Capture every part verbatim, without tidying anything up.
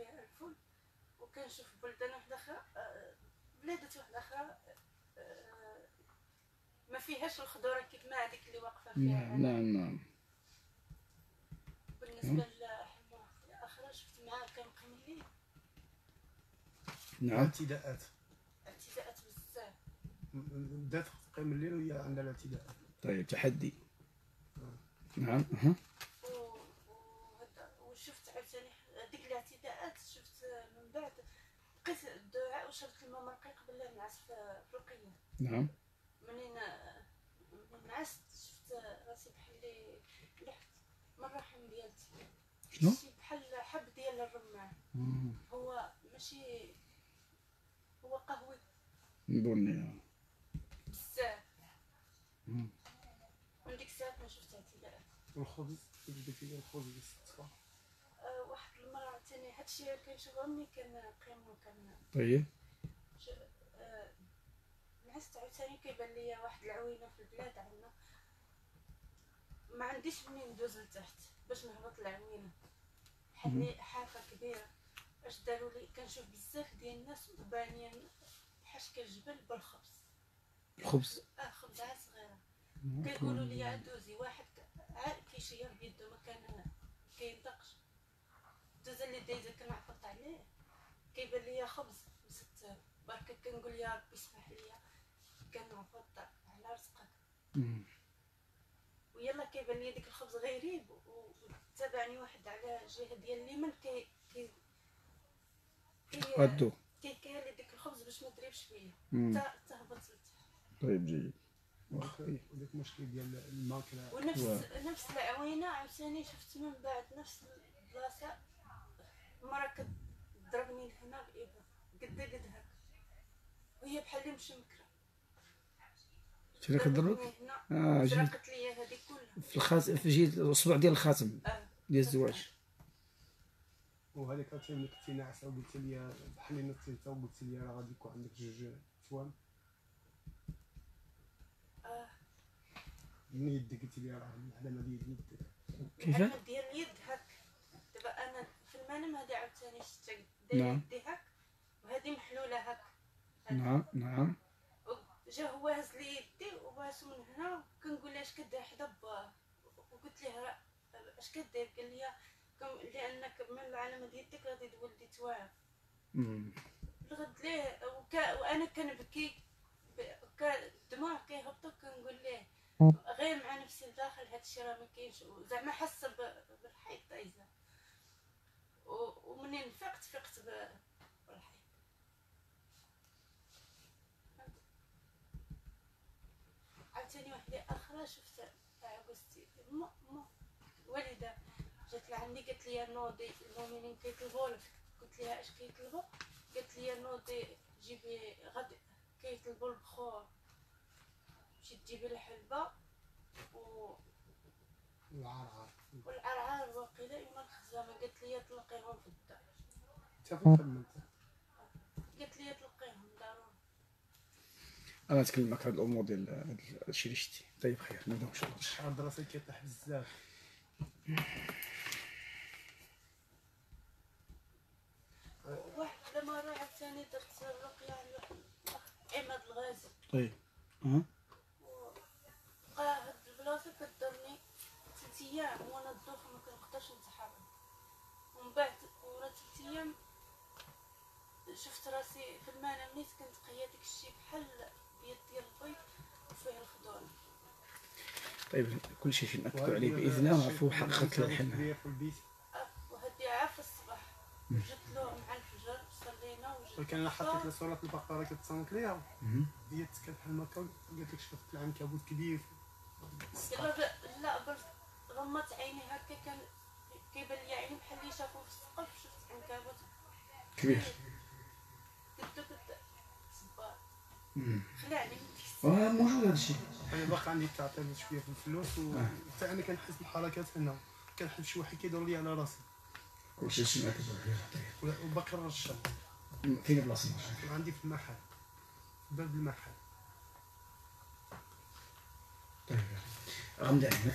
فيها الفول، وكنشوف بلدان واحده اخرى، بلادات واحده اخرى ما فيهاش الخضره كيف ما هذيك اللي واقفه فيها. نعم نعم نعم. بالنسبه لحماه اخرى شفت معاه كان قيم الليل. نعم. اعتداءات اعتداءات بزاف. بدات قيم الليل وهي عندها الاعتداءات. طيب تحدي. نعم. اها. وشفت عاوتاني هذيك الاعتداءات، شفت من بعد بقيت الدعاء وشربت الماء مرقي قبل لا نعس في الرقيه. نعم. منين منين نعست شفت راسي بحال اللي لحت من الرحم ديالتي. شنو؟ شي بحال حب ديال الرمان. هو ماشي هو قهوي بني بزاف. من ديك الساعه ما شفت اعتداءات. والخبز كيف بديتي ديال الخبز ديال الصفا؟ أه واحد المره ثاني هادشي كنشوفها ملي كنقيم وكن. طيب. أه نعست عاوتاني كيبان ليا واحد العوينه في البلاد عندنا، ما عنديش منين ندوز لتحت باش نهبط العوينه، بحال حافه كبيره. اش داروا لي كنشوف بزاف ديال الناس وبانيين بحال شكل الجبل بالخبز. الخبز؟ اه خبزه صغيره. كيقولوا لي عدوزي واحد عاد كيشير بيده ما كان كينطقش، دوزه اللي دايزه كنعفط عليه كيبان ليا خبز مسد برك كنقول يا ربي اسمح ليا كنعفط على رزقك. ويلا كيبان لي ديك الخبز غريب، وتابعني واحد على جهه ديال اليمين كي كي غدو كيكالي ديك الخبز باش ما تريبش فيا حتى تهبط لتحت. طيب جيد. وداك المشكل ديال الماكله ونفس و... نفس العوينه عاوتاني شفت من بعد نفس البلاصه مرة كضربني لهنا بإبرة قد قد هكا وهي بحال اللي مشمكره. شنو كضربك؟ اه سرقت لي هذه كلها في الخاتم، في جهه الاصبع ديال الخاتم آه. ديال الزواج. وهذيك عرفتي ملي كنتي ناعسه وقلت لي بحال اللي نطيت انت وقلت لي راه غادي يكون عندك جوج توام. اه من يدك قلت لي راه العلامه ديال يدك. كيفاه؟ العلامه ديال اليد هاك. دابا انا في المنام هذه عاوتاني شفتها دايره يدي هاك وهذه محلوله هاك. نعم نعم. جا هو هز لي يدي وباسو من هنا كنقول له اش كدير حدا باه، وقلت ليه اش كدير؟ قال لي لانك من العلامه ديال يدك غادي تولدي توعر. لغد ليه وكا وانا كنبكي الدموع كيهبطوا كنقول ليه غير مع نفسي لداخل هادشي راه ما كاينش، زعما حاسه بالحيط دايزه. ومنين فقت فقت بالحيط. عاوتاني وحده اخرى شفت عكستي مو مو والده جات لعندي قالت لي نوضي المؤمنين كيطلبوا لك. قلت لها اش كيطلبوا؟ قالت لي نوضي جيبي غادي كيطلبوا البخور، مشيت تجيبي الحلبه و والعرعر والعرعر واقيلا يوم الخزامه. قالت لي طلقيهم في الدار. انت فين خدمت؟ قالت لي طلقيهم ضروري. انا نتكلمك هاد الامور ديال هادشي اللي شتي. طيب خير نبداو ان شاء الله. الشعر الدراسي كيطيح بزاف. واحد المره عاوتاني درت الرقيه على واحد عماد الغازي. طيب ها بقى هاد البلاصه كدرني ثلاث ايام وانا الدوخه ما كنقدرش نتحرك. ومن بعد ورا ثلاث ايام شفت راسي في المنام نيت كنتقيا داك الشيء بحال يد ديال البيض وفيه الخضور. طيب كل شيء ناكدوا عليه باذن الله ونعرفوا حقيقه الحنه. وهدي عا في الصباح جبت له مع الفجر صلينا وجبت. ولكن انا حطيت له صوره البقره كتصنت ليها هي تسكن بحال هكا قالت لك شفت العنكبوت كبير. لا لا برك غمضت عيني هكا كان كيبان لي عيني بحال اللي شافوا في السقف شفت عنكبوت كبير. قلت له كنت صبار خلعني اه موجود هادشي. انا باقي عندي تعطيل شويه في الفلوس وحتى انا كنحس بالحركات هنا كنحس شي واحد كيدور لي على راسي. كلشي سمعت وباقي الرشا فين بلاصه؟ عندي في المحل في باب المحل. طيب غمض عينك.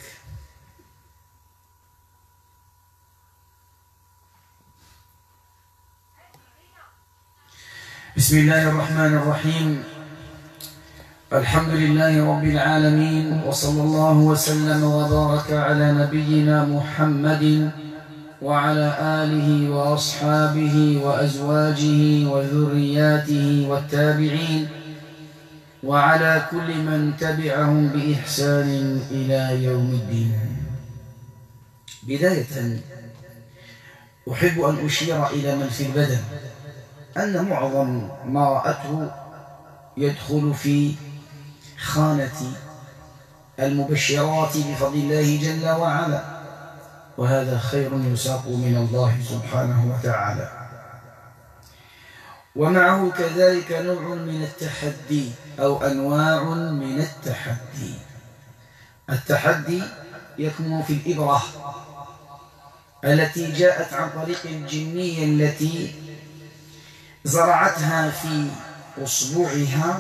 بسم الله الرحمن الرحيم. الحمد لله رب العالمين، وصلى الله وسلم وبارك على نبينا محمد وعلى آله وأصحابه وأزواجه وذرياته والتابعين وعلى كل من تبعهم بإحسان إلى يوم الدين. بداية أحب أن أشير إلى من في البدن أن معظم ما رأته يدخل في خانة المبشرات بفضل الله جل وعلا، وهذا خير يساق من الله سبحانه وتعالى. ومعه كذلك نوع من التحدي أو أنواع من التحدي. التحدي يكمن في الإبرة التي جاءت عن طريق الجنية التي زرعتها في أصبعها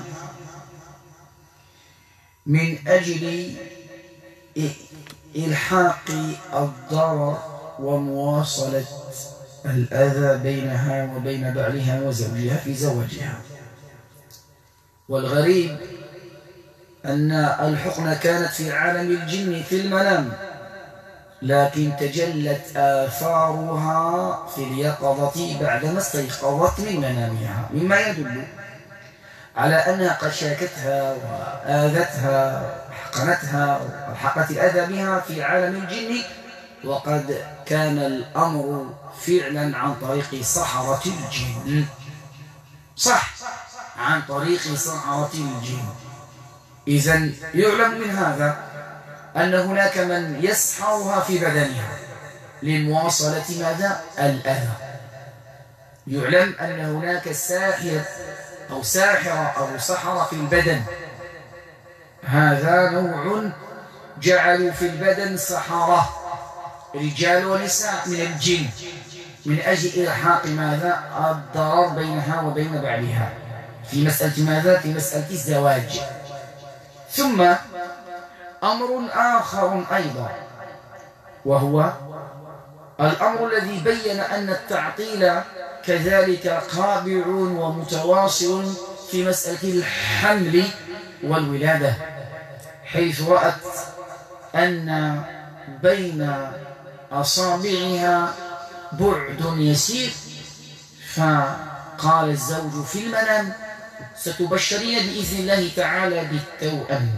من أجل إلحاق الضرر ومواصلة الأذى بينها وبين بعلها وزوجها في زواجها. والغريب أن الحقنة كانت في عالم الجن في المنام، لكن تجلت آثارها في اليقظة بعدما استيقظت من منامها، مما يدل على أنها قد شاكتها وآذتها حقنتها وحقت الأذى بها في عالم الجن، وقد كان الأمر فعلا عن طريق سحرة الجن. صح، عن طريق سحرة الجن. إذن يعلم من هذا أن هناك من يسحرها في بدنها لمواصلة ماذا؟ الأذى. يعلم أن هناك ساحر أو ساحرة أو سحرة في البدن، هذا نوع جعلوا في البدن سحرة رجال ونساء من الجن من أجل إلحاق ماذا؟ الضرر بينها وبين بعلها في مسألة ماذا؟ في مسألة الزواج. ثم أمر آخر أيضا، وهو الأمر الذي بين أن التعطيل كذلك قابع ومتواصل في مسألة الحمل والولادة، حيث رأت أن بين أصابعها بعد يسير، فقال الزوج في المنام: ستبشرين بإذن الله تعالى بالتوأم.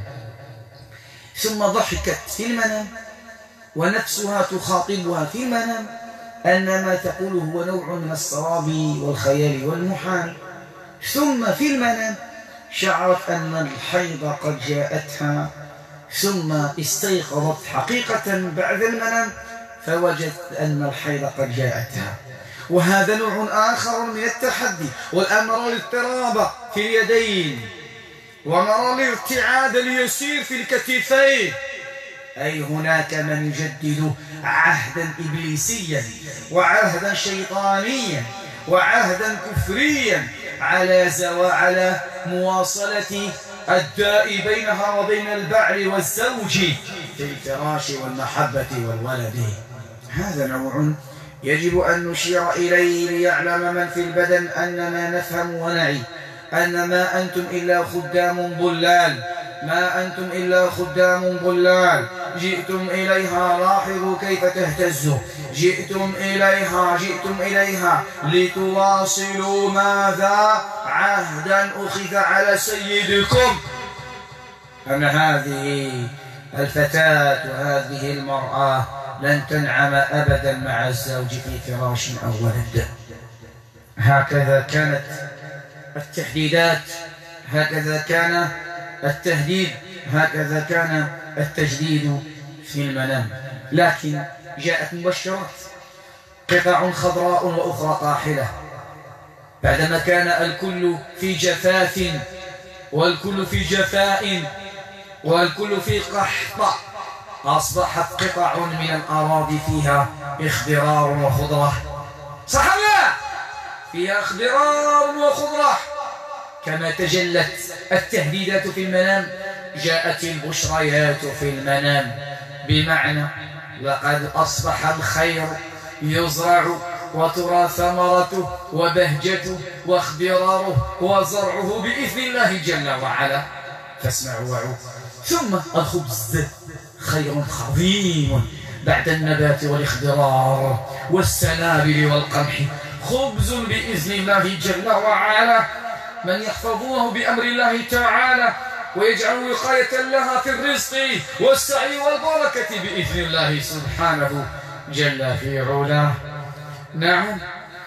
ثم ضحكت في المنام ونفسها تخاطبها في المنام أن ما تقول هو نوع من الصواب والخيال والمحال. ثم في المنام شعرت أن الحيض قد جاءتها، ثم استيقظت حقيقة بعد المنام فوجدت أن الحيض قد جاءتها. وهذا نوع آخر من التحدي. والآن نرى الاضطراب في اليدين، ونرى الارتعاد اليسير في الكتفين، أي هناك من يجدد عهدا إبليسيا وعهدا شيطانيا وعهدا كفريا على زوا على مواصلة الداء بينها وبين البعل والزوج في الفراش والمحبة والولد. هذا نوع يجب أن نشير إليه ليعلم من في البدن أننا نفهم ونعي أن ما أنتم إلا خدام ضلال، ما أنتم إلا خدام ضلال. جئتم إليها، لاحظوا كيف تهتز، جئتم إليها جئتم إليها لتواصلوا ماذا؟ عهدا أخذ على سيدكم، أن هذه الفتاة وهذه المرأة لن تنعم أبدا مع الزوج في فراش أو ولد. هكذا كانت التحديدات، هكذا كان التهديد، هكذا كان التجديد في المنام. لكن جاءت مبشرات، قطع خضراء وأخرى طاحلة. بعدما كان الكل في جفاف والكل في جفاء والكل في قحط، أصبحت قطع من الأراضي فيها اخضرار وخضرة. صح لا؟ فيها اخضرار وخضرة. كما تجلت التهديدات في المنام جاءت البشريات في المنام، بمعنى لقد أصبح الخير يزرع وترى ثمرته وبهجته واخضراره وزرعه بإذن الله جل وعلا. فاسمعوا وعوا. ثم الخبز خير عظيم بعد النبات والاخضرار والسنابل والقمح، خبز بإذن الله جل وعلا من يحفظونه بأمر الله تعالى ويجعل وقاية لها في الرزق والسعي والبركة بإذن الله سبحانه جل في علاه. نعم،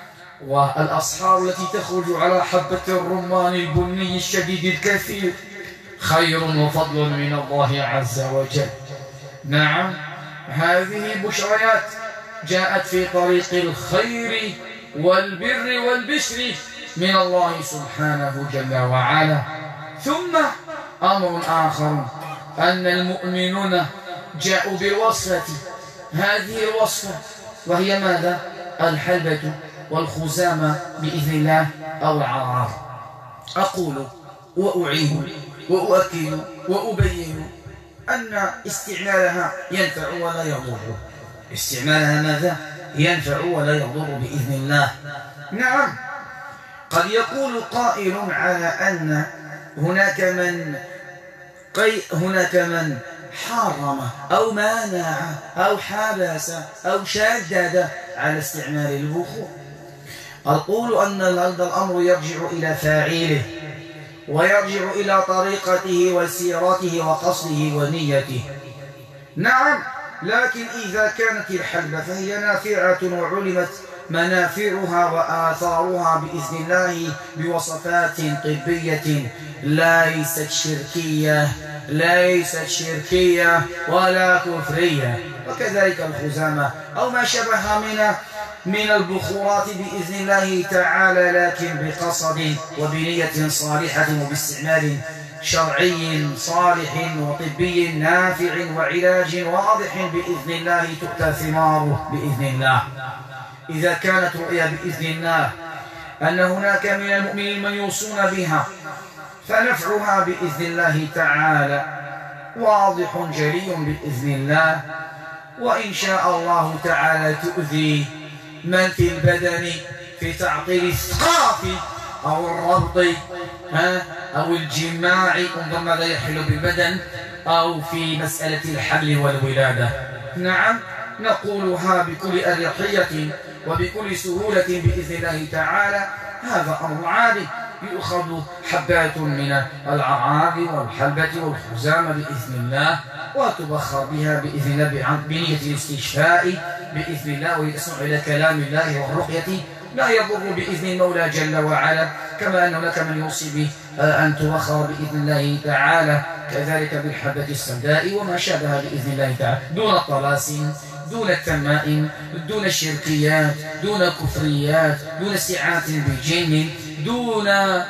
والأصحار التي تخرج على حبة الرمان البني الشديد الكثير خير وفضل من الله عز وجل. نعم، هذه بشريات جاءت في طريق الخير والبر والبشر من الله سبحانه جل وعلا. ثم أمر آخر، أن المؤمنون جاءوا بالوصفة، هذه الوصفة وهي ماذا؟ الحلبة والخزامة بإذن الله أو العرار. أقول وأعيد وأؤكد وأبين أن استعمالها ينفع ولا يضر. استعمالها ماذا؟ ينفع ولا يضر بإذن الله. نعم، قد يقول قائل على أن هناك من قي هناك من حرم أو مانع أو حبس أو شدد على استعمال البخور. أقول أن هذا الأمر يرجع إلى فاعله ويرجع إلى طريقته وسيرته وقصده ونيته. نعم، لكن إذا كانت الحلبة فهي نافعة وعلمت منافعها وآثارها بإذن الله بوصفات طبية ليست شركية ليست شركية ولا كفرية، وكذلك الخزامة أو ما شبه من من البخورات بإذن الله تعالى، لكن بقصد وبنية صالحة وباستعمال شرعي صالح وطبي نافع وعلاج واضح بإذن الله تؤتى ثماره بإذن الله. إذا كانت رؤيا بإذن الله أن هناك من المؤمنين من يوصون بها فنفعها بإذن الله تعالى واضح جلي بإذن الله. وإن شاء الله تعالى تؤذي من في البدن في تعطيل الثقاف أو الربط أو الجماع، انظر ماذا يحل بالبدن، أو في مسألة الحمل والولادة. نعم، نقولها بكل أريحية وبكل سهولة بإذن الله تعالى. هذا أمر عادي، يؤخذ حبات من العرار والحلبة والخزامة بإذن الله وتبخر بها بإذن الله بنية الاستشفاء بإذن الله ويسمع إلى كلام الله والرقية، لا يضر بإذن المولى جل وعلا. كما أن هناك من يوصي به أن تبخر بإذن الله تعالى، كذلك بالحبة السوداء وما شابه بإذن الله تعالى، دون الطلاسم، دون التمائم، دون الشركيات، دون كفريات، دون استعانة بالجن، دون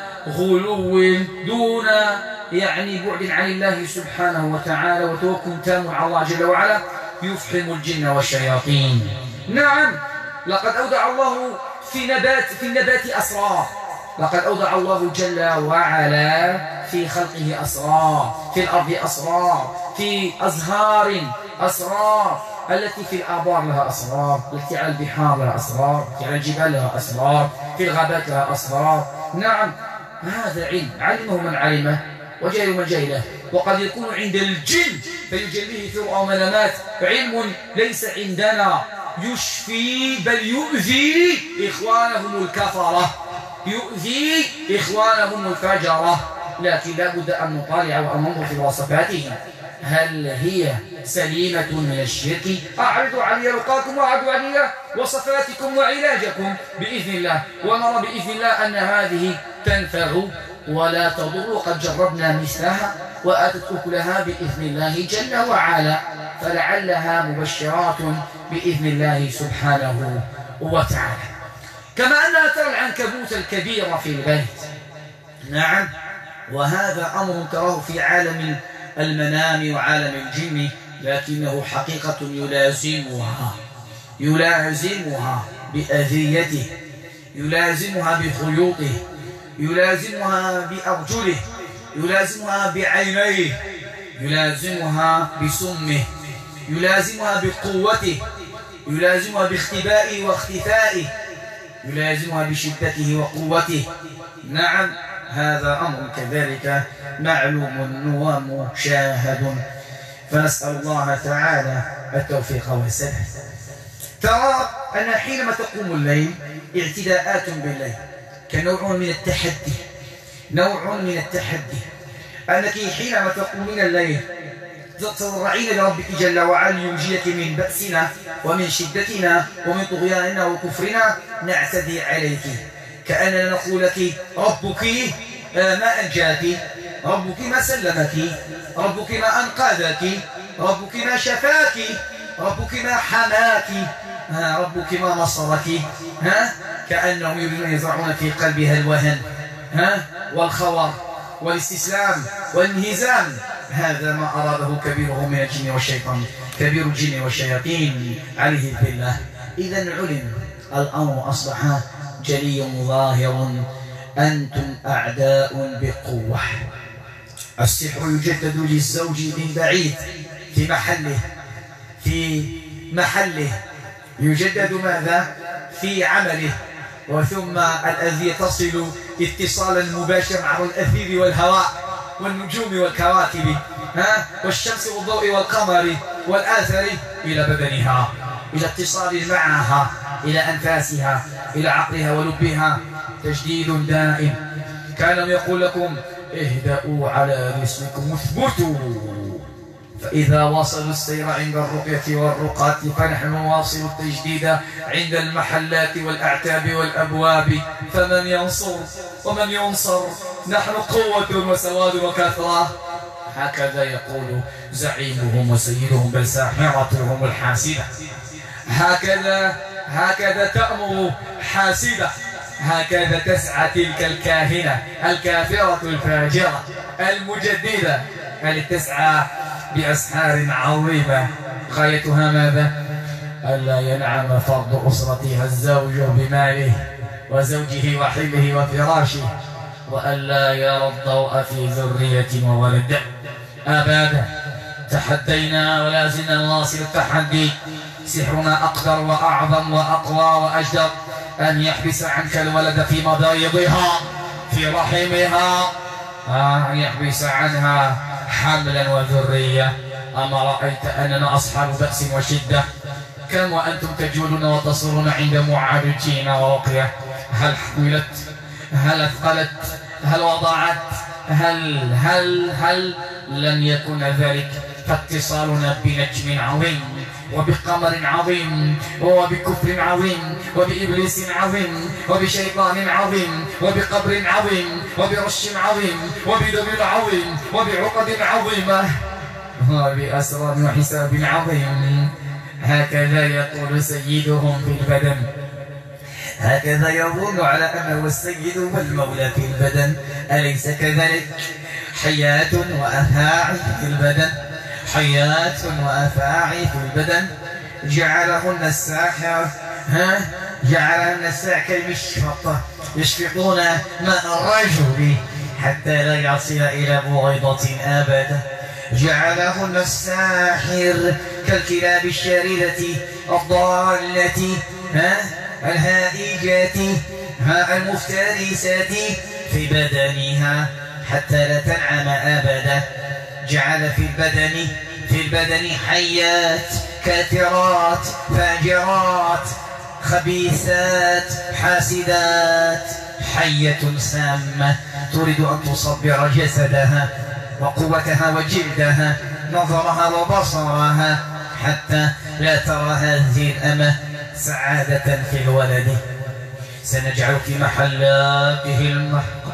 غلو، دون يعني بعد عن الله سبحانه وتعالى وتوكل تام على الله جل وعلا يفحم الجن والشياطين. نعم، لقد أودع الله في نبات في النبات أسرار، لقد أودع الله جل وعلا في خلقه أسرار، في الأرض أسرار، في أزهار أسرار، التي في الآبار لها أسرار، التي على البحار لها أسرار، التي على الجبال لها أسرار، في الغابات لها أسرار. نعم، هذا علم علمه من علمه وجهل من جهله، وقد يكون عند الجن فيجليه في رؤى ومنامات علم ليس عندنا، يشفي بل يؤذي إخوانهم الكفرة، يؤذي إخوانهم الفجرة. لكن لا بد أن نطالع وأن ننظر في وصفاتهم، هل هي سليمة من الشرك؟ أعرضوا علي رقاكم وأعرضوا علي وصفاتكم وعلاجكم بإذن الله، ونرى بإذن الله أن هذه تنفع ولا تضر. قد جربنا مثلها وآتت أكلها بإذن الله جل وعلا، فلعلها مبشرات بإذن الله سبحانه وتعالى. كما أنها ترى العنكبوت الكبير في البيت. نعم، وهذا أمر تراه في عالم المنام وعالم الجن، لكنه حقيقة يلازمها يلازمها بأذيته، يلازمها بخيوطه، يلازمها بأرجله، يلازمها بعينيه، يلازمها بسمه، يلازمها بقوته، يلازمها باختبائه واختفائه، يلازمها بشدته وقوته. نعم هذا أمر كذلك معلوم ومشاهد، فنسأل الله تعالى التوفيق والسداد. ترى أن حينما تقوم الليل اعتداءات بالليل كنوع من التحدي، نوع من التحدي، أنك حينما تقومين الليل تتضرعين لربك جل وعلا لينجيك من بأسنا ومن شدتنا ومن طغياننا وكفرنا، نعتدي عليك كأننا نقول لك ربك ما أنجاك، ربك ما سلمك، ربك ما أنقذك، ربك ما شفاك، ربك ما حماك، ها ربك ما نصرك. ها كأنهم يريدون يزرعون في قلبها الوهن ها والخور والاستسلام والانهزام. هذا ما أراده كبيرهم من الجن والشيطان، كبير الجن والشياطين عليه بالله. إذا علم الأمر أصبح جلي ظاهر، أنتم أعداء بقوة. السحر يجدد للزوج من بعيد في محله، في محله يجدد ماذا؟ في عمله. وثم الأذية تصل اتصالا مباشرا عبر الأثير والهواء والنجوم والكواكب ها والشمس والضوء والقمر والآثر إلى بدنها، إلى اتصال معها، إلى أنفاسها، إلى عقلها ولبها. تجديد دائم. كان يقول لكم اهدأوا على رسلكم اثبتوا، فإذا وصلوا السير عند الرقية والرقاة فنحن نواصل التجديد عند المحلات والأعتاب والأبواب. فمن ينصر ومن ينصر، نحن قوة وسواد وكثرة. هكذا يقول زعيمهم وسيدهم، بل ساحرتهم الحاسدة. هكذا هكذا تأمر حاسدة، هكذا تسعى تلك الكاهنة الكافرة الفاجرة المجددة التي تسعى بأسحار عظيمة غايتها ماذا؟ ألا ينعم فرد أسرتها الزوج بماله وزوجه وحله وفراشه، وألا يرى الضوء في ذرية وولد. أبدا تحدينا ولا زلنا نواصل التحدي. سحرنا أقدر وأعظم وأقوى وأجدر أن يحبس عنك الولد في مضايضها في رحمها، أن يحبس عنها حملا وذرية. أما رأيت أننا أصحاب بأس وشدة، كم وأنتم تجولون وتصرون عند معالجين ورقية. هل حملت؟ هل أثقلت؟ هل وضعت؟ هل هل هل لم يكن ذلك، فاتصالنا بنجم عظيم وبقمر عظيم وبكفر عظيم وبإبليس عظيم وبشيطان عظيم وبقبر عظيم وبرش عظيم وبدم عظيم وبعقد عظيمة وبأسرار وحساب عظيم. هكذا يقول سيدهم في البدن، هكذا يظن على أنه السيد والمولى في البدن. أليس كذلك؟ حيات وأفاعي في البدن، حيات وأفاعي في البدن. جعلهن الساحر ها جعلهن الساحر كالمشفقة يشفقون ماء الرجل حتى لا يصل إلى بغيضة أبدا. جعلهن الساحر كالكلاب الشاردة الضالة ها الهائجة ها المفترسة في بدنها حتى لا تنعم أبدا. جعل في البدن في البدن حيات كافرات فاجرات خبيثات حاسدات. حية سامة تريد أن تصبر جسدها وقوتها وجلدها، نظرها وبصرها، حتى لا ترى هذه الأمة سعادة في الولد. سنجعل في محلاته المحق،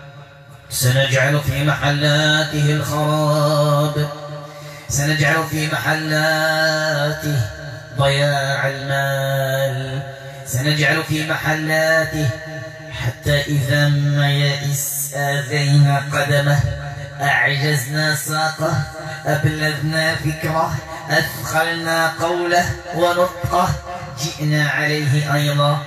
سنجعل في محلاته الخراب، سنجعل في محلاته ضياع المال، سنجعل في محلاته حتى إذا ما يئس آذينا قدمه، أعجزنا ساقه، أبلغنا فكره، أثقلنا قوله ونطقه، جئنا عليه أيضا.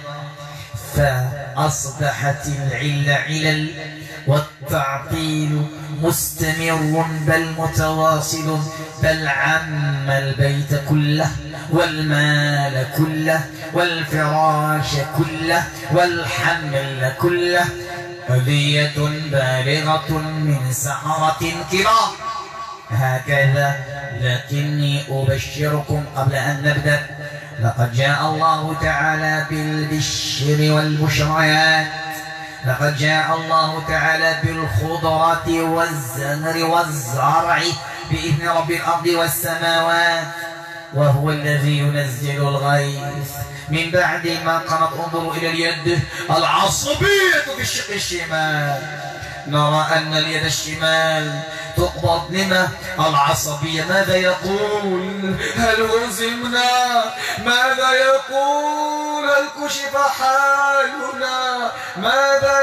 فأصبحت العلة علل والتعطيل مستمر بل متواصل، بل عم البيت كله والمال كله والفراش كله والحمل كله هدية بالغة من سحرة كرام. هكذا لكني أبشركم قبل أن نبدأ، لقد جاء الله تعالى بالبشر والبشريات، لقد جاء الله تعالى بالخضرة والزهر والزرع بإذن رب الأرض والسماوات، وهو الذي ينزل الغيث من بعد ما قنط. انظروا إلى اليد العصبية في الشق الشمال، نرى أن اليد الشمال تقبض لما العصبية. ماذا يقول؟ هل هزمنا؟ ماذا يقول؟ هل كشف حالنا؟ ماذا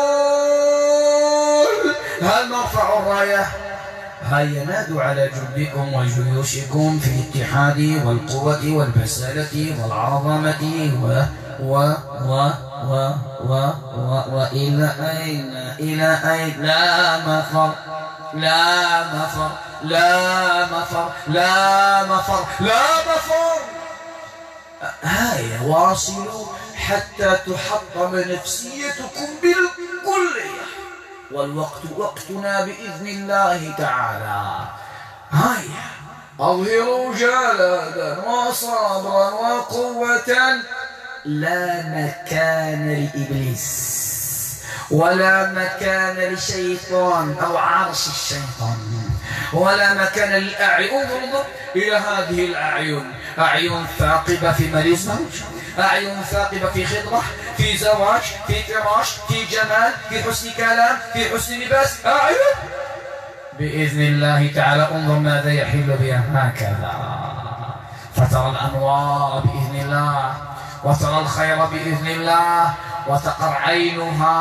يقول؟ هل نرفع الراية؟ هيا نادوا على جندكم وجيوشكم في الاتحاد والقوة والبسالة والعظمة و و و و و و وإلى أين؟ إلى أين؟ لا مفر، لا مفر، لا مفر، لا مفر، لا مفر. هيا واصلوا حتى تحطم نفسيتكم بالكلية، والوقت وقتنا بإذن الله تعالى. هيا أظهروا جلادا وصبرا وقوة. لا مكان لإبليس ولا مكان لشيطان أو عرش الشيطان ولا مكان للأعين. انظر إلى هذه الأعين، أعين ثاقبة في مليزة، أعين ثاقبة في خضرة، في زواج، في فراش، في جمال، في حسن كلام، في حسن لباس، أعين بإذن الله تعالى. انظر ماذا يحل بها هكذا، فترى الأنوار بإذن الله، وترى الخير بإذن الله، وتقر عينها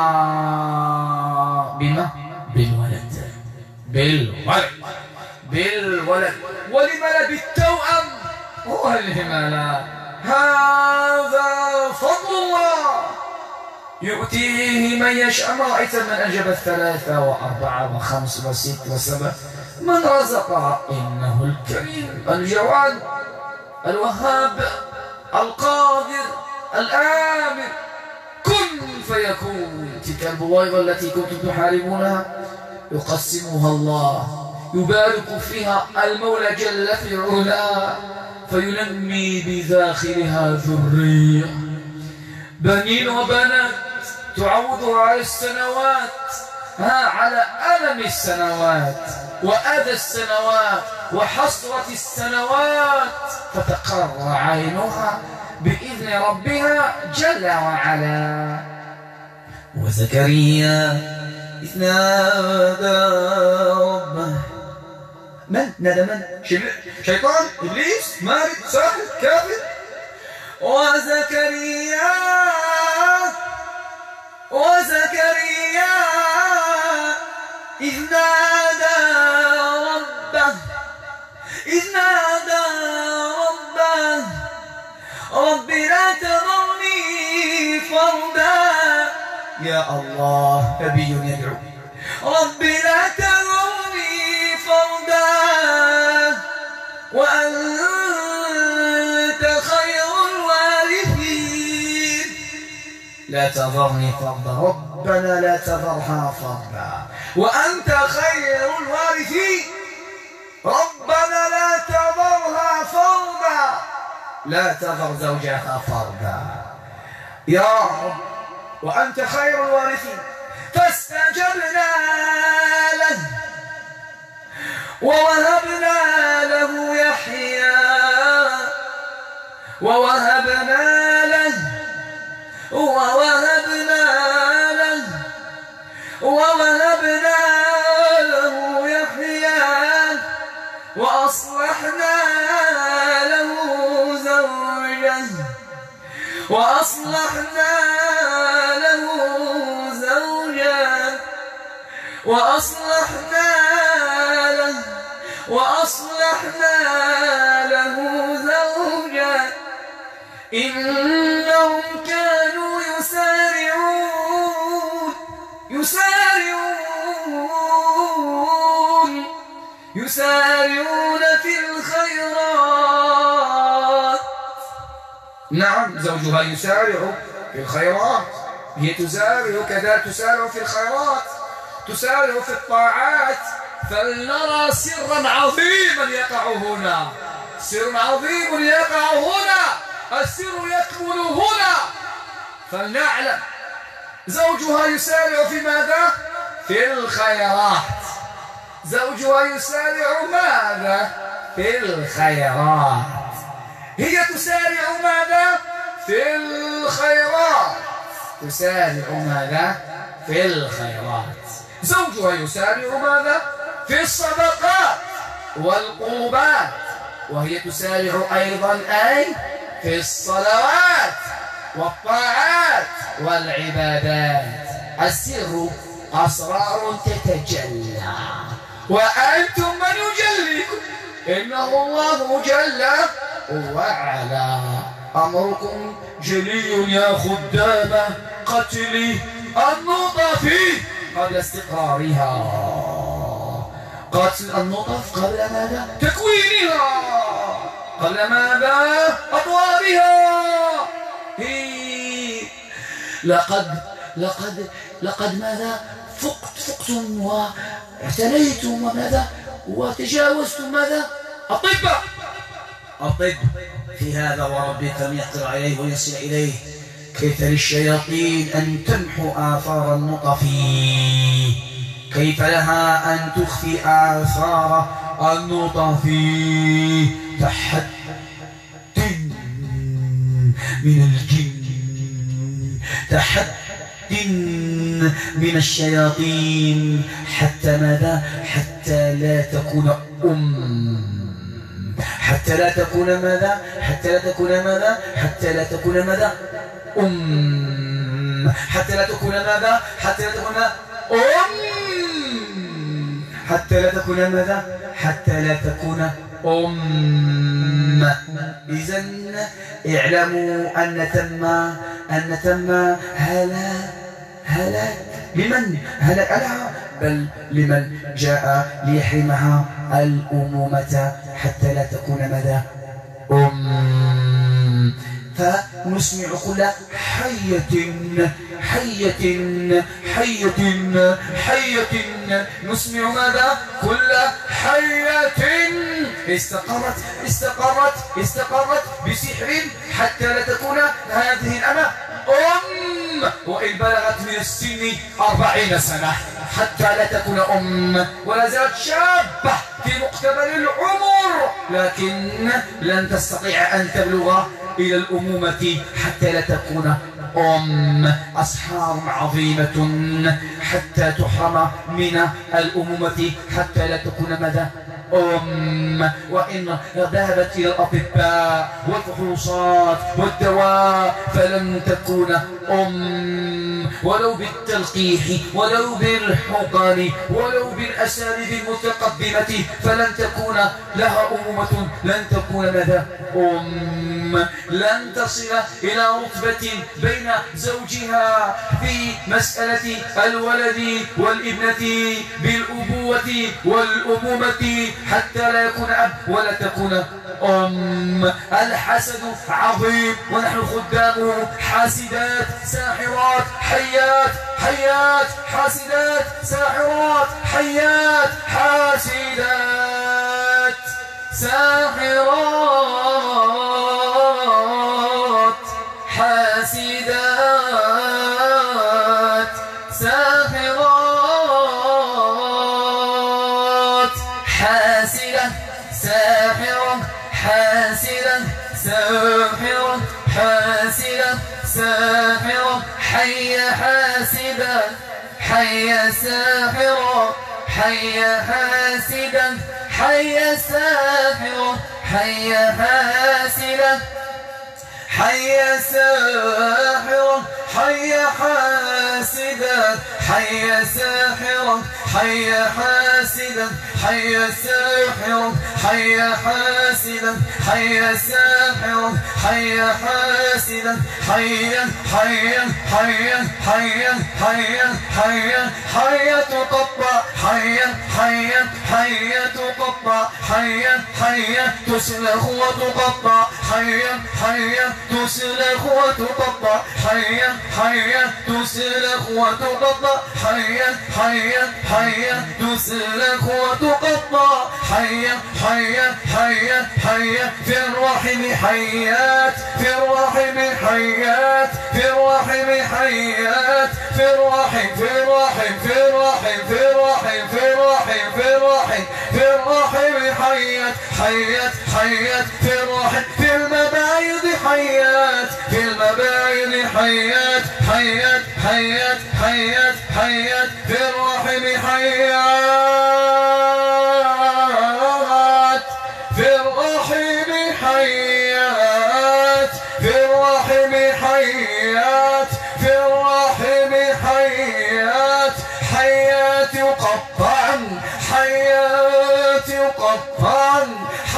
بما؟ بالولد، بالولد، بالولد. ولم لا بالتوأم؟ ولم لا؟ هذا فضل الله يؤتيه من يشاء. ما رأيت من أنجب الثلاثة وأربعة وخمس وست وسبع؟ من رزقها؟ إنه الكريم الجواد الوهاب القادر الآمر. كن فيكون. تلك البويضة التي كنتم تحاربونها يقسمها الله، يبارك فيها المولى جل في علاه، فينمي بداخلها ذرية، بنين وبنات، تعوضها على السنوات، ها على ألم السنوات وأذى السنوات وحسرة السنوات، فتقر عينها بإذن ربها جل وعلا. وزكريا إذ نادى ربه. من نادى؟ من؟ شيطان؟ إبليس؟ مارد؟ ساحر؟ كافر؟ وزكريا وزكريا إذ نادى ربه إذ نادى ربه رب لا تذرني فردا. يا الله، نبي يدعو رب لا تذرني فردا وأنت خير الوارثين. لا تذرني فردا، ربنا لا تذرها فردا وأنت خير الوارثين. ربنا لا تذرها فردا، لا تذر زوجها فردا يا رب، وأنت خير الوارثين. فاستجبنا له ووهبنا له يحيى ووهبنا له ووهبنا له ووهبنا له يحيى وأصلحنا له زوجه وأصلحنا له زوجا وأصلحنا له وأصلحنا له زوجا إنهم كانوا يسارعون يسارعون يسارعون في الخيرات نعم زوجها يسارع في الخيرات، هي تسارع كذلك، تسارع في الخيرات، تسارع في الطاعات. فلنرى سرا عظيما يقع هنا، سر عظيم يقع هنا، السر يكمن هنا. فلنعلم زوجها يسارع في ماذا؟ في الخيرات. زوجها يسارع ماذا؟ في الخيرات. هي تسارع ماذا؟ في الخيرات. تسارع ماذا؟ في الخيرات. زوجها يسارع ماذا؟ في الصدقات والقربات، وهي تسارع أيضا أي في الصلوات والطاعات والعبادات. السر أسرار تتجلى، وأنتم من يجليكم؟ إنه الله جل وعلا. أمركم جلي يا خدام قتل النطف قبل استقرارها. قتل النطف قبل ماذا؟ تكوينها. قبل ماذا؟ أطوارها. لقد لقد لقد ماذا؟ فقت فقتم واعتنيتم وماذا؟ وتجاوزتم ماذا؟ الطب. الطب في هذا وربك من يقدر عليه ويصل إليه. كيف للشياطين أن تمحو آثار النطف، كيف لها أن تخفي آثار النطف. تحد من الجن، تحد من الشياطين، حتى ماذا؟ حتى لا تكون أم، حتى لا تكون ماذا؟ حتى لا تكون ماذا؟ حتى لا تكون ماذا؟ أم، حتى لا تكون ماذا؟ حتى لا تكون أم، حتى لا تكون ماذا؟ حتى لا تكون أم. إذن اعلموا أن تم أن تم هلاك هلاك لمن؟ هلاك لها، بل لمن جاء ليحرمها الأمومة حتى لا تكون ماذا؟ أم. فنسمع كل حية حية حية حية، نسمع ماذا؟ كل حية استقرت استقرت استقرت بسحر حتى لا تكون هذه الأمة أم، وإن بلغت من السن أربعين سنة حتى لا تكون أم، ولا زالت شابة في مقتبل العمر، لكن لن تستطيع أن تبلغ إلى الأمومة حتى لا تكون أم. أسحار عظيمة حتى تحرم من الأمومة حتى لا تكون ماذا؟ أم. وإن ذهبت إلى الأطباء والفحوصات والدواء فلن تكون أم، ولو بالتلقيح ولو بالحقن ولو بالأساليب المتقدمة فلن تكون لها أمومة، لن تكون ماذا؟ أم. لن تصل إلى رتبة بين زوجها في مسألة الولد والابنة بالأبوة والأمومة حتى لا يكون أب ولا تكون أم. الحسد عظيم، ونحن خدامه حاسدات ساحرات حيات حيات حاسدات ساحرات حيات حاسدات ساحرات حاسدات ساحرات حاسدة ساحرة حاسدة ساحرة حاسدة ساحرة حية حاسدة حية ساحرة حية حاسدة حية ساحرة حية حاسدة حية ساحرة حية حاسدة حية ساحرة حية حاسدة حية ساحرة حية حاسدة حية ساحرة حية حاسدة حية حية حية حية حية حية حية تقطع حية حية حية تقطع حية حية تسلخ وتقطع حيا حيا تسلخ وتقطع حيا حيا تسلخ وتقطع حيا حيا حيا تسلخ وتقطع حيا حيا حيا حيا في الرحم حيات في الرحم حيات في الرحم حيات في الرحم في الرحم في الرحم في الرحم في الرحم في الرحم في الرحم حيات حيات حيات في الرحم في المبايض حيات في المبايض حيات حيات حيات حيات حيات في الرحم حيات في الرحم حيات في الرحم حيات في الرحم حيات حيات يقطعن حيات يقطعن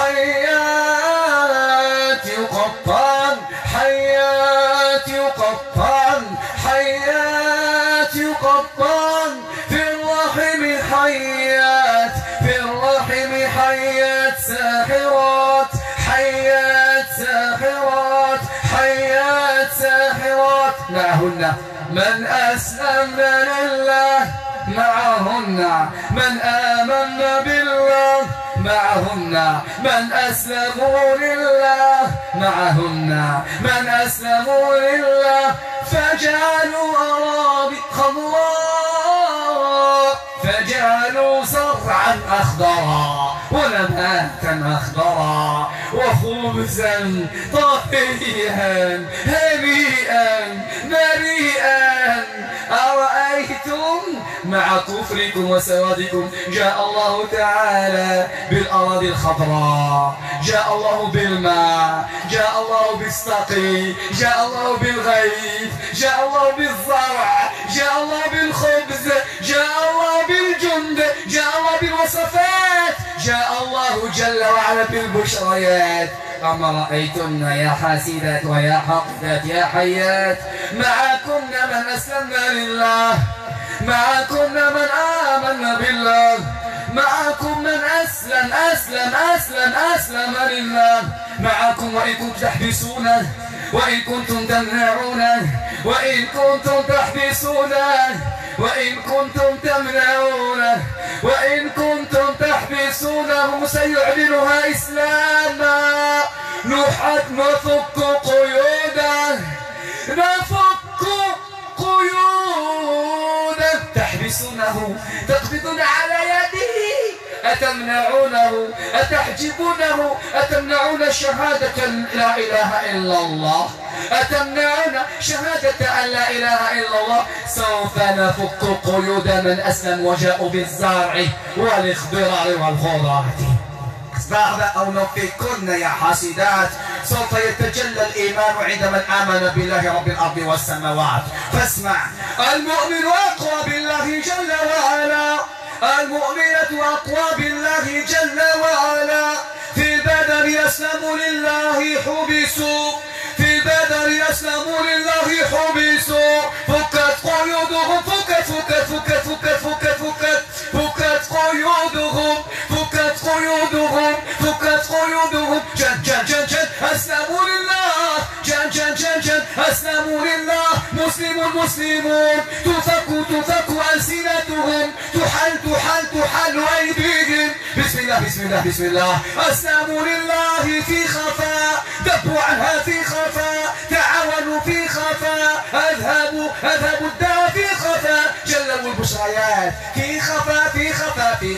حيات يقطعن حيات يقطعن حيات يقطعن في الرحم حيات في الرحم حيات ساحرات حيات ساحرات حيات ساحرات معهن من أسلم لله معهن من آمن بالله معهن من أسلموا لله معهن من أسلموا لله فجعلوا أراضي خضراء فجعلوا زرعا أخضرا ونباتا أخضرا وخبزا طريا هنيئا مريئا أرأيتم مع كفركم وسوادكم جاء الله تعالى بالأراضي الخضراء جاء الله بالماء جاء الله بالسقي جاء الله بالغيث جاء الله بالزرع جاء الله بالخبز جاء الله بالجند جاء الله بالوصفات جاء الله جل وعلا بالبشريات أما رأيتن يا حاسدات ويا حاقدات يا حيات معكن من أسلمنا لله معكن من آمن بالله معكم من أسلم أسلم أسلم أسلم لله معكم وإن كنتم تحبسونه وإن كنتم تمنعونه وإن كنتم تحبسونه وإن كنتم تمنعونه وإن كنتم تحبسونه سيعلنها إسلاما نفك قيوده نفك قيوده تحبسونه تقبضون على يده أتمنعونه أتحجبونه أتمنعون شهادة لا إله إلا الله أتمنعون شهادة أن لا إله إلا الله سوف نفك قيود من أسلم وجاءوا بالزرع والاخضرار والخضرات بعد أو نفكن يا حاسدات سوف يتجلى الإيمان عند من آمن بالله رب الأرض والسماوات فاسمع المؤمن أقوى بالله جل وعلا المؤمنة أقوى بالله جل وعلا في البدن يسلم لله حبسوا في البدن يسلم لله حبسوا فكت قيودهم فكت فكت فكت فكت فكت فكت فكت قيودهم فكت قيودهم فكت قيودهم جن جن جن جن أسلموا لله جن جن جن جن أسلموا لله مسلمون مسلمون تفك تفك ألسنتهم تحل تحل تحل أيديهم بسم الله بسم الله بسم الله أسلموا لله في خفاء دبوا عنها في خفاء تعاونوا في خفاء أذهبوا أذهبوا الداء في خفاء جلبوا البشريات في خفاء في خفاء في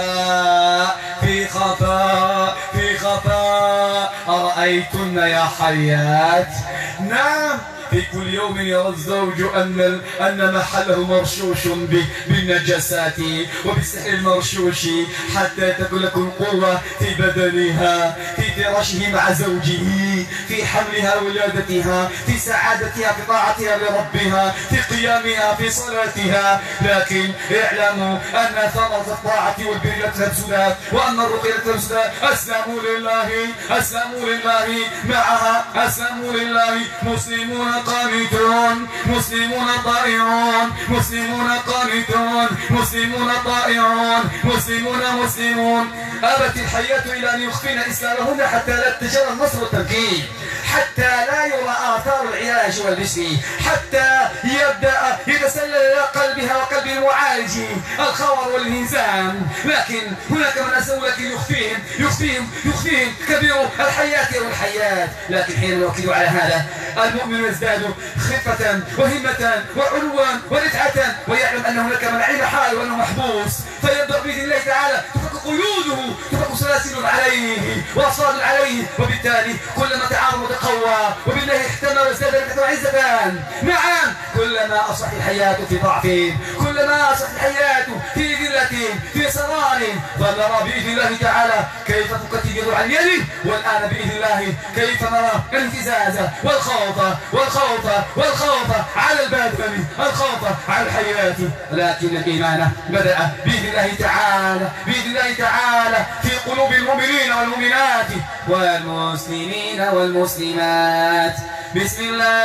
خفاء في خفاء في خفاء أرأيتن يا حيات نعم في كل يوم يرى الزوج أن أن محله مرشوش بالنجاسات وبالسحر المرشوش حتى تكون لكم قوة في بدنها في فراشه مع زوجه في حملها ولادتها في سعادتها في طاعتها لربها في قيامها في صلاتها لكن اعلموا أن ثمرة الطاعة والبر لا تنسوها وأن الرقي لا تنسوها أسلموا لله أسلموا لله معها أسلموا لله مسلمون قانتون مسلمون طائعون مسلمون قانتون مسلمون طائعون مسلمون مسلمون أبت الحياة إلى أن يخفين إسلامهن حتى لا تتجرى النصر والتمكين الطبي حتى لا يرى آثار العلاج والبشر، حتى يبدأ يتسلل إلى قلبها وقلب المعالج الخور والانهزام. لكن هناك من أسأل لكن يخفيهم يخفيهم يخفيهم كبير الحياة والحياة. لكن حين نؤكد على هذا المؤمن يزداد خفة وهمة وعلوا ورفعة، ويعلم أن هناك من علم حال وأنه محبوس، فيبدأ بإذن الله تعالى تفك قيوده، تفك سلاسل عليه وأصوات عليه، وبالتالي كلما تعاظم وتقوى وبالله احتمى وازداد رفعة وعزة. نعم، كلما أصبحت الحياة في ضعف، كلما أصبحت الحياة في ذلة في صغار، فنرى بإذن الله تعالى كيف فكت اليد عن يده، والآن بإذن الله كيف نرى الانتزاز والخوف والخوف والخوف على البدن، الخوف على الحياة. لكن الإيمان بدأ بإذن الله تعالى بإذن الله تعالى في قلوب المؤمنين والمؤمنات والمسلمين والمسلمات. بسم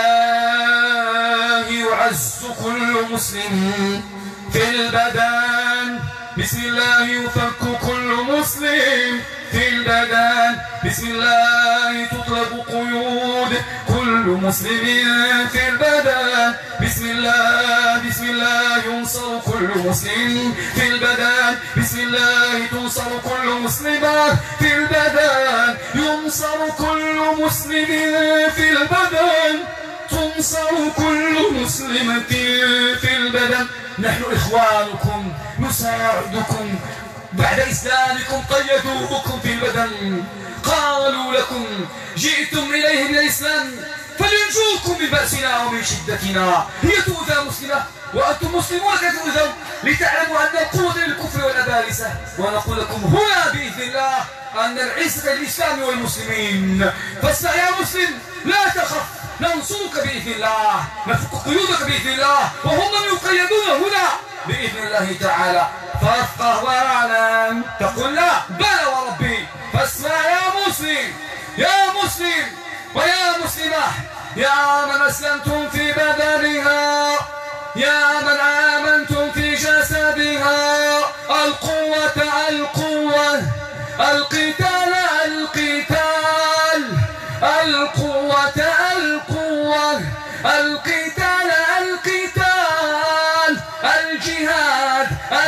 الله يعز كل مسلم في البدن، بسم الله يفك كل مسلم في البدن، بسم الله تطلق قيود كل مسلم في البدن، بسم الله بسم الله ينصر كل مسلم في البدن، بسم الله تنصر كل مسلمة في البدن، ينصر كل مسلم في البدن، تنصر كل مسلمة في البدن. نحن إخوانكم نساعدكم بعد إسلامكم، قيدوكم في البدن، قالوا لكم جئتم إليه من الإسلام فلينجوكم من بأسنا ومن شدتنا. هي تؤذى مسلمة وأنتم مسلمون كتؤذوا، لتعلموا أن القوة للكفر والأبالسة، ونقول لكم هنا بإذن الله أن العزة للإسلام والمسلمين. فاسمع يا مسلم، لا تخف، ننصرك بإذن الله، نفك قيودك بإذن الله، وهم من يقيدون هنا بإذن الله تعالى. فافقه واعلم، تقول لا بلى وربي. فاسمع يا مسلم يا مسلم ويا مسلمة، يا من أسلمتم في بدنها، يا من آمنتم في جسدها، القوة القوة، القتال القتال، القوة القوة، القتال القتال، الجهاد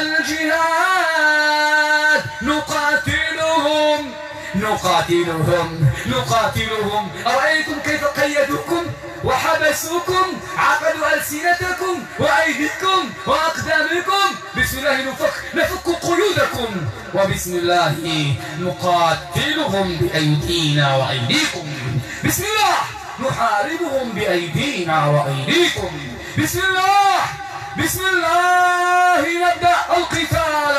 الجهاد، نقاتلهم نقاتلهم نقاتلهم. أرأيتم كيف قيدوكم وحبسوكم، عقدوا ألسنتكم وأيديكم وأقدامكم. بسم الله نفك نفك قيودكم، وبسم الله نقاتلهم بأيدينا وأيديكم، بسم الله نحاربهم بأيدينا وأيديكم، بسم الله بسم الله نبدأ القتال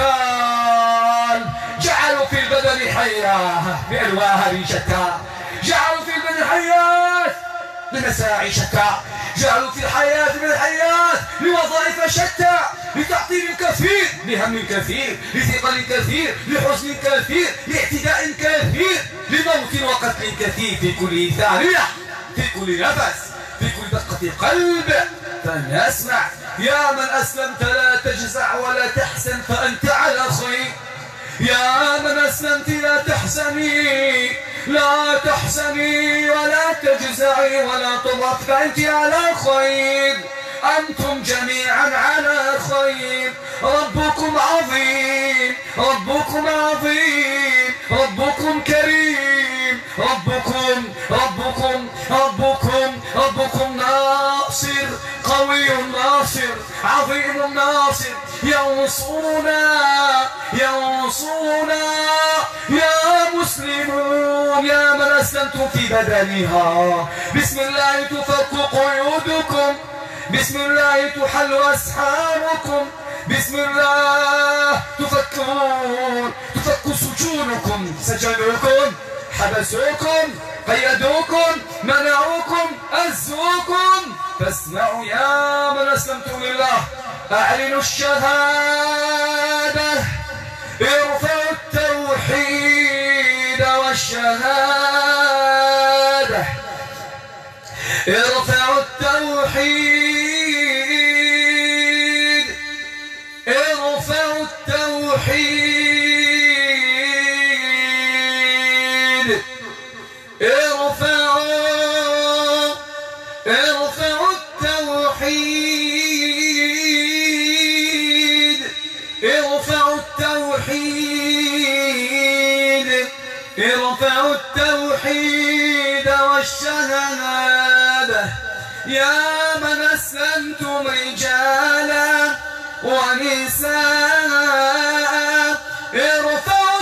القتال. جعلوا في البدن حياة بألوانها شتى، جعلوا في البدن حياة بمساعي شتى، جعلوا في الحياة من الحياة لوظائف شتى، لتعطيل كثير، لهم كثير، لثقل كثير، لحزن كثير، لاعتداء كثير، لموت وقتل كثير في كل ثانية، في كل نفس، في كل دقة قلب. فلنسمع يا من أسلمت لا تجزع ولا تحزن فأنت على خير، يا من أسلمت لا تحزني لا تحزني ولا تجزعي ولا تضعف فأنت على خير، أنتم جميعا على خير. ربكم عظيم، ربكم عظيم، ربكم كريم، ربكم ربكم ربكم ربكم ناصر، قوي ناصر، عظيم ناصر، ينصرنا ينصرنا. يا مسلمون يا من أسلمتم في بدنها، بسم الله تفك قيودكم، بسم الله تحل أسحاركم، بسم الله تفكون تفك سجونكم، سجنوكم، حبسوكم، قيدوكم، منعوكم، أزوكم. فاسمعوا يا من أسلمتم لله، أعلنوا الشهادة، ارفعوا التوحيد والشهادة، ارفعوا التوحيد، ارفعوا التوحيد، ارفعوا ارفعوا التوحيد والشهادة يا من أسلمتم رجالا ونساء، ارفعوا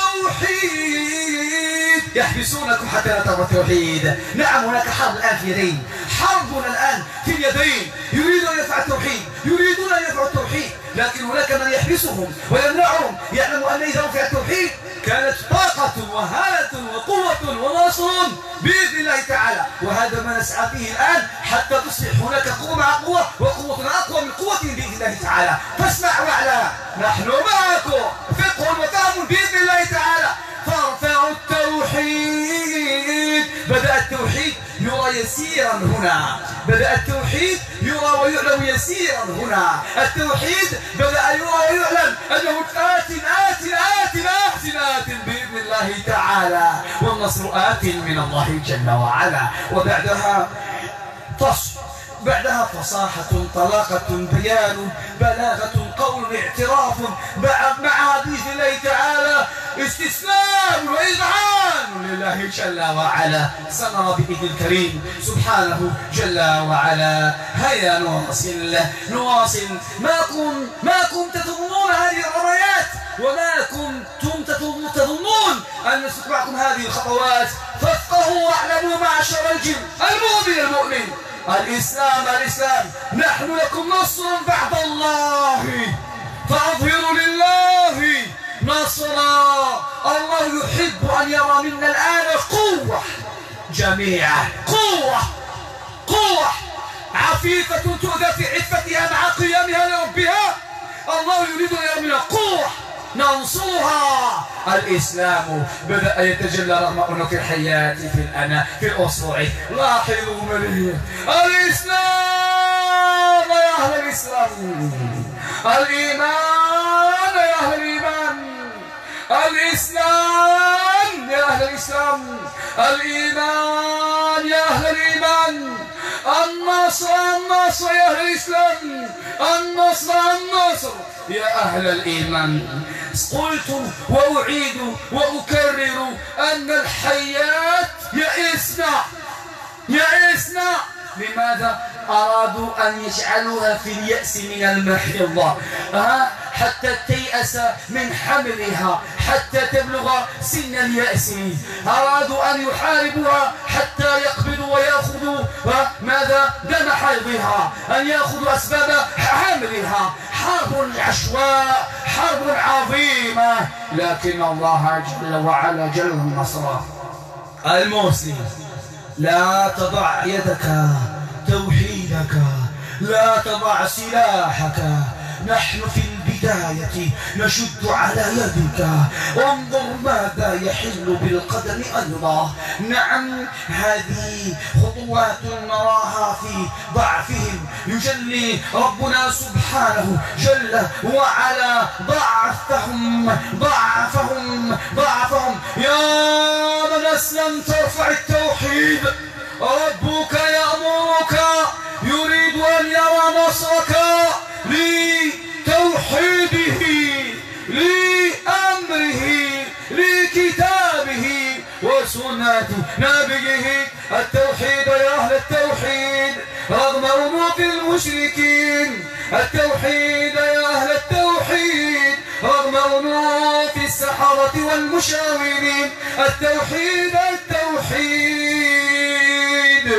التوحيد. يحبسونكم حتى لا تروا التوحيد. نعم هناك حرب الآن في اليدين، حربنا الآن في اليدين، يريدون أن يرفعوا التوحيد، يريدون أن يرفعوا التوحيد، لكن هناك من يحبسهم ويمنعهم. يعلم أن إذا رفع التوحيد كانت طاقة وهالة وقوة ونصر بإذن الله تعالى، وهذا ما نسعى فيه الآن حتى تصبح هناك قوة مع قوة، وقوة أقوى من قوة بإذن الله تعالى. فاسمع واعلى، نحن معكم فقه وفهم بإذن الله تعالى. فارفعوا التوحيد. بدأ التوحيد يرى يسيرا هنا، بدأ التوحيد يرى ويعلم يسيرا هنا. التوحيد بدأ يرى ويعلم أنه آت آت آت آت آت بإذن الله تعالى، والنصر آت من الله جل وعلا. وبعدها فصل، بعدها فصاحة، طلاقة، بيان، بلاغة، قول، اعتراف، مع بإذن الله تعالى استسلام وإذعان لله جل وعلا. سنرى بإذن الكريم سبحانه جل وعلا. هيا نواصل نواصل. ما كن ما كنت تظنون هذه الغايات، وما كنتم تظنون أن نستطيعكم هذه الخطوات. فافقهوا واعلموا معشر الجن المؤمن المؤمن الإسلام الإسلام، نحن لكم نصر بعد الله، فأظهروا لله نصرا. الله يحب أن يرى منا الآن قوة جميعا، قوة قوة عفيفة تؤذى في عفتها مع قيامها لربها. الله يريد أن يرى منا قوة ننصرها. الإسلام بدأ يتجلى رغم أنف الحياة في الأنا في الأصبع. لاحظوا مليا الإسلام يا أهل الإسلام، الإيمان يا أهل الإيمان، الإسلام يا أهل الإسلام، الإيمان يا أهل الإيمان، النصر النصر يا أهل الإسلام، النصر النصر يا أهل الإيمان. قلت وأعيد وأكرر أن الحيات يئسنا يئسنا. لماذا؟ أرادوا أن يجعلوها في اليأس من المحيض، ها حتى تيأس من حملها، حتى تبلغ سن اليأس. أرادوا أن يحاربوها حتى يقبضوا ويأخذوا ماذا؟ دم حيضها، أن يأخذوا أسباب حملها. حرب عشواء، حرب عظيمة، لكن الله جل وعلا جل النصر. المسلم لا تضع يدك توحيدك، لا تضع سلاحك. نحن في البداية نشد على يدك، انظر ماذا يحل بالقدم أيضا. نعم هذه خطوات نراها في ضعفهم، يجلي ربنا سبحانه جل وعلا ضعفهم ضعفهم ضعفهم. يا من أسلمت ارفع التوحيد. ربك يأمرك، يريد أن يرى نصرك لتوحيده، لأمره، لكتابه وسنة نبيه. التوحيد يا أهل التوحيد رغم أنوف المشركين، التوحيد يا أهل التوحيد رغم أنوف السحرة والمشاورين. التوحيد التوحيد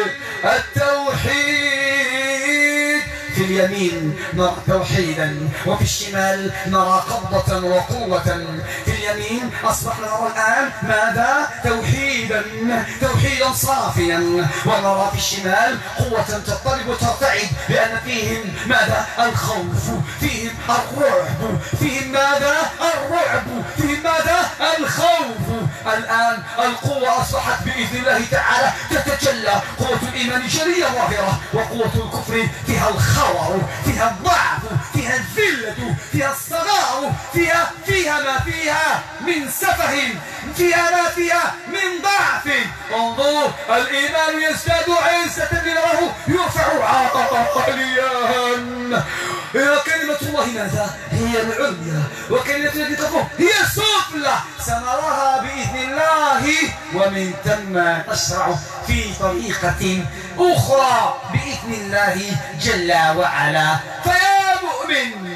التوحيد. في اليمين نرى توحيدا، وفي الشمال نرى قبضة وقوة. في اليمين أصبحنا نرى الآن ماذا؟ توحيدا توحيدا صافيا، ونرى في الشمال قوة تضطرب وترتعد، لأن فيهم ماذا؟ الخوف، فيهم الرعب، فيهم ماذا؟ الرعب، فيهم ماذا؟ الخوف. الآن القوة أصبحت بإذن الله تعالى تتجلى. قوة الإيمان جلية ظاهرة، وقوة الكفر فيها الخور، فيها الضعف، فيها الذلة، فيها الصغار، فيها فيها ما فيها من سفه، فيها ما فيها من ضعف. انظر الإيمان يزداد عزة، نراه يرفع عاليا إلى كلمة وكلمة الله ماذا؟ هي العليا، وكلمة التي كفروا هي السفلى. سنراها بإذن الله، ومن ثم تشرع في طريقة أخرى بإذن الله جل وعلا. فيا مؤمن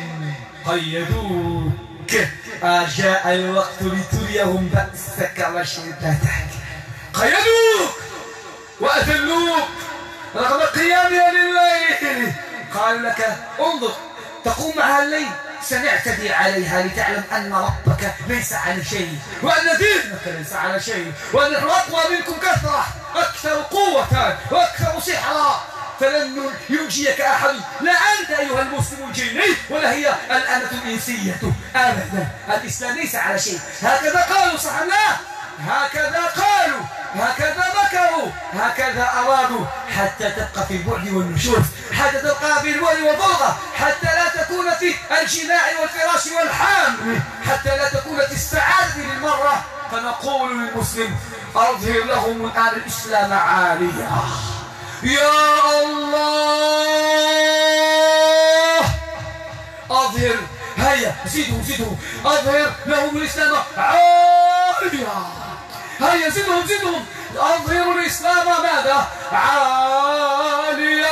قيدوك، جاء الوقت لتريهم بأسك وشدتك. قيدوك وأذلوك رغم قيامها لليل. قال لك انظر تقوم معها الليل، سنعتدي عليها لتعلم أن ربك ليس على شيء، وأن دينك ليس على شيء، وأن أقوى منكم كثرة، أكثر قوة وأكثر سحرا، فلن ينجيك أحد، لا أنت أيها المسلم الجني ولا هي الأمة الإنسية أبدا. الإسلام ليس على شيء. هكذا قالوا صح الله، هكذا قالوا، هكذا مكروا، هكذا أرادوا، حتى تبقى في البعد والنشوز، حتى تبقى في البعد والضغط، حتى لا تكون في الجماع والفراش والحامل، حتى لا تكون في السعادة للمرة. فنقول للمسلم أظهر لهم الآن الإسلام عالية. يا الله أظهر، هيا زدهم زدهم، أظهر لهم الإسلام عالية. هيا زدهم زدهم، أظهروا الإسلام ماذا؟ عالية.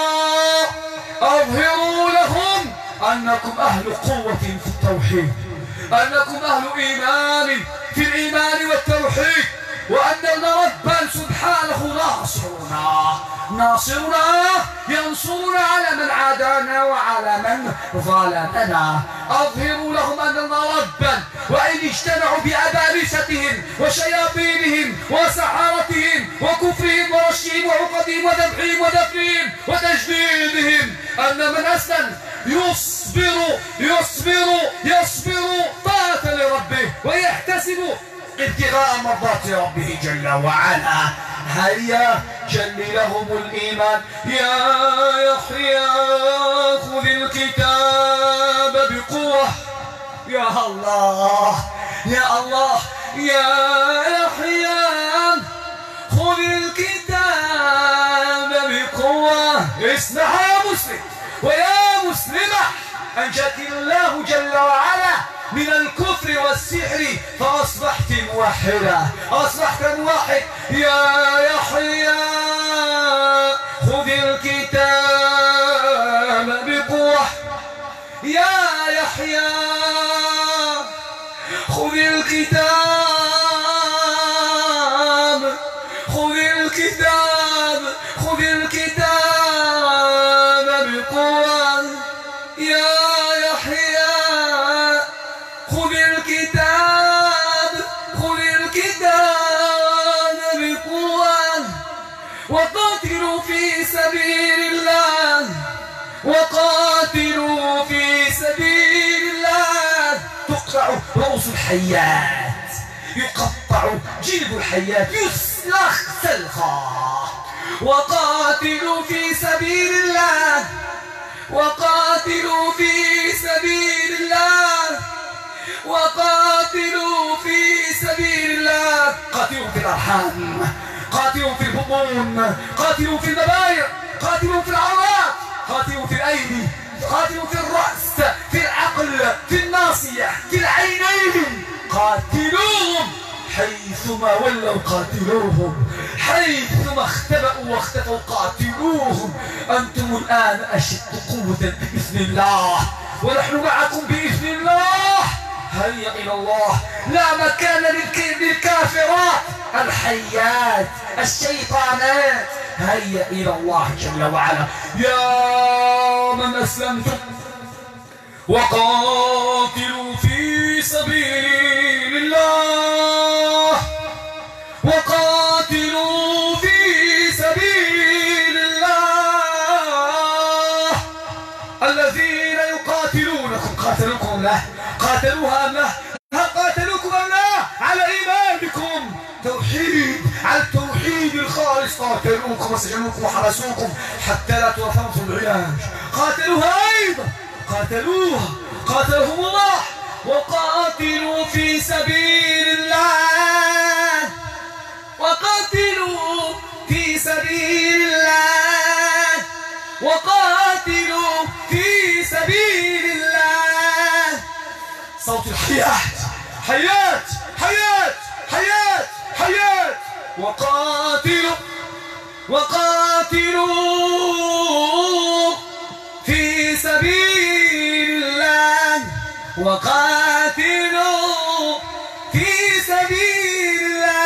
أظهروا لهم أنكم أهل قوة في التوحيد، أنكم أهل إيمان في الإيمان والتوحيد، وأن ربا سبحانه ناصرنا، ناصرنا ينصرنا على من عادانا وعلى من ظلمنا. أظهروا لهم أننا ربا، وإن اجتمعوا بأبالستهم وشياطينهم وسحرتهم وكفرهم ورشهم وعقدهم وذبحهم ودفنهم وتجديدهم، أن من أسلم يصبر يصبر يصبر طاعة لربه ويحتسب ابتغاء مرضات ربه جل وعلا. هيا جل لهم الإيمان. يا يحيى خذ الكتاب بقوة. يا الله يا الله يا يحيى خذ الكتاب بقوة. اسمع يا مسلم ويا مسلمة، أنجاك الله جل وعلا من الكفر والسحر فأصبحت موحدا، أصبحت موحد. يا يحيى خذ الكتاب بقوة. يا يحيى خذ الكتاب، خذ الكتاب، خذ الكتاب بقوة. يا يحيى خذ الكتاب، خذ الكتاب بقوة. وقاتلوا في سبيل الله، وقاتلوا في سبيل الله. تقطع رؤوس الحيات، يقطع جلد الحيات، يسلخ سلخا. وقاتلوا في سبيل الله، وقاتلوا في سبيل الله، وقاتلوا في سبيل الله. قاتلوا في الأرحام، قاتلوا في البطون، قاتلوا في المبايع، قاتلوا في العورات، قاتلوا في الأيدي، قاتلوا في الرأس، في العقل، في الناصية، في العينين. قاتلوهم حيثما ولوا، قاتلوهم حيثما اختبأوا واختفوا، قاتلوهم. أنتم الآن أشد قوة بإذن الله، ونحن معكم بإذن الله. هيا إلى الله. لا مكان للكافرات الحيات الشيطانات. هيا إلى الله جل وعلا. يا من أسلمتم وقاتلوا في سبيل الله، وقاتلوا في سبيل الله. الذين يقاتلونكم قاتلوكم له، قاتلوها أم لا؟ هل قاتلوكم أم لا؟ على إيمانكم توحيد، على التوحيد الخالص قاتلوكم وسجنوكم وحبسوكم حتى لا توفوا العلاج. قاتلوها أيضا، قاتلوها، قاتلهم الله. وقاتلوا في سبيل الله، وقاتلوا في سبيل الله، وقاتلوا في سبيل الله. حيات حيات حيات حيات حيات. وقاتلوا وقاتلوا في سبيل الله، وقاتلوا في سبيل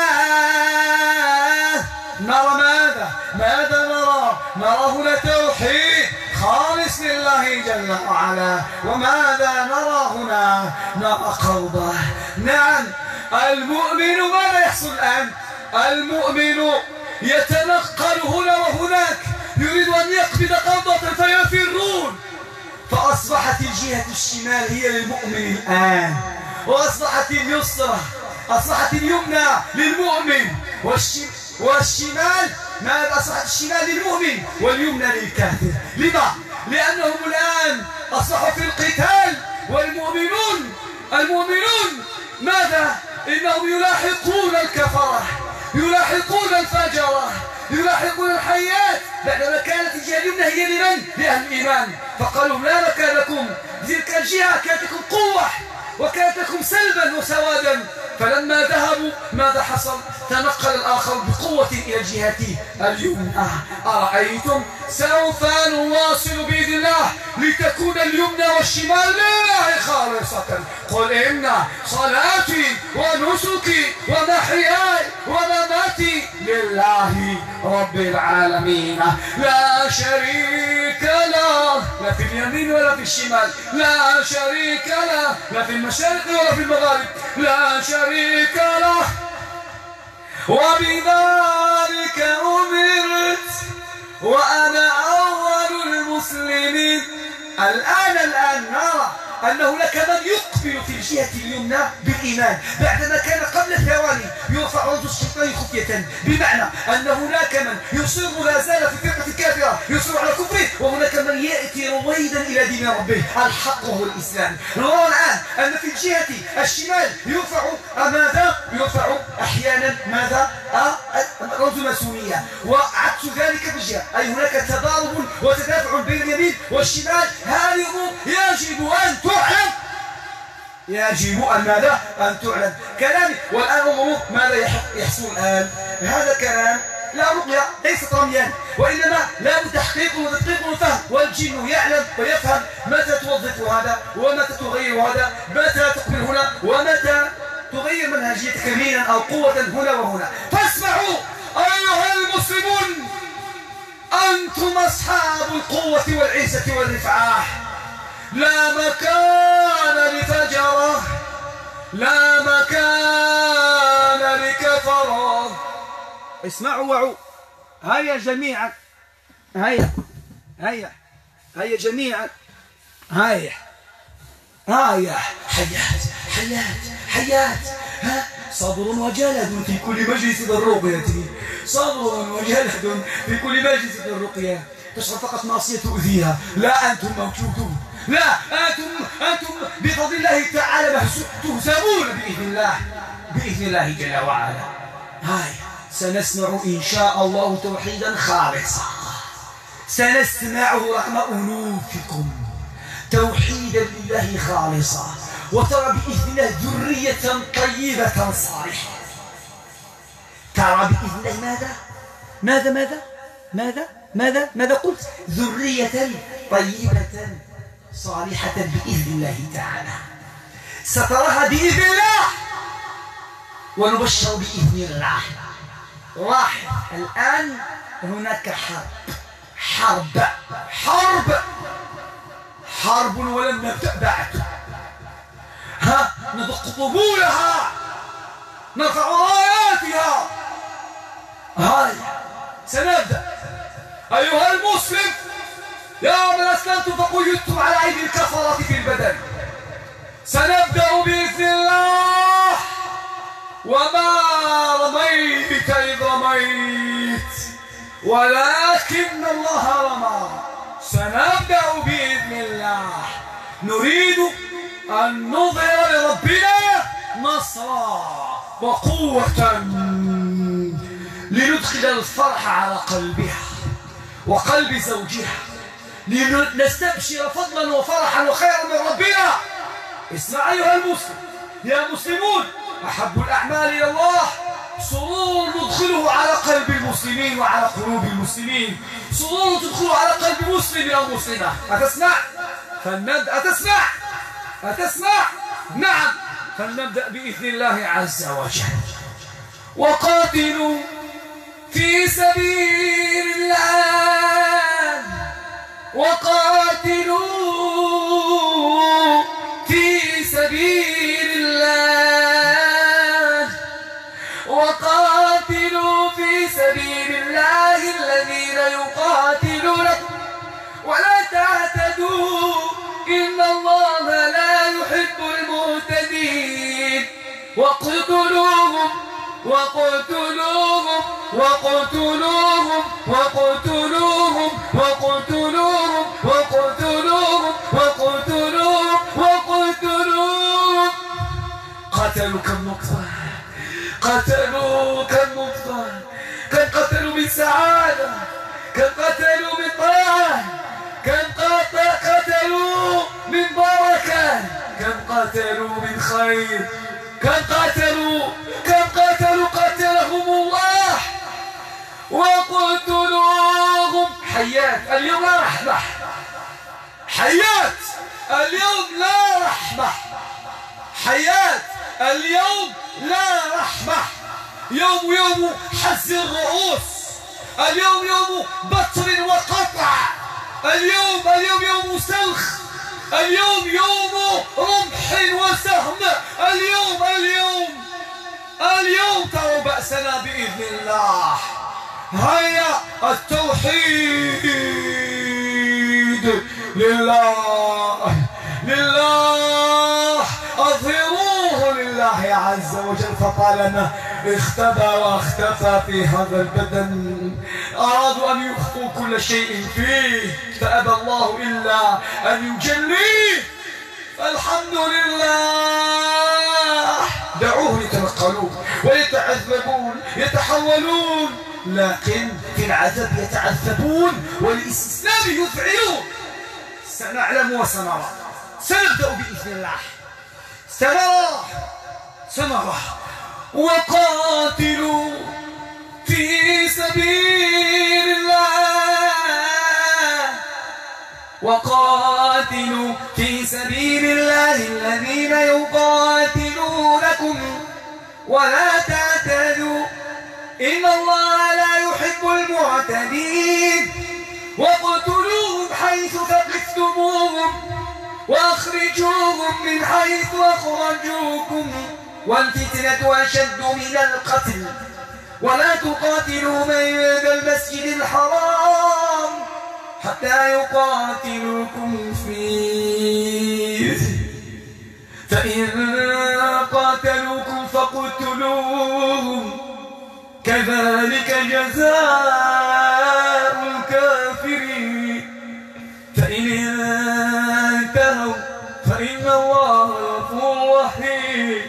الله. نرى ماذا؟ ماذا نرى؟ نرى هنا توحيد خالص لله جل وعلا. وماذا نرى هنا؟ نرى قربه. نعم، المؤمن ماذا يحصل الآن؟ المؤمن يتنقل هنا وهناك، يريد أن يقبض قبضة فيفرون، فأصبحت الجهة الشمال هي للمؤمن الآن، وأصبحت اليسرى أصبحت اليمنى للمؤمن، والشمال ماذا؟ أصبحت الشمال للمؤمن واليمنى للكافر. لما؟ لأنهم الآن أصبحوا في القتال، والمؤمنون المؤمنون ماذا؟ إنهم يلاحقون الكفرة، يلاحقون الفجرة، يلاحقون الحيات، بعدما كانت الجهة اليمنى هي لمن؟ لأهل الإيمان، فقالوا لا مكان لكم، تلك الجهة كانت لكم قوة وكانت لكم سلبا وسوادا. فلما ذهبوا ماذا حصل؟ تنقل الآخر بقوة إلى الجهة اليمنى. أرأيتم؟ سوف نواصل بإذن الله لتكون اليمنى والشمال لله خالصة. قل إن صلاتي ونسكي ومحياي ومماتي لله رب العالمين لا شريك له، لا في اليمين ولا في الشمال، لا شريك له، لا في المشارق ولا في المغارب، لا شريك له، وبذلك أمرت وأنا أول المسلمين. الآن الآن نرى أن هناك من يقبل في الجهة اليمنى بالإيمان، بعدما كان قبل ثواني يرفع رجل الشيطان خفية، بمعنى أن هناك من يصر لا زال في فرقة كافرة يصر على كفره، وهناك من يأتي رويدا إلى دين ربه الحق وهو الإسلام. نرى الآن أن في الجهة الشمال يرفع ماذا؟ يرفع أحيانا ماذا؟ رمز الماسونية، وعكس ذلك في الجهة، أي هناك تضارب وتدافع بين اليمين والشمال. هذه يجب أن تعلم، يجب أن ماذا؟ أن تعلم كلامي. والآن انظروا ماذا يحصل الآن. هذا كلام لا رقية، ليست رميان، وإنما لا تحقيق وتدقيق وفهم، والجن يعلم ويفهم متى توظف هذا ومتى تغير هذا، متى تقبل هنا ومتى تغير منهجيتك يمينا أو قوة هنا وهنا. فاسمعوا أيها المسلمون، أنتم أصحاب القوة والعزة والرفعة، لا مكان لفجرة، لا مكان لكفرة. اسمعوا وعوا، هيا جميعا، هيا هيا هيا جميعا، هيا هيا. حيات حيات حيات. ها، صبر وجلد في كل مجلس بالرقية، صبر وجلد في كل مجلس بالرقية. تشعر فقط معصية تؤذيها، لا أنتم موجودون، لا أنتم أنتم بفضل الله تعالى تهزمون بإذن الله، بإذن الله جل وعلا. هاي سنسمع إن شاء الله توحيدا خالصا، سنسمعه رغم أنوفكم توحيدا لله خالصا، وترى بإذن الله ذرية طيبة صالحة. ترى بإذن الله ماذا؟ ماذا ماذا ماذا ماذا ماذا قلت؟ ذرية طيبة صالحة بإذن الله تعالى، ستراها بإذن الله، ونبشر بإذن الله. واحد، الآن هناك حرب حرب حرب حرب ولم نبدأ بعد. ها، ندق طبولها، نرفع راياتها. هاي سنبدأ أيها المسلم، يا من أسلمتم فقيدتم على أيدي الكفرة في البدن. سنبدأ بإذن الله، وما رميت إذ رميت ولكن الله رمى. سنبدأ بإذن الله، نريد أن نظهر لربنا نصرا وقوة، لندخل الفرح على قلبها وقلب زوجها، لنستبشر فضلا وفرحا وخيرا من ربنا. اسمع أيها المسلم يا مسلمون، أحب الأعمال إلى الله سرور ندخله على قلب المسلمين وعلى قلوب المسلمين، سرور تدخله على قلب مسلم أو مسلمة. أتسمع؟ فلنبدأ. أتسمع؟ أتسمع؟ نعم، فلنبدأ بإذن الله عز وجل. وقاتلوا في سبيل الله، وقاتلوا في سبيل الله، وقاتلوا في سبيل الله الذين يقاتلونكم ولا تعتدوا إن الله لا يحب المعتدين. واقتلوهم وقتلوهم وقتلوهم وقتلوهم وقتلوهم وقتلوهم وقتلوهم وقتلوهم. قتلوا كم نقطة، قتلوا كم نقطة، كم قتلوا من سعادة، كم قتلوا من طاعة، كم قتلوا من بركة، كم قتلوا من خير، كم قتلوا كم قتلوا قتلهم الله. وقتلوهم. حيات اليوم لا رحمة، حيات اليوم لا رحمة، حيات اليوم لا رحمة. يوم يوم حز الرؤوس، اليوم يوم بطر وقطع، اليوم اليوم يوم سلخ، اليوم يوم رمح وسهم، اليوم اليوم اليوم تروا بأسنا بإذن الله. هيا التوحيد لله لله، أظهروه لله عز وجل. فطالما اختبى واختفى في هذا البدن، أرادوا أن يخفوا كل شيء فيه، فأبى الله إلا أن يجليه. فالحمد لله. دعوه يتنقلون ويتعذبون يتحولون، لكن في العذاب يتعذبون والاستسلام يفعلون. سنعلم وسنرى، سنبدأ بإذن الله. سنرى سنرى. وقاتلوا في سبيل الله، وقاتلوا في سبيل الله الذين يقاتلونكم ولا تعتدوا إن الله لا يحب المعتدين. واقتلوهم حيث ثقفتموهم وأخرجوهم من حيث أخرجوكم، والفتنة أشد من القتل، ولا تقاتلوا بين المسجد الحرام حتى يقاتلوكم فيه، فإن قاتلوكم فاقتلوهم، كذلك جزاء الكافرين. فإن انتهوا فإن الله غفور رحيم.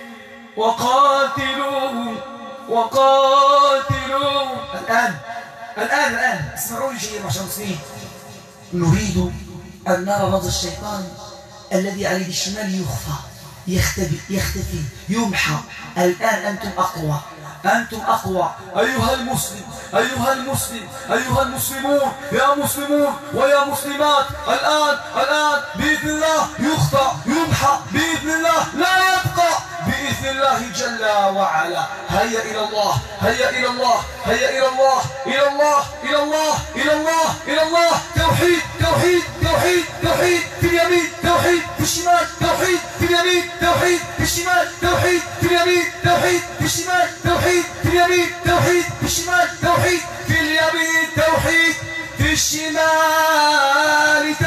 وقاتلوهم وقاتلوهم. الآن الآن الآن اسمعوني جيدا عشان مسلمين. نريد أن نرى رمز الشيطان الذي على يد الشمال يخفى، يختفي يختفي يمحى. الآن أنتم أقوى، أنتم أقوى أيها المسلم، أيها المسلم، أيها المسلمون، يا مسلمون ويا مسلمات. الآن الآن بإذن الله يخفى يمحى، بإذن الله لا يبقى، بإذن الله جل وعلا. هيا إلى الله، هيا إلى الله، هيا إلى الله، إلى الله، إلى الله، إلى الله، إلى الله. توحيد توحيد توحيد توحيد في اليمين، توحيد في الشمال، توحيد في اليمين، توحيد في الشمال، توحيد في اليمين، توحيد في الشمال، توحيد في اليمين، توحيد في الشمال، توحيد في اليمين، توحيد في الشمال،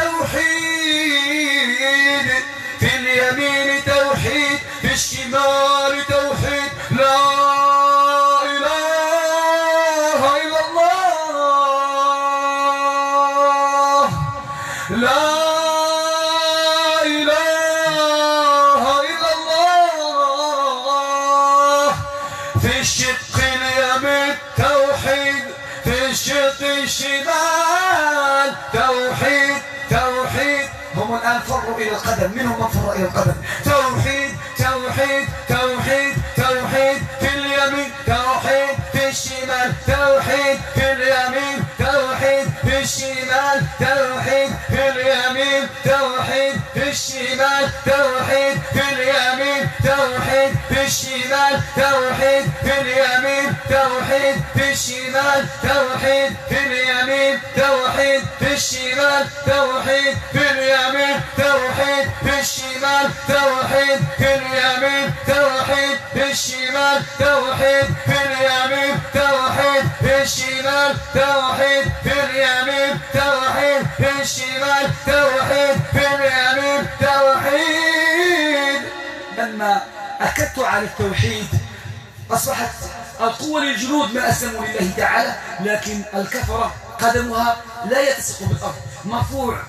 توحيد في اليمين، توحيد في الشمال، توحيد. لا إله إلا الله، لا إله إلا الله. في الشق اليمين توحيد، في الشق الشمال توحيد، توحيد. هم هم الآن فروا إلى القدم. منهم من فر إلى القدم. توحيد توحيد توحيد توحيد في اليمين، توحيد في الشمال، توحيد في اليمين، توحيد في الشمال، توحيد في اليمين، توحيد في الشمال، توحيد في اليمين، توحيد في الشمال، توحيد في اليمين، توحيد في الشمال، توحيد في اليمين، توحيد في الشمال، توحيد في اليمين، توحيد في الشمال، توحيد في اليمين، توحيد في الشمال، توحيد في اليمين، توحيد في الشمال، توحيد في اليمين، توحيد في الشمال، توحيد في اليمين، توحيد. لما أكدت على التوحيد أصبحت القوة للجنود ما أسلموا لله تعالى، لكن الكفرة قدمها لا يلتصق بالأرض، مرفوع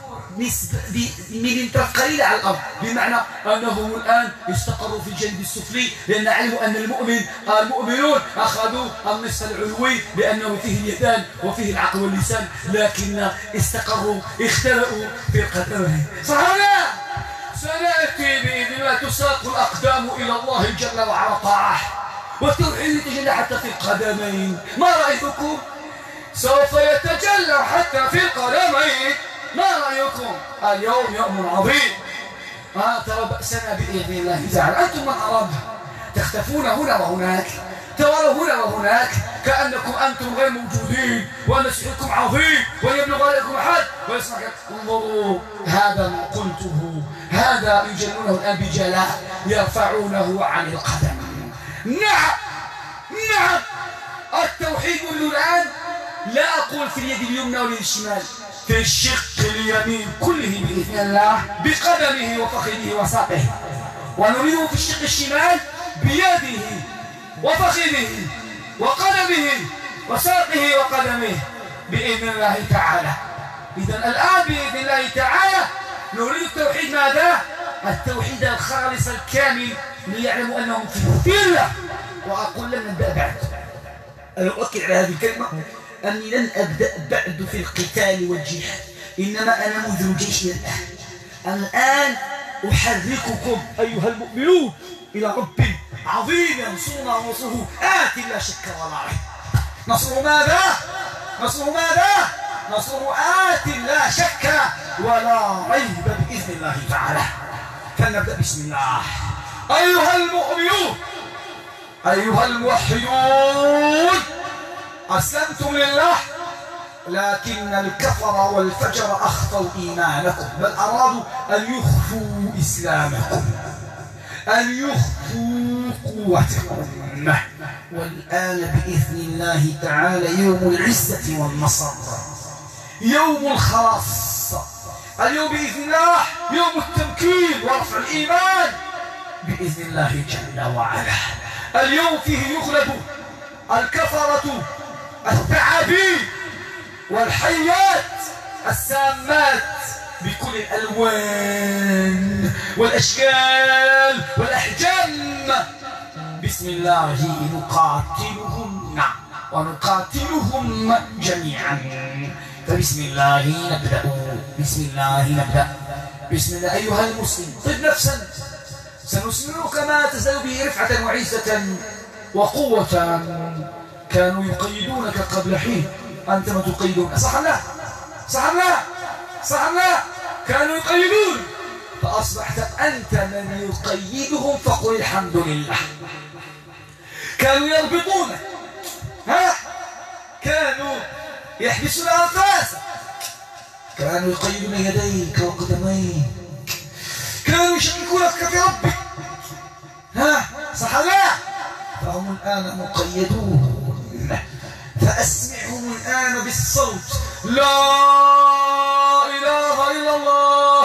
بمليمتر قليلة على الأرض، بمعنى أنهم الآن استقروا في الجانب السفلي، لأن علموا أن المؤمن المؤمنون أخذوا النصف العلوي لأنه فيه اليدان وفيه العقل واللسان، لكن استقروا اختلأوا في القدمين. صحيح سنأتي بإذن الله تساق الأقدام إلى الله جل وعلا طاعة، والتوحيد يتجلى حتى في القدمين. ما رأيكم؟ سوف يتجلى حتى في القدمين. ما رأيكم؟ اليوم يوم عظيم، ما ترى بأسنا بإذن الله تعالى. أنتم من أراد تختفون هنا وهناك، تروا هنا وهناك كأنكم أنتم غير موجودين، وأن سحركم عظيم ويبلغ عليكم أحد ويسمع. انظروا هذا ما قلته، هذا يجلونه الآن بجلاء يرفعونه عن القدم. نعم نعم التوحيد الآن لا أقول في اليد اليمنى واليد الشمال، في الشق اليمين كله بإذن الله بقدمه وفخذه وساقه، ونريده في الشق الشمال بيده وفخذه وقدمه وساقه وقدمه بإذن الله تعالى. إذن الآن بإذن الله تعالى نريد التوحيد. ماذا؟ التوحيد الخالص الكامل ليعلموا أنهم في الله. وأقول لن نبدأ بعد، أنا أؤكد على هذه الكلمة أني لن أبدأ بعد في القتال والجهاد، إنما أنا منذ جيش الآن. الآن أحرككم أيها المؤمنون إلى رب عظيم ينصرنا ونصره آت لا شك ولا ريب. نصره ماذا؟ نصره ماذا؟ نصره آت لا شك ولا ريب بإذن الله تعالى. فلنبدأ بسم الله. أيها المؤمنون أيها الموحدون، أسلمتم لله، لكن الكفر والفجر أخفوا إيمانكم، بل أرادوا أن يخفوا إسلامكم، أن يخفوا قوتكم. والآن بإذن الله تعالى يوم العزة والنصر، يوم الخلاص، اليوم بإذن الله يوم التمكين ورفع الإيمان بإذن الله جل وعلا. اليوم فيه يغلب الكفرة الثعابين والحيات السامات بكل الألوان والأشكال والأحجام. بسم الله نقاتلهم ونقاتلهم جميعا. فبسم الله نبدأ، بسم الله نبدأ، بسم الله. أيها المسلم طب نفسا، سنسمعك ما تزال به رفعة وعزة وقوة. كانوا يقيدونك قبل حين، أنت ما تقيدون. صح لا؟ صح لا؟ صح لا؟ كانوا يقيدون، فأصبحت أنت من يقيدهم، فقل الحمد لله. كانوا يربطونك، ها؟ كانوا يحبسون أنفاسك، كانوا يقيدون يديك وقدميك، كانوا يشركونك في ربك، ها؟ صح لا؟ فهم الآن مقيدون، فأسمعهم الآن بالصوت لا إله إلا الله،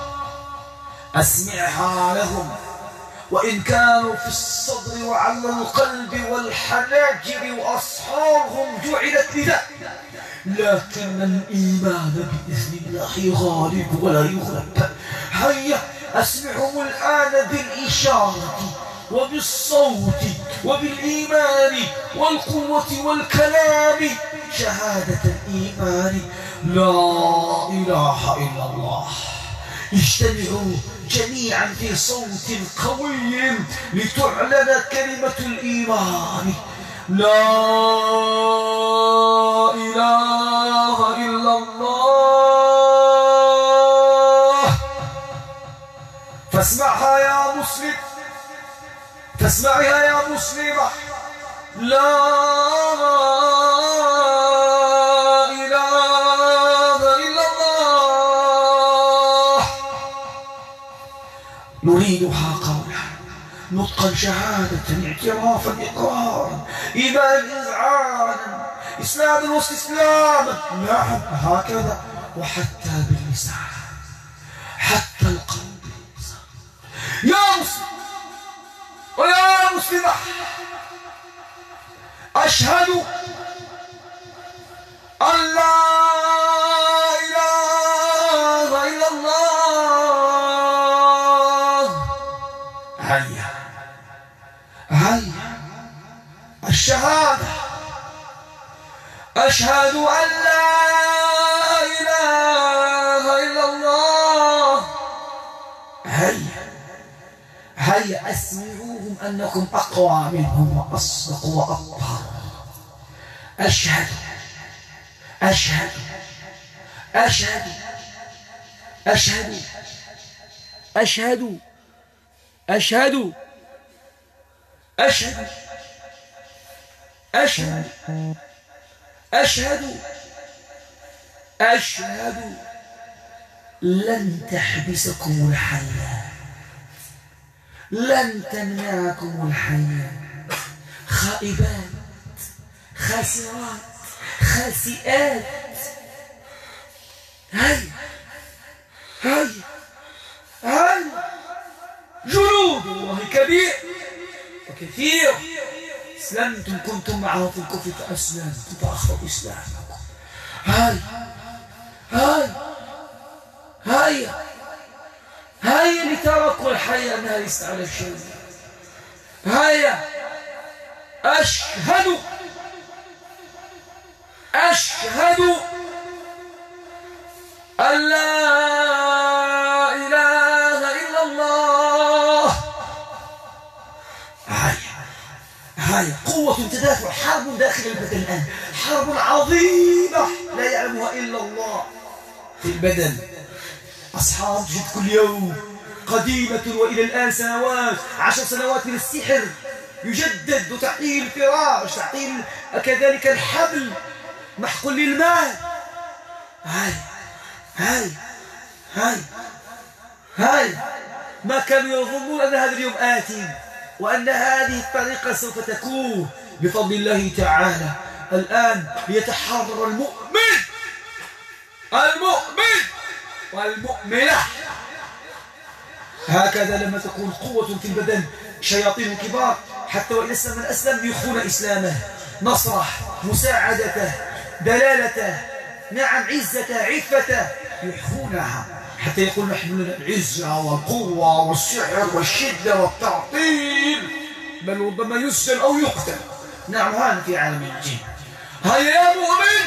أسمعها لهم، وإن كانوا في الصدر وعلى القلب والحناجر وأصحابهم جعلت لذا، لكن الإيمان بإذن الله غالب ولا يغلب. هيا أسمعهم الآن بالإشارة وبالصوت وبالإيمان والقوة والكلام شهادة الإيمان لا إله إلا الله. اجتمعوا جميعا في صوت قوي لتعلن كلمة الإيمان: لا إله إلا الله. فاسمعها يا مسلم، فاسمعها يا مسلمة: لا نريدها قولا نطقا شهادة اعترافا إقرارا إيمانا إذعانا إسلاما واستسلاما. نعم هكذا، وحتى باللسان، حتى القول باللسان. يا مسلم ويا مسلمة، أشهد أن لا إله إلا الله. هيا هيا الشهادة: أشهد أن لا إله إلا الله. هيا هيا أسمعوهم أنكم أقوى منهم وأصدق وأطهر. أشهد أشهد أشهد أشهد أشهد أشهد أشهد أشهد أشهد أشهد لن تحبسكم الحياة، لن تمنعكم الحياة. خائبات، خاسرات، خاسئات. هيا هيا هيا جنود الله كبير وكثير. اسلمتم، كنتم معه في الكفر فاسلمتم فاخروا اسلامكم. هيا هيا هيا هيا لتركوا الحياة انها ليست على الشيء. هيا أشهد أشهد أن لا إله إلا الله. هيا هيا قوة تدافع، حرب داخل البدن الآن، حرب عظيمة لا يعلمها إلا الله. في البدن أصحاب تجد كل يوم قديمة وإلى الآن سنوات، عشر سنوات من السحر يجدد، وتعطيل الفراش، تعطيل كذلك الحبل، محق للمال. هاي هاي هاي هاي ما كانوا يظنون أن هذا اليوم آتي، وأن هذه الطريقة سوف تكون بفضل الله تعالى. الآن يتحرر المؤمن المؤمن والمؤمنة. هكذا لما تكون قوة في البدن، شياطين كبار حتى وإن أسلم من أسلم يخون إسلامه، نصره، مساعدته، دلالته، نعم عزته، عفته، يخونها حتى يقول نحن لنا العزة والقوة والسحر والشدة والتعطيل، بل ربما يسجن أو يقتل. نعم هذا في عالم الجن. هيا يا مؤمن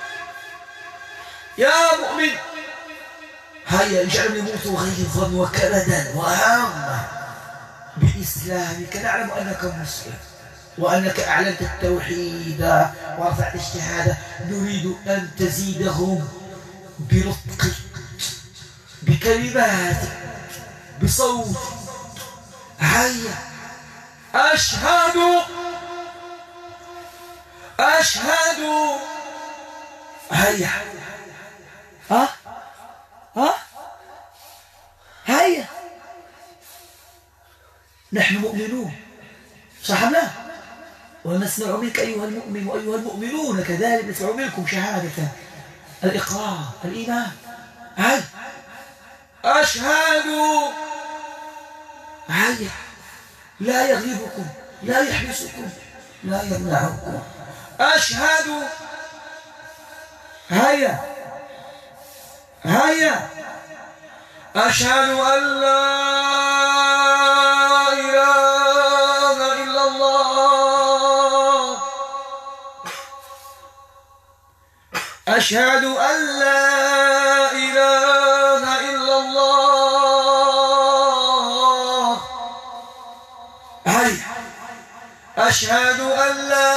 يا مؤمن، هيا اجعلوا يموتوا غيظا وكبدا وهاما بإسلامك. نعلم أنك مسلم وأنك أعلنت التوحيد ورفعت الشهادة. نريد أن تزيدهم بنطقك، بكلماتك، بصوتك. هيا أشهد أشهد هيا ها ها هيا نحن مؤمنون، صح لا؟ ونسمع منك أيها المؤمن وأيها المؤمنون كذلك نسمع منكم شهادة الإقرار الإيمان. هيا أشهد هيا لا يغلبكم، لا يحبسكم، لا يمنعكم. أشهد هيا هيا أشهد أن لا إله إلا الله. أشهد أن لا إله إلا الله. أشهد أن لا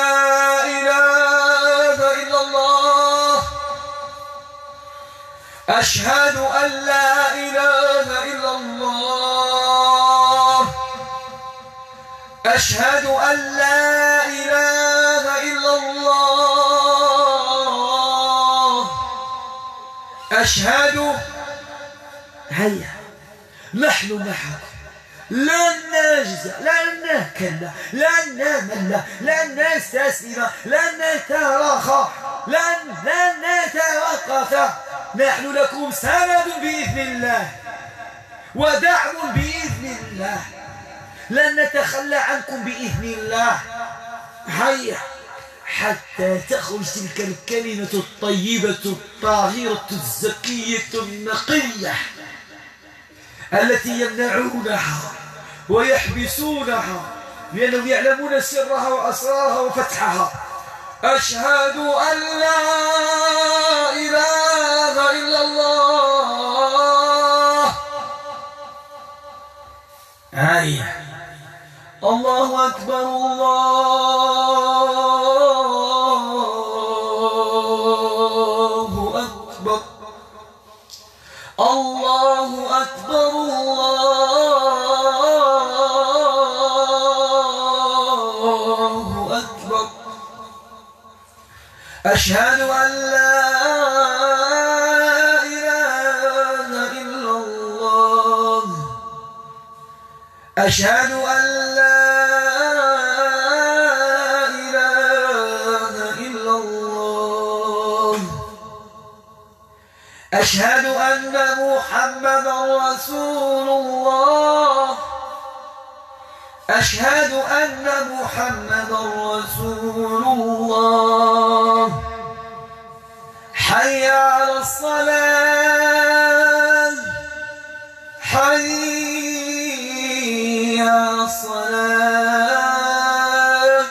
إله إلا الله أشهد أن لا إله إلا الله أشهد أن لا إله إلا الله أشهد. هيا نحن معكم، لن نجزع، لن نكل، لن نمل، لن نستسلم، لن نتراخى، لن لن نتوقف. نحن لكم سند بإذن الله ودعم بإذن الله، لن نتخلى عنكم بإذن الله. هيا حتى تخرج تلك الكلمة الطيبة الطاهرة الزكية النقية التي يمنعونها ويحبسونها لأنهم يعلمون سرها وأسرارها وفتحها. أشهد أن لا إله إلا الله. أي الله أكبر، الله أكبر، الله أكبر، الله أكبر. أشهد أن لا إله إلا الله أشهد أن لا إله إلا الله أشهد أن محمدا رسول الله أشهد أن محمدا رسول الله. حي على الصلاة، حي على الصلاة،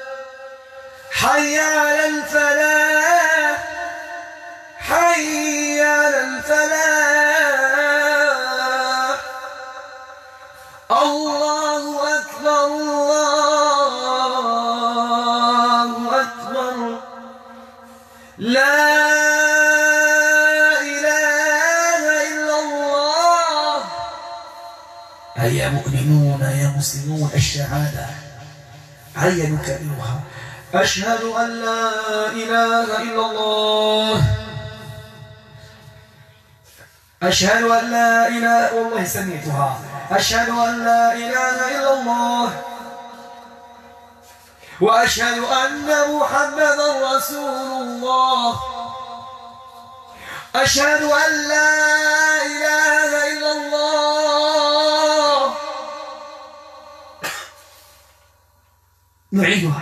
حي على الفلاح، حي على الفلاح. الله أكبر، الله أكبر، لا إله إلا الله. هيا مؤمنون يا مسلمون الشهادة، هيا نكررها. أشهد أن لا إله إلا الله أشهد أن لا إله، والله سمعتها. أشهد أن لا إله إلا الله وأشهد أن محمدا رسول الله. أشهد أن لا إله إلا الله. نعيدها.